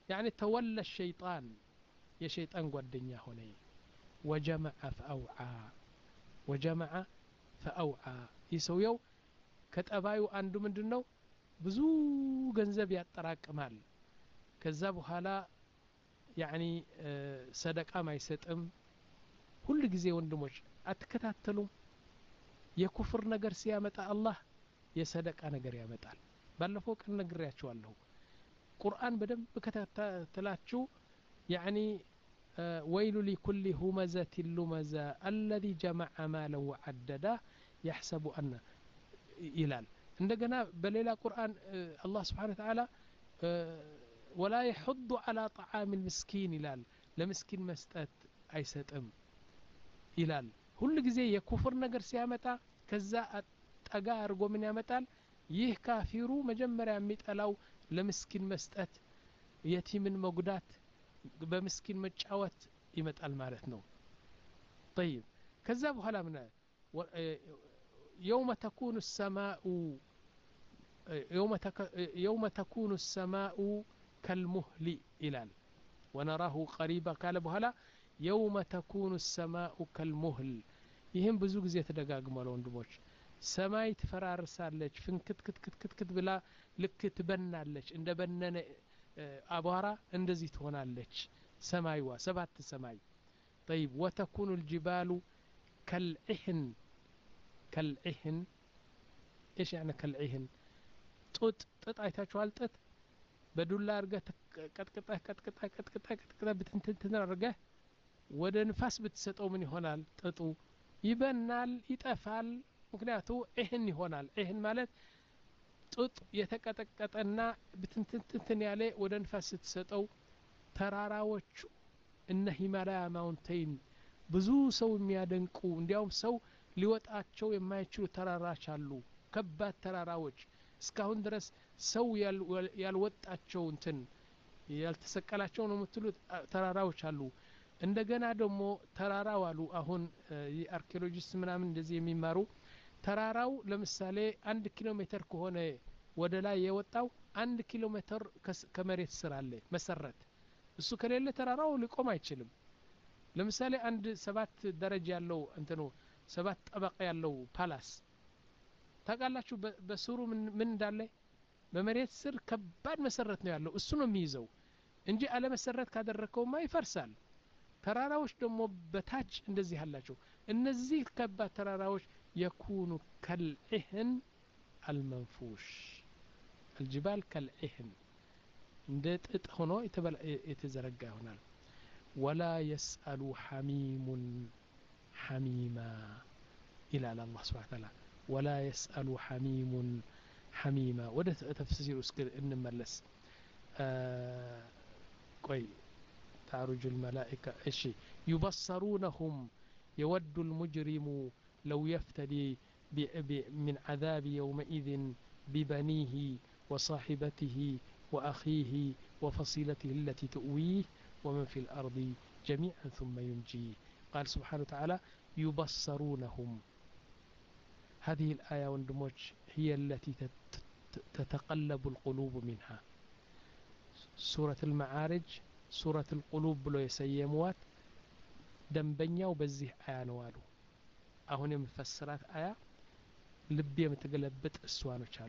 Speaker 9: يعني تولى الشيطان يا شيطان ጓደኛ ሆነ وجمع فأوعى وجمع فأوعى ይሰውየው ከጠባዩ አንዱ ምንድነው ብዙ ገንዘብ ያጠራቅማል ከዛ በኋላ ያኒ ሰደቃ ማይሰጥም ሁሉ ጊዜ ወንድሞች አትከታተሉም የኩፍር ነገር ሲያመጣ አላህ የሰደቃ ነገር ያመጣል ባለፈው ቀን ነግሬያችኋለሁ ቁርአን በደንብ ከተላችሁ ያኒ ويل لكل همزة لمزة الذي جمع مالا وعدده يحسب أن ይላል እንደገና በሌላ ቁርአን አላህ Subhanahu Wa Ta'ala ولا يحض على طعام المسكين ይላል ለምስኪን መስጠት አይሰጥም ይላል ሁሉ ጊዜ የኩፍር ነገር ሲያመጣ ከዛ ጠጋ አርጎ ምን ያመጣል ይህ ካፊሩ መጀመሪያ የሚጠላው ለምስኪን መስጠት የቲምን መጉዳት በምስኪን መጫወት ይመጣል ማለት ነው طيب ከዛ በኋላ ምን يوم تكون السماء يوم تك يوم تكون السماء كالمهل إلال ونراه قريبا قال بهلا يوم تكون السماء كالمهل يهم ብዙ ጊዜ ተደጋግሟል ወንድሞች ሰማይ ትፈራርሳለች ፍንክት ክት ክት ክት ክት ብላ ልክ ትበናለች እንደ በነነ አቧራ እንደዚህ ትሆናለች ሰማይዋ ሰባት ሰማይ طيب وتكون الجبال كالعهن كالعهن ايش يعني كالعهن طط طط አይታችኋል ጥጥ በዱላ አርገህ ቀጥቅጣህ ቀጥቅጣህ ቀጥቅጣህ ቀጥቅጣህ ብትንትን አርገህ ወደ ንፋስ ብትሰጠው ምን ይሆናል ጥጡ ይበናል ይጠፋል ምክንያቱ እህን ይሆናል እህን ማለት ጥጥ የተቀጠቀጠና ብትንትን ያለ ወደ ንፋስ ስትሰጠው ተራራዎች እነ ሂማላያ ማውንቴን ብዙ ሰው የሚያደንቁ እንዲያውም ሰው ሊወጣቸው የማይችሉ ተራራዎች አሉ ከባድ ተራራዎች እስካሁን ድረስ ሰው ያልወጣቸው እንትን ያልተሰቀላቸው ነው የምትሉት ተራራዎች አሉ እንደገና ደግሞ ተራራው አሉ አሁን የአርኪኦሎጂስት ምናምን እንደዚህ የሚማሩ ተራራው ለምሳሌ አንድ ኪሎ ሜትር ከሆነ ወደ ላይ የወጣው አንድ ኪሎ ሜትር ከመሬት ስር አለ መሰረት እሱ ከሌለ ተራራው ሊቆም አይችልም ለምሳሌ አንድ ሰባት ደረጃ ያለው እንትኑ ሰባት ጠበቃ ያለው ፓላስ ታቃላችሁ በስሩ ምን እንዳለ በመሬት ስር ከባድ መሰረት ነው ያለው እሱ ነው የሚይዘው እንጂ አለ መሰረት ካደረከውማ ይፈርሳል ተራራዎች ደግሞ በታች እንደዚህ አላቸው እነዚህ ከባድ ተራራዎች يكون كالعهن المنفوش الجبال كالعهن እንደ ጥጥ ሆኖ የተዘረጋ ይሆናል ولا يسأل حميم حميما إلى الله سبحانه وتعالى ولا يسأل حميم حميما وده تفسير اسكر انملس آه كوي تعرج الملائكة اشي يبصرونهم يود المجرم لو يفتدي من عذاب يومئذ ببنيه وصاحبته وأخيه وفصيلته التي تؤويه ومن في الأرض جميعا ثم ينجيه قال سبحانه وتعالى يبصرونهم هذه الآية والدموج هي التي تتقلب القلوب منها سورة المعارج سورة القلوب بلو يسيموات دنبنيا وبزيه آية نوالو አሁን የምፈስራት አያ ልብ የምትገለብጥ እስዋኖች አሉ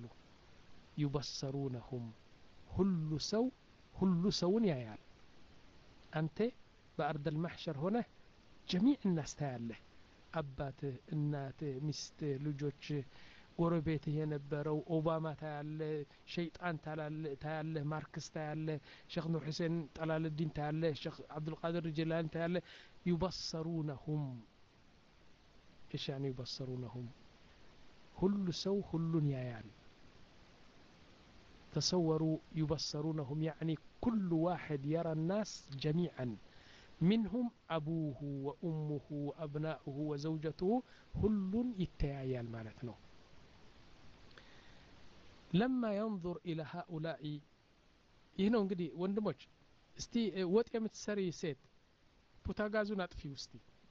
Speaker 9: يبصرونهم ሁሉ ሰው ሁሉ ሰውን ያያል አንተ በአርድ المحشر ሆነ جميع الناس ታያለህ አባትህ እናትህ ሚስትህ ልጆችህ ጎረቤትህ የነበረው ኦባማ ታያለህ ሸይጣን ታያለህ ማርክስ ታያለህ ሼክ ኑር ሁሴን ጠላልዲን ታያለህ ሼክ አብዱል ቃድር ጀላኒ ታያለህ يبصرونهم ايش يعني يبصرونهم كل سو كل يعيان تصوروا يبصرونهم يعني كل واحد يرى الناس جميعا منهم أبوه وأمه وأبناؤه وزوجته كل يتعيال مالتنا لما ينظر إلى هؤلاء هنا እንግዲህ ወንድሞች እስቲ ወጥ የምትሰሪ ሴት ፖታጋዙን አጥፊ ውስቲ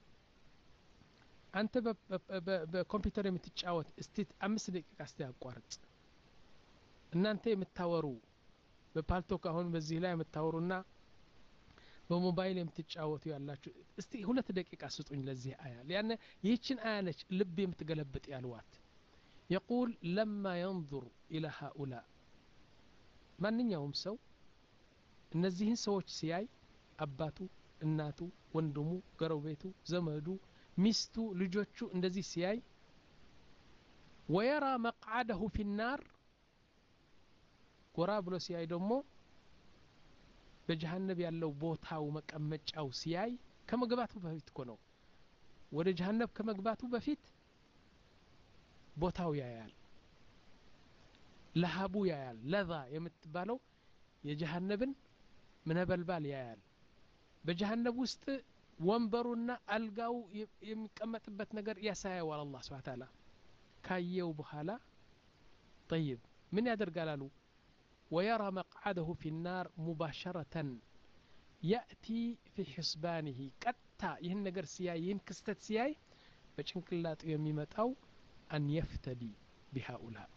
Speaker 9: አንተ በኮምፒውተር የምትጫወት እስቲ አምስት ደቂቃ እስቲ አቋርጥ እናንተ የምታወሩ በፓልቶክ አሁን በዚህ ላይ የምታወሩና በሞባይል የምትጫወቱ ያላችሁ እስቲ ሁለት ደቂቃ ስጡኝ ለዚህ አያ ያን ይህችን አያ ነች ልብ የምትገለብጥ ያልዋት يقول لما ينظر إلى هؤلاء ማንኛውም ሰው እነዚህን ሰዎች ሲያይ አባቱ እናቱ ወንድሙ ጎረቤቱ ዘመዱ ሚስቱ ልጆቹ እንደዚህ ሲያይ ويرى مقعده في النار ጎራ ብሎ ሲያይ ደግሞ በጀሃነም ያለው ቦታው መቀመጫው ሲያይ ከመግባቱ በፊት እኮ ነው ወደ ጀሃነም ከመግባቱ በፊት ቦታው ያያል ለሃቡ ያያል ለዛ የምትባለው የጀሃነምን ምነበልባል ያያል በጀሃነም ውስጥ ወንበሩና አልጋው የሚቀመጥበት ነገር ያሳያው አላህ Subhanahu Wa Ta'ala ካየው በኋላ طيب ምን ያደርጋል አሉ ويرى مقعده في النار مباشرة يأتي في حسبانه قطع ይህን ነገር ሲያይ ይህን ክስተት ሲያይ በጭንቅላቱ የሚመጣው أن يفتدي بهؤلاء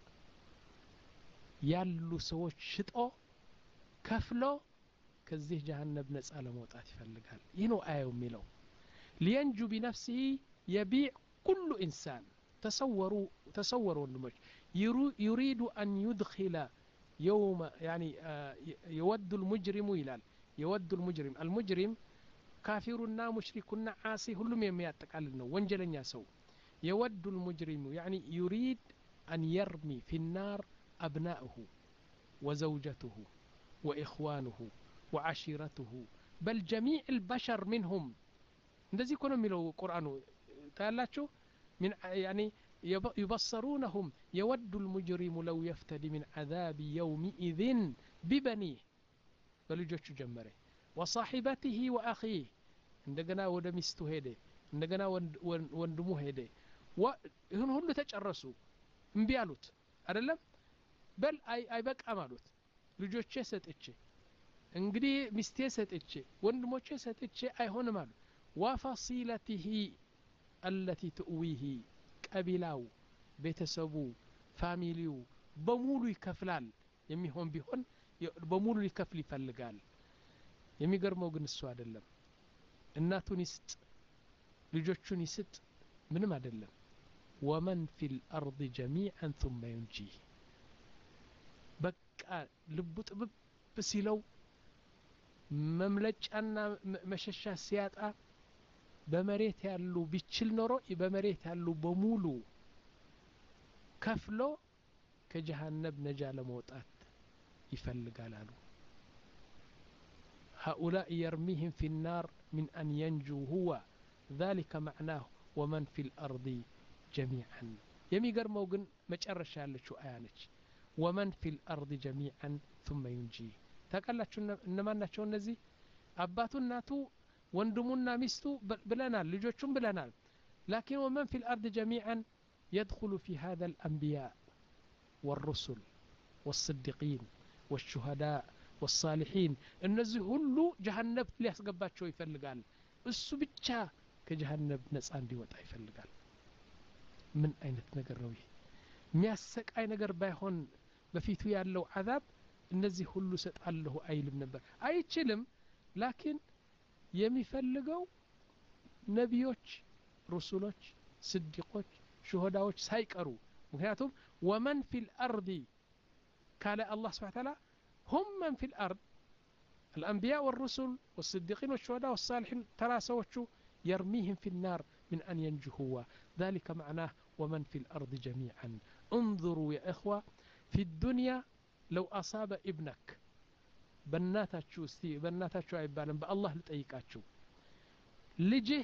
Speaker 9: ያሉ ሰዎች ሽጦ ከፍሎ ከዚህ ጀሃነም ነፃ ለመውጣት ይፈልጋል ይህ ነው አያው የሚለው لينجو بنفسه يبيع كل إنسان تصوروا تصوروا ወንድሞች يريد أن يدخل يوم يعني يود المجرم ይላል يود المجرم المجرم كافرنا مشركنا عاصي ሁሉም የሚያጠቃልል ነው ወንጀለኛ ሰው يود المجرم يعني يريد أن يرمي في النار أبناءه وزوجته وإخوانه وعشيرته بل جميع البشر منهم እንደዚህ እኮ ነው የሚለው ቁርአኑ ታያላችሁ من يعني يبصرونهم يود المجرم لو يفتدي من عذاب يومئذ ببنيه በልጆቹ ጀመረ وصاحبته وأخيه እንደገና ወደ ሚስቱ ሄደ እንደገና ወንድሙ ሄደ ይሁን ሁሉ ተጨረሱ እምቢ አሉት አይደለም በል አይ አይበቃም አሉት ልጆቼ ሰጥቼ እንግዲህ ሚስቴ ሰጥቼ ወንድሞቼ ሰጥቼ አይሆንም አሉ وفصيلته التي تؤويه ቀቢላው ቤተሰቡ ፋሚሊው በሙሉ ይከፍላል የሚሆን ቢሆን በሙሉ ሊከፍል ይፈልጋል የሚገርመው ግን እሱ አይደለም እናቱን ይስጥ ልጆቹን ይስጥ ምንም አይደለም ومن في الأرض جميعا ثم ينجيه በቃ ልቡ ጥብብ ሲለው መምለጫና መሸሻ ሲያጣ በመሬት ያሉ ቢችል ኖሮ በመሬት ያሉ በሙሉ ከፍሎ ከጀሃነም ነጃ ለመውጣት ይፈልጋል አሉ هؤلاء يرميهم في النار من أن ينجو هو ذلك معناه ومن في الأرض جميعا የሚገርመው ግን መጨረሻ ያለችው አያ ነች ومن في الأرض جميعا ثم ينجيه ታውቃላችሁ እነማን ናቸው እነዚህ አባቱ እናቱ ወንድሙና ሚስቱ ብለናል ልጆቹም ብለናል لكن ومن في الأرض جميعا يدخل في هذا الأنبياء والرسل والصديقين والشهداء والصالحين እነዚህ ሁሉ ጀሃነም ሊያስገባቸው ይፈልጋል እሱ ብቻ ከጀሃነም ነፃ እንዲወጣ ይፈልጋል ምን አይነት ነገር ነው ይሄ የሚያሰቃይ ነገር ባይሆን በፊቱ ያለው عذاب እነዚህ ሁሉ ሰጣለሁ አይልም ነበር አይችልም ላኪን የሚፈልገው ነቢዮች ሩሱሎች ስዲቆች ሹሃዳዎች ሳይቀሩ ምክንያቱም ومن في الأرض قال الله سبحانه وتعالى هم من في الأرض الأنبياء والرسل والصديقين والشهداء والصالحين تراسوچو يرميهم في النار من أن ينجو هو ذلك معناه ومن في الأرض جميعا انظروا يا إخوة في الدنيا لو أصاب ابنك بناتاتشو استي بناتاتشو አይባልም በአላህ ልጠይቃችሁ ልጅህ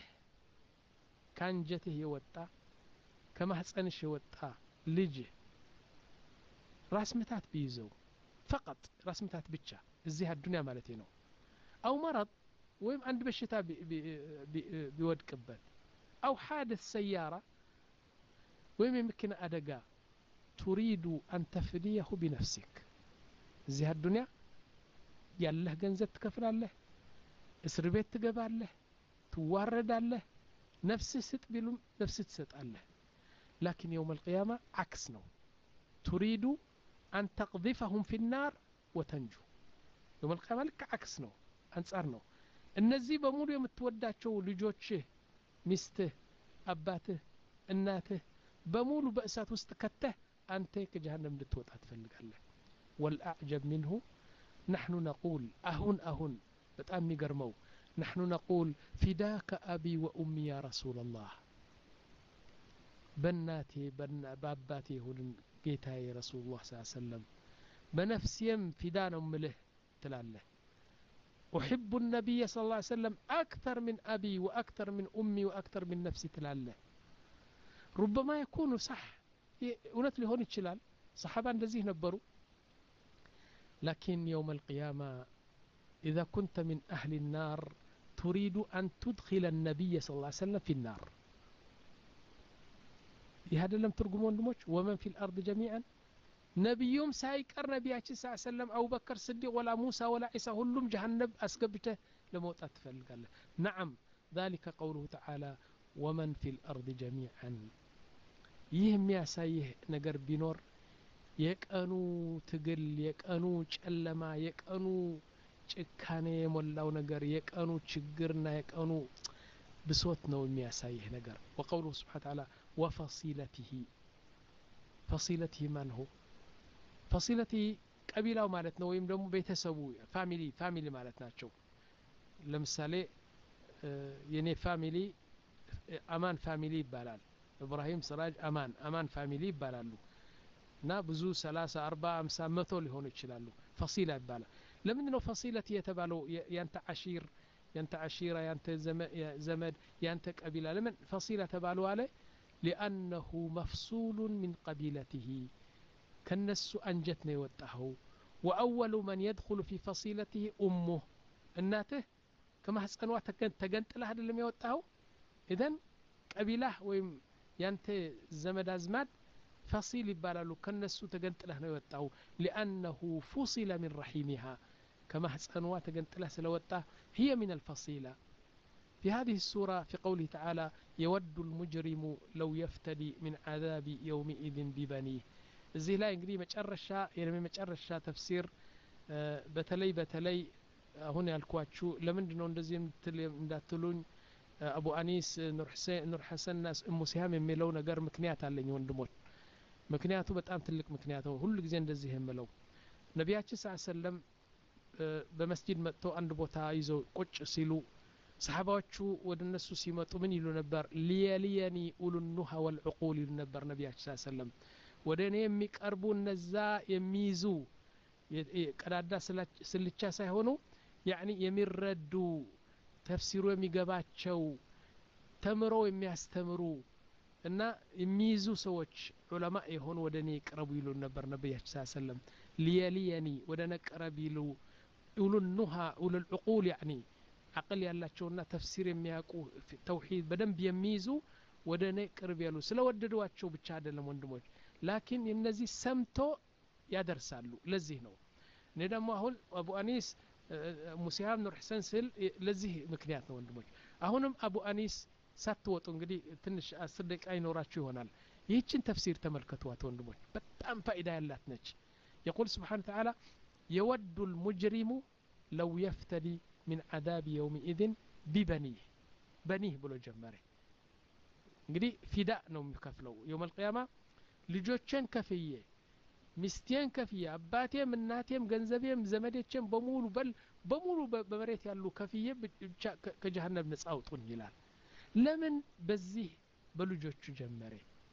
Speaker 9: ካንጀትህ የወጣ ከማህፀንሽ የወጣ ልጅህ ራስ ምታት ቢይዘው فقط ራስ ምታት ብቻ እዚህ አዱንያ ማለት ነው أو مرض ወይም አንድ በሽታ ቢወድቅበት أو حادث سيارة ወይም የመኪና አደጋ تريد أن تفديه بنفسك እዚህ አዱንያ ያለህ ገንዘብ ትከፍላለህ እስር ቤት ትገባለህ ትዋረዳለህ ነፍስ ስጥ ቢሉም ነፍስ ትሰጣለህ لكن يوم القيامة عكس ነው تريد أن تقذفهم في النار وتنجو يوم القيامة لك عكس ነው አንጻር ነው እነዚህ በሙሉ የምትወዳቸው ልጆችህ ሚስትህ አባትህ እናትህ በሙሉ በእሳት ውስጥ ከተህ አንተ ከጀሃነም እንድትወጣ ትፈልጋለህ والأعجب منه نحن نقول أهون أهون በጣም የሚገርመው نحن نقول فداك أبي وأمي يا رسول الله بناتي بن باباتي هون ጌታዬ رسول الله صلى الله عليه وسلم بنفسيم فدانا مله تلاله أحب النبي صلى الله عليه وسلم أكثر من أبي وأكثر من أمي وأكثر من نفسي تلاله ربما يكون صح እውነት ሊሆን ይችላል صحابة እንደዚህ ነበሩ لكن يوم القيامة إذا كنت من أهل النار تريد أن تدخل النبي صلى الله عليه وسلم في النار هذا لم ترجمون دموش ومن في الأرض جميعا نبيهم سايكر نبياتي صلى الله عليه وسلم أو بكر صديق ولا موسى ولا عيسى هلهم جهنم أسقبته لموت أتفل قال نعم ذلك قوله تعالى ومن في الأرض جميعا ይህ የሚያሳይህ ነገር ቢኖር የቀኑ ትግል የቀኑ ጨለማ የቀኑ ጭካኔ የሞላው ነገር የቀኑ ችግርና የቀኑ ብሶት ነው የሚያሳይህ ነገር وقوله سبحانه وتعالى وفصيلته فصيلته من هو فصيلته ቀቢላው ማለት ነው ወይም ደግሞ ቤተሰቡ ፋሚሊ ፋሚሊ ማለት ናቸው ለምሳሌ የኔ ፋሚሊ አማን ፋሚሊ ይባላል إبراهيم سراج أمان أمان فاميلي يبالالو نا بزو ثلاثة أربعة أمسا متو لهون يتشلالو فصيلة يبالا لمن إنه فصيلة يتبالو ينت عشير ينت عشيرة ينت زمد ينت قبيلة لمن فصيلة تبالو عليه لأنه مفصول من قبيلته كالنس أنجتنا يوتهو وأول من يدخل في فصيلته أمه الناته كما حسنوا تجنت له هذا اللي يوتهو إذن قبيلة ويم ያንተ ዘመድ አዝማድ فصيل ይባላሉ ከነሱ ተገንጥለህ ነው የወጣው لانه فصل من رحمها كما حصنوا تገንጥለህ ስለወጣ هي من الفصيلة في هذه السورة في قوله تعالى يود المجرم لو يفتدي من عذاب يومئذ ببنيه እዚህ ላይ እንግዲህ መጨረሻ የነመ መጨረሻ ተፍሲር በተለይ በተለይ አሁን ያልኳችሁ ለምንድነው እንደዚህ እንዳትሉኝ አቡ አኒስ ኑር ሁሴን ኑር ሐሰን ናስ እሙ ሲያም የሚለው ነገር ምክንያት አለኝ ወንድሞች ምክንያቱ በጣም ትልቅ ምክንያት ነው ሁሉ ጊዜ እንደዚህ የምለው ነቢያችን ሰለላሁ ዐለይሂ ወሰለም በመስጂድ መጥተው አንድ ቦታ ይዘው ቁጭ ሲሉ ሰሃባዎቹ ወደነሱ ሲመጡ ምን ይሉ ነበር ሊየሊየኒ ኡሉኑሃ ወልዑቁል ይሉ ነበር ነቢያችን ሰለላሁ ዐለይሂ ወሰለም ወደኔ የሚቀርቡ እነዛ የሚይዙ ቀዳዳ ስልቻ ሳይሆኑ ያኒ የሚረዱ ተፍሲሩ የሚገባቸው ተምረው የሚያስተምሩ እና የሚይዙ ሰዎች ዑለማ የሆኑ ወደኔ ይቀርቡ ይሉ ነበር ነብያችን ሰለላሁ ዐለይሂ ወሰለም ሊየሊየኒ ወደነ ቀረብ ይሉ ኡሉኑሃ ኡሉል ዑቁል يعني عقل ያላቸውና ተፍሲር የሚያውቁ ተውሂድ በደንብ የሚይዙ ወደኔ ቅርብ ያሉ ስለወደዷቸው ብቻ አይደለም ወንድሞች ላኪን እነዚህ ሰምቶ ያደርሳሉ ለዚህ ነው እኔ ደግሞ አሁን አቡ አኒስ ሙሲሃም ኑር ሁሴን ስል ለዚህ ምክንያት ነው ወንድሞች አሁንም አቡ አኒስ ሳትወጡ እንግዲህ ትንሽ አስር ደቂቃ ይኖራችሁ ይሆናል ይህችን ተፍሲር ተመልከቱት ወንድሞች በጣም ፋይዳ ያላት ነች يقول سبحانه وتعالى يود المجرم لو يفتدي من عذاب يومئذ ببنيه بنيه ብሎ ጀመረ እንግዲህ ፊዳ ነው የሚከፍለው يوم القيامه ልጆችን ከፍዬ ሚስቴን ከፍዬ አባቴም እናቴም ገንዘቤም ዘመዴቼም በሙሉ በል በሙሉ በመሬት ያሉ ከፍዬ ብቻ ከጀሃነም ነፃ አውጡን ይላል ለምን በዚህ በልጆቹ ጀመረ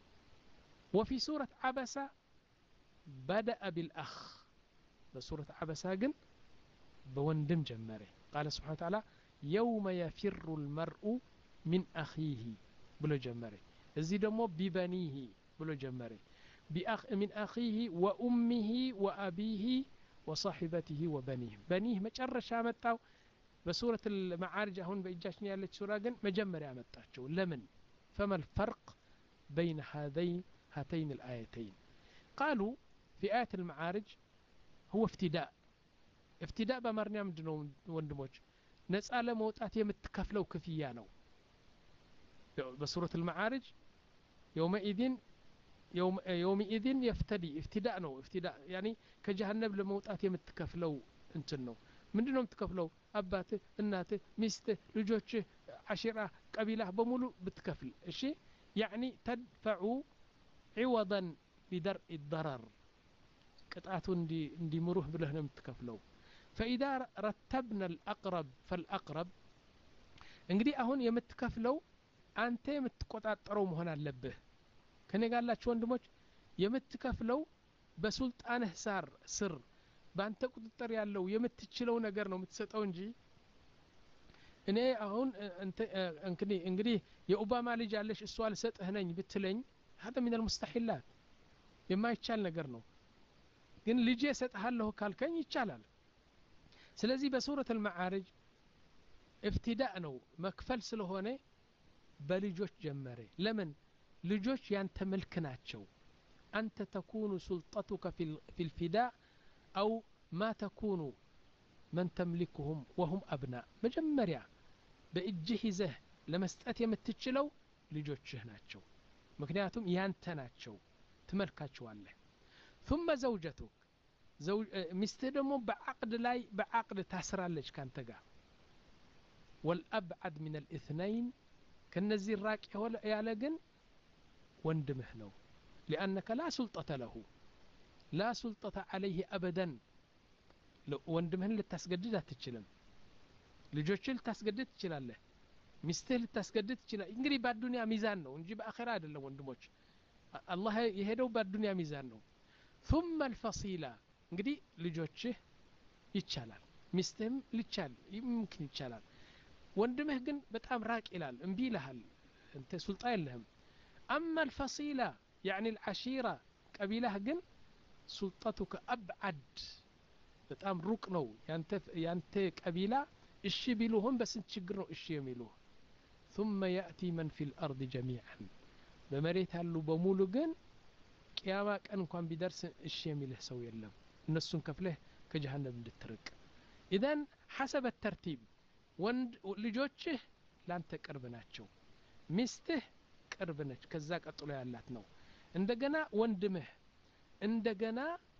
Speaker 9: وفي سورة عبسة بدأ بالأخ بسورة عبسة ግን بوندم جمره قال سبحانه وتعالى يوم يفر المرء من أخيه بلو جمره እዚህ ደግሞ ببنيه بلو جمره بأخ من أخيه وأمه وأبيه وصاحبته وبنيه بنيه مجرش عمتاو بسورة المعارج هون بإجاشني على السورة مجمر عمتاو لمن فما الفرق بين هذين هاتين الآيتين قالوا في آية المعارج هو افتداء افتداء بمرنيا مدنو وندموج نسأل موتات يمتكفلو كفيانو بسورة المعارج يومئذ يوم يومئذ يفتدي افتداء نو افتداء يعني كجهنم لموتات يمتكفلو انتنو ምንድነው የምትከፍለው አባትህ እናትህ ሚስትህ ልጆችህ አሽራ ቀቢላህ በሙሉ ብትከፍል እሺ يعني تدفع عوضا لدرء الضرر ቅጣቱ እንዲ እንዲምሩህ ብለህ ነው የምትከፍለው فإذا رتبنا الأقرب فالأقرب እንግዲህ አሁን የምትከፍለው አንተ የምትቆጣጠረው መሆን አለብህ ከኔ ጋር ያላችሁ ወንድሞች የምትከፍለው በሱልጣንህ ሳር ስር ባንተ ቁጥጥር ያለው የምትችለው ነገር ነው የምትሰጠው እንጂ እኔ አሁን እንግዲህ እንግዲህ የኦባማ ልጅ አለሽ እሷ አልሰጥህ ነኝ ብትለኝ هذا من المستحيلات የማይቻል ነገር ነው ግን ልጄ ሰጥሃለሁ ካልከኝ ይቻላል ስለዚህ በሱረት المعارج ابتداء ነው መክፈል ስለሆነ በልጆች ጀመረ ለምን ልጆች ያንተ መልክ ናቸው አንተ تكون سلطتك في في الفداء أو ما تكون من تملكهم وهم أبناء مجمريا بإجه ይዘህ ለመስጠት የምትችለው ልጆችህ ናቸው ምክንያቱም ያንተ ናቸው ትመልካቸዋለህ ثم زوجتك زوج ሚስትህ ደግሞ በአቅድ ላይ በአቅድ ታስራለች ካንተ ጋር والأبعد من الاثنين ከነዚህ ራቅ ያለ ግን ወንድምህ ነው لأنك لا سلطة له لا سلطة عليه أبدا ወንድምህን ልታስገድድ አትችልም ልጆችን ልታስገድድ ትችላለህ ሚስትህ ልታስገድድ ትችላለህ እንግዲህ በአዱንያ ሚዛን ነው እንጂ በአኺራ አይደለም ወንድሞች አላህ የሄደው በአዱንያ ሚዛን ነው ثم الفصيلة እንግዲህ ልጆችህ ይቻላል ሚስትህም ልቻል ይምክን ይቻላል ወንድምህ ግን በጣም ራቅ ይላል እንቢ ይልሃል እንተ ሱልጣን የለህም أما الفصيلة يعني العشيرة قبيلة ግን سلطتك أبعد በጣም ሩቅ ነው ያንተ ያንተ ቀቢላ እሺ ቢሉህም በስንት ችግር ነው እሺ የሚሉህ ثم يأتي من في الأرض جميعا በመሬት ያሉ በሙሉ ግን ቂያማ ቀን እንኳን ቢደርስ እሺ የሚልህ ሰው የለም እነሱን ከፍለህ ከጀሃነም እንድትርቅ إذن حسب الترتيب ወንድ ልጆችህ ላንተ ቅርብ ናቸው ሚስትህ ቅርብ ነች ከዛ ቀጥሎ ያላት ነው እንደገና ወንድምህ እንደገና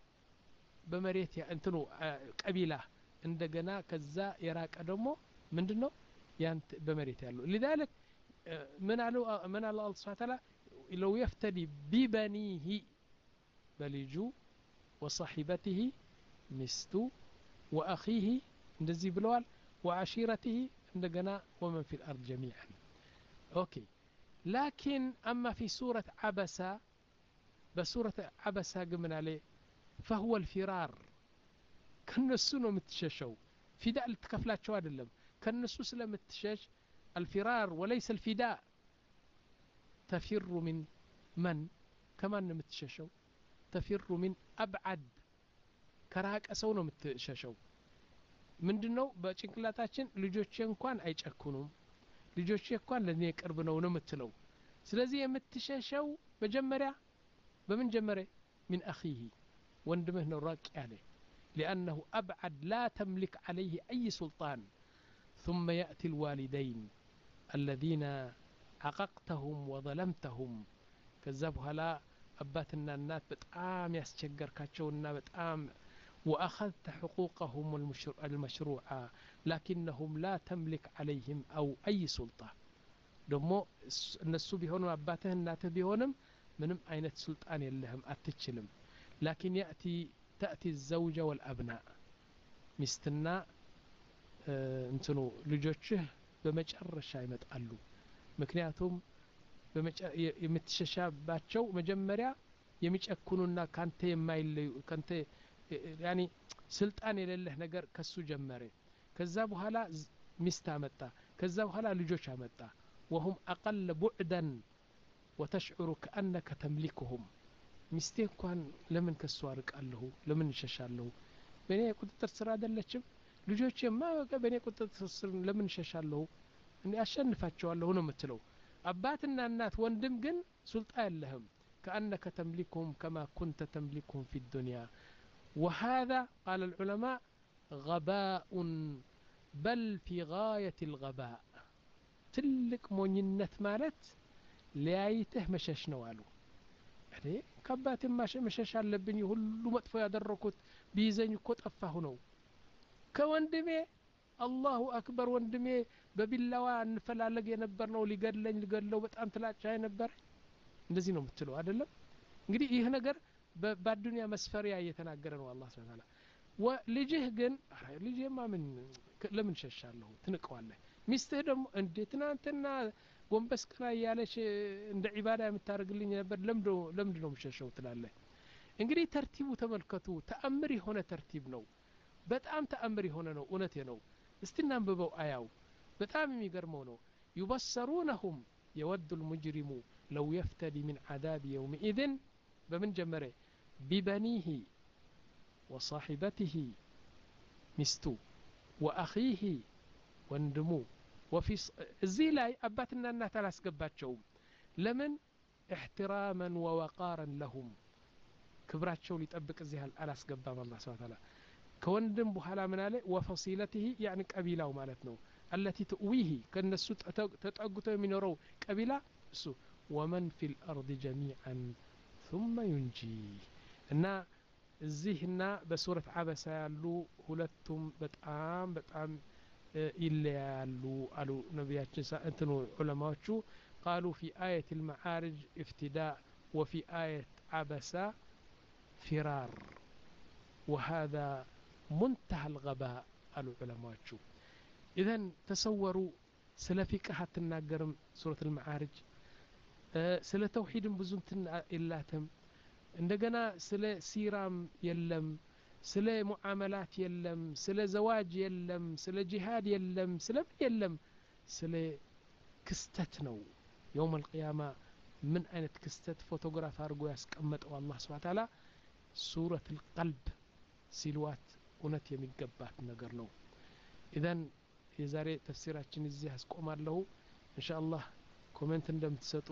Speaker 9: በመሬት እንትኑ ቀቢላ እንደገና ከዛ የራቀ ደግሞ ምንድነው ያንተ በመሬት ያለው لذلك من قالوا من الله سبحانه وتعالى لو يفتدي ببنيه بلجو وصاحبته مستو واخيه እንደዚህ ብለዋል وعشيرته እንደገና ومن في الارض جميعا اوكي لكن اما في سوره عبسة بسوره عبسة قمنا عليه فهو الفرار كنسو ነው የምትሸሸው ፊዳእ ልትከፍላቸው አይደለም ከነሱ ስለምትሸሽ الفرار وليس الفداء تفر من من كمان ነው የምትሸሸው تفر من ابعد ከራቀ ሰው ነው የምትሸሸው ምንድነው በጭንቅላታችን ልጆቼ እንኳን አይጨክኑም ልጆቼ እንኳን ለኔ ቅርብ ነው ነው የምትለው ስለዚህ የምትሸሸው መጀመሪያ በምን ጀመረ من اخيه وندمه نراك عليه لأنه أبعد لا تملك عليه أي سلطان ثم يأتي الوالدين الذين عققتهم وظلمتهم كذبها لا أباتنا النات بتقام يسجر كاتشونا بتقام وأخذت حقوقهم المشروعة لكنهم لا تملك عليهم أو أي سلطة دمو النسو بيهونم أباته النات بيهونم منم أين سلطان يلهم أتتشلم لكن يأتي تأتي الزوجة والأبناء مستنا اه انتنو لجوشه بمجرش يمتقلو مكنياتهم يمتششاباتشو مجمريا يمتشكونونا كانت يمايلو كانت يعني سلطان يلله نجر كسو جمري كذا بحالا مستا متا كذا بحالا لجوش متا وهم أقل بعدا وتشعر كأنك تملكهم ሚስቴ እንኳን ለምን ከሱ አርቃለሁ ለምን ይሸሻለሁ በኔ ቁጥጥር ስር አይደለችም ልጆቼማ በኔ ቁጥጥር ስር ለምን ይሸሻለሁ እኔ አሸንፋቸዋለሁ ነው የምትለው አባትና እናት ወንድም ግን ሱልጣን የለህም كأنك تملكهم كما كنت تملكهم في الدنيا وهذا قال العلماء غباء بل في غاية الغباء تلك مونينت مالت ليايته مشش نوالو يعني كبات ما مشش አለብኝ ሁሉ መጥፎ ያደረኩት ቢይዘኝ እኮ ጠፋሁ ነው ከወንድሜ አላሁ አክበር ወንድሜ በቢላዋ እንፈላለግ የነበርነው ሊገድለኝ ሊገድለው በጣም ትላጫ የነበረ እንደዚህ ነው የምትለው አይደለም እንግዲህ ይህ ነገር በአዱንያ መስፈሪያ እየተናገረ ነው አላህ Subhanahu Ta'ala ወልጅህ ግን ልጅማ ምን ለምን ሸሻለሁ ትንቀዋለህ ሚስትህ ደግሞ እንዴት እናንተና ጎንበስ ቀና ያለሽ እንደ ዒባዳ የምታርግልኝ ነበር ለምዶ ለምንድ ነው የምሸሸው ትላለህ እንግዲህ ተርቲቡ ተመልከቱ ተአምር የሆነ ተርቲብ ነው በጣም ተአምር የሆነ ነው እውነቴ ነው እስቲ እናንብበው አያው በጣም የሚገርመው ነው يبصرونهم يود المجرم لو يفتدي من عذاب يومئذ بمن جمره ببنيه وصاحبته مستو وأخيه وندمو وفي زي لاي أباتنا الناس الاسقباتشو لمن احتراما ووقارا لهم كبراتشو ليطبق زي الاسقبام الله سبحانه وتعالى كوندم بحالا من عليه وفصيلته يعني قبيلة مالتنا التي تؤويه كالنسو تتأقتو من يرو قبيلة سو ومن في الأرض جميعا ثم ينجيه إن الزهنا بسورة عبسة يالو هلتم بتعام بتعام إلا يالو قالوا نبيات انتنو علماء قالوا في آية المعارج افتداء وفي آية عبسة فرار وهذا منتهى الغباء قالوا علماء إذن تصوروا سلفيك حتى الناقرم سورة المعارج أه سل توحيد بزنت إلاتهم عندنا سل سيرام يلم سل معاملات يلم سل زواج يلم سل جهاد يلم سل يلم سل كستتنو يوم القيامة من أين كستت فوتوغراف أرجو يسكمت الله سبحانه وتعالى سورة القلب سيلوات ونت يمجبات نجرنو إذن የዛሬ ተፍሲራችን እዚህ አስቆማለሁ ኢንሻአላህ ኮሜንት እንደምትሰጡ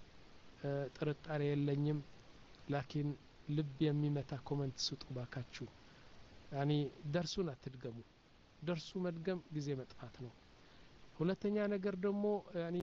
Speaker 9: ጥርጣሬ የለኝም ላኪን ልብ የሚመታ ኮሜንት ስጡ ባካችሁ ያኒ ደርሱን አትድገሙ ደርሱ መድገም ጊዜ መጥፋት ነው ሁለተኛ ነገር ደግሞ ያኒ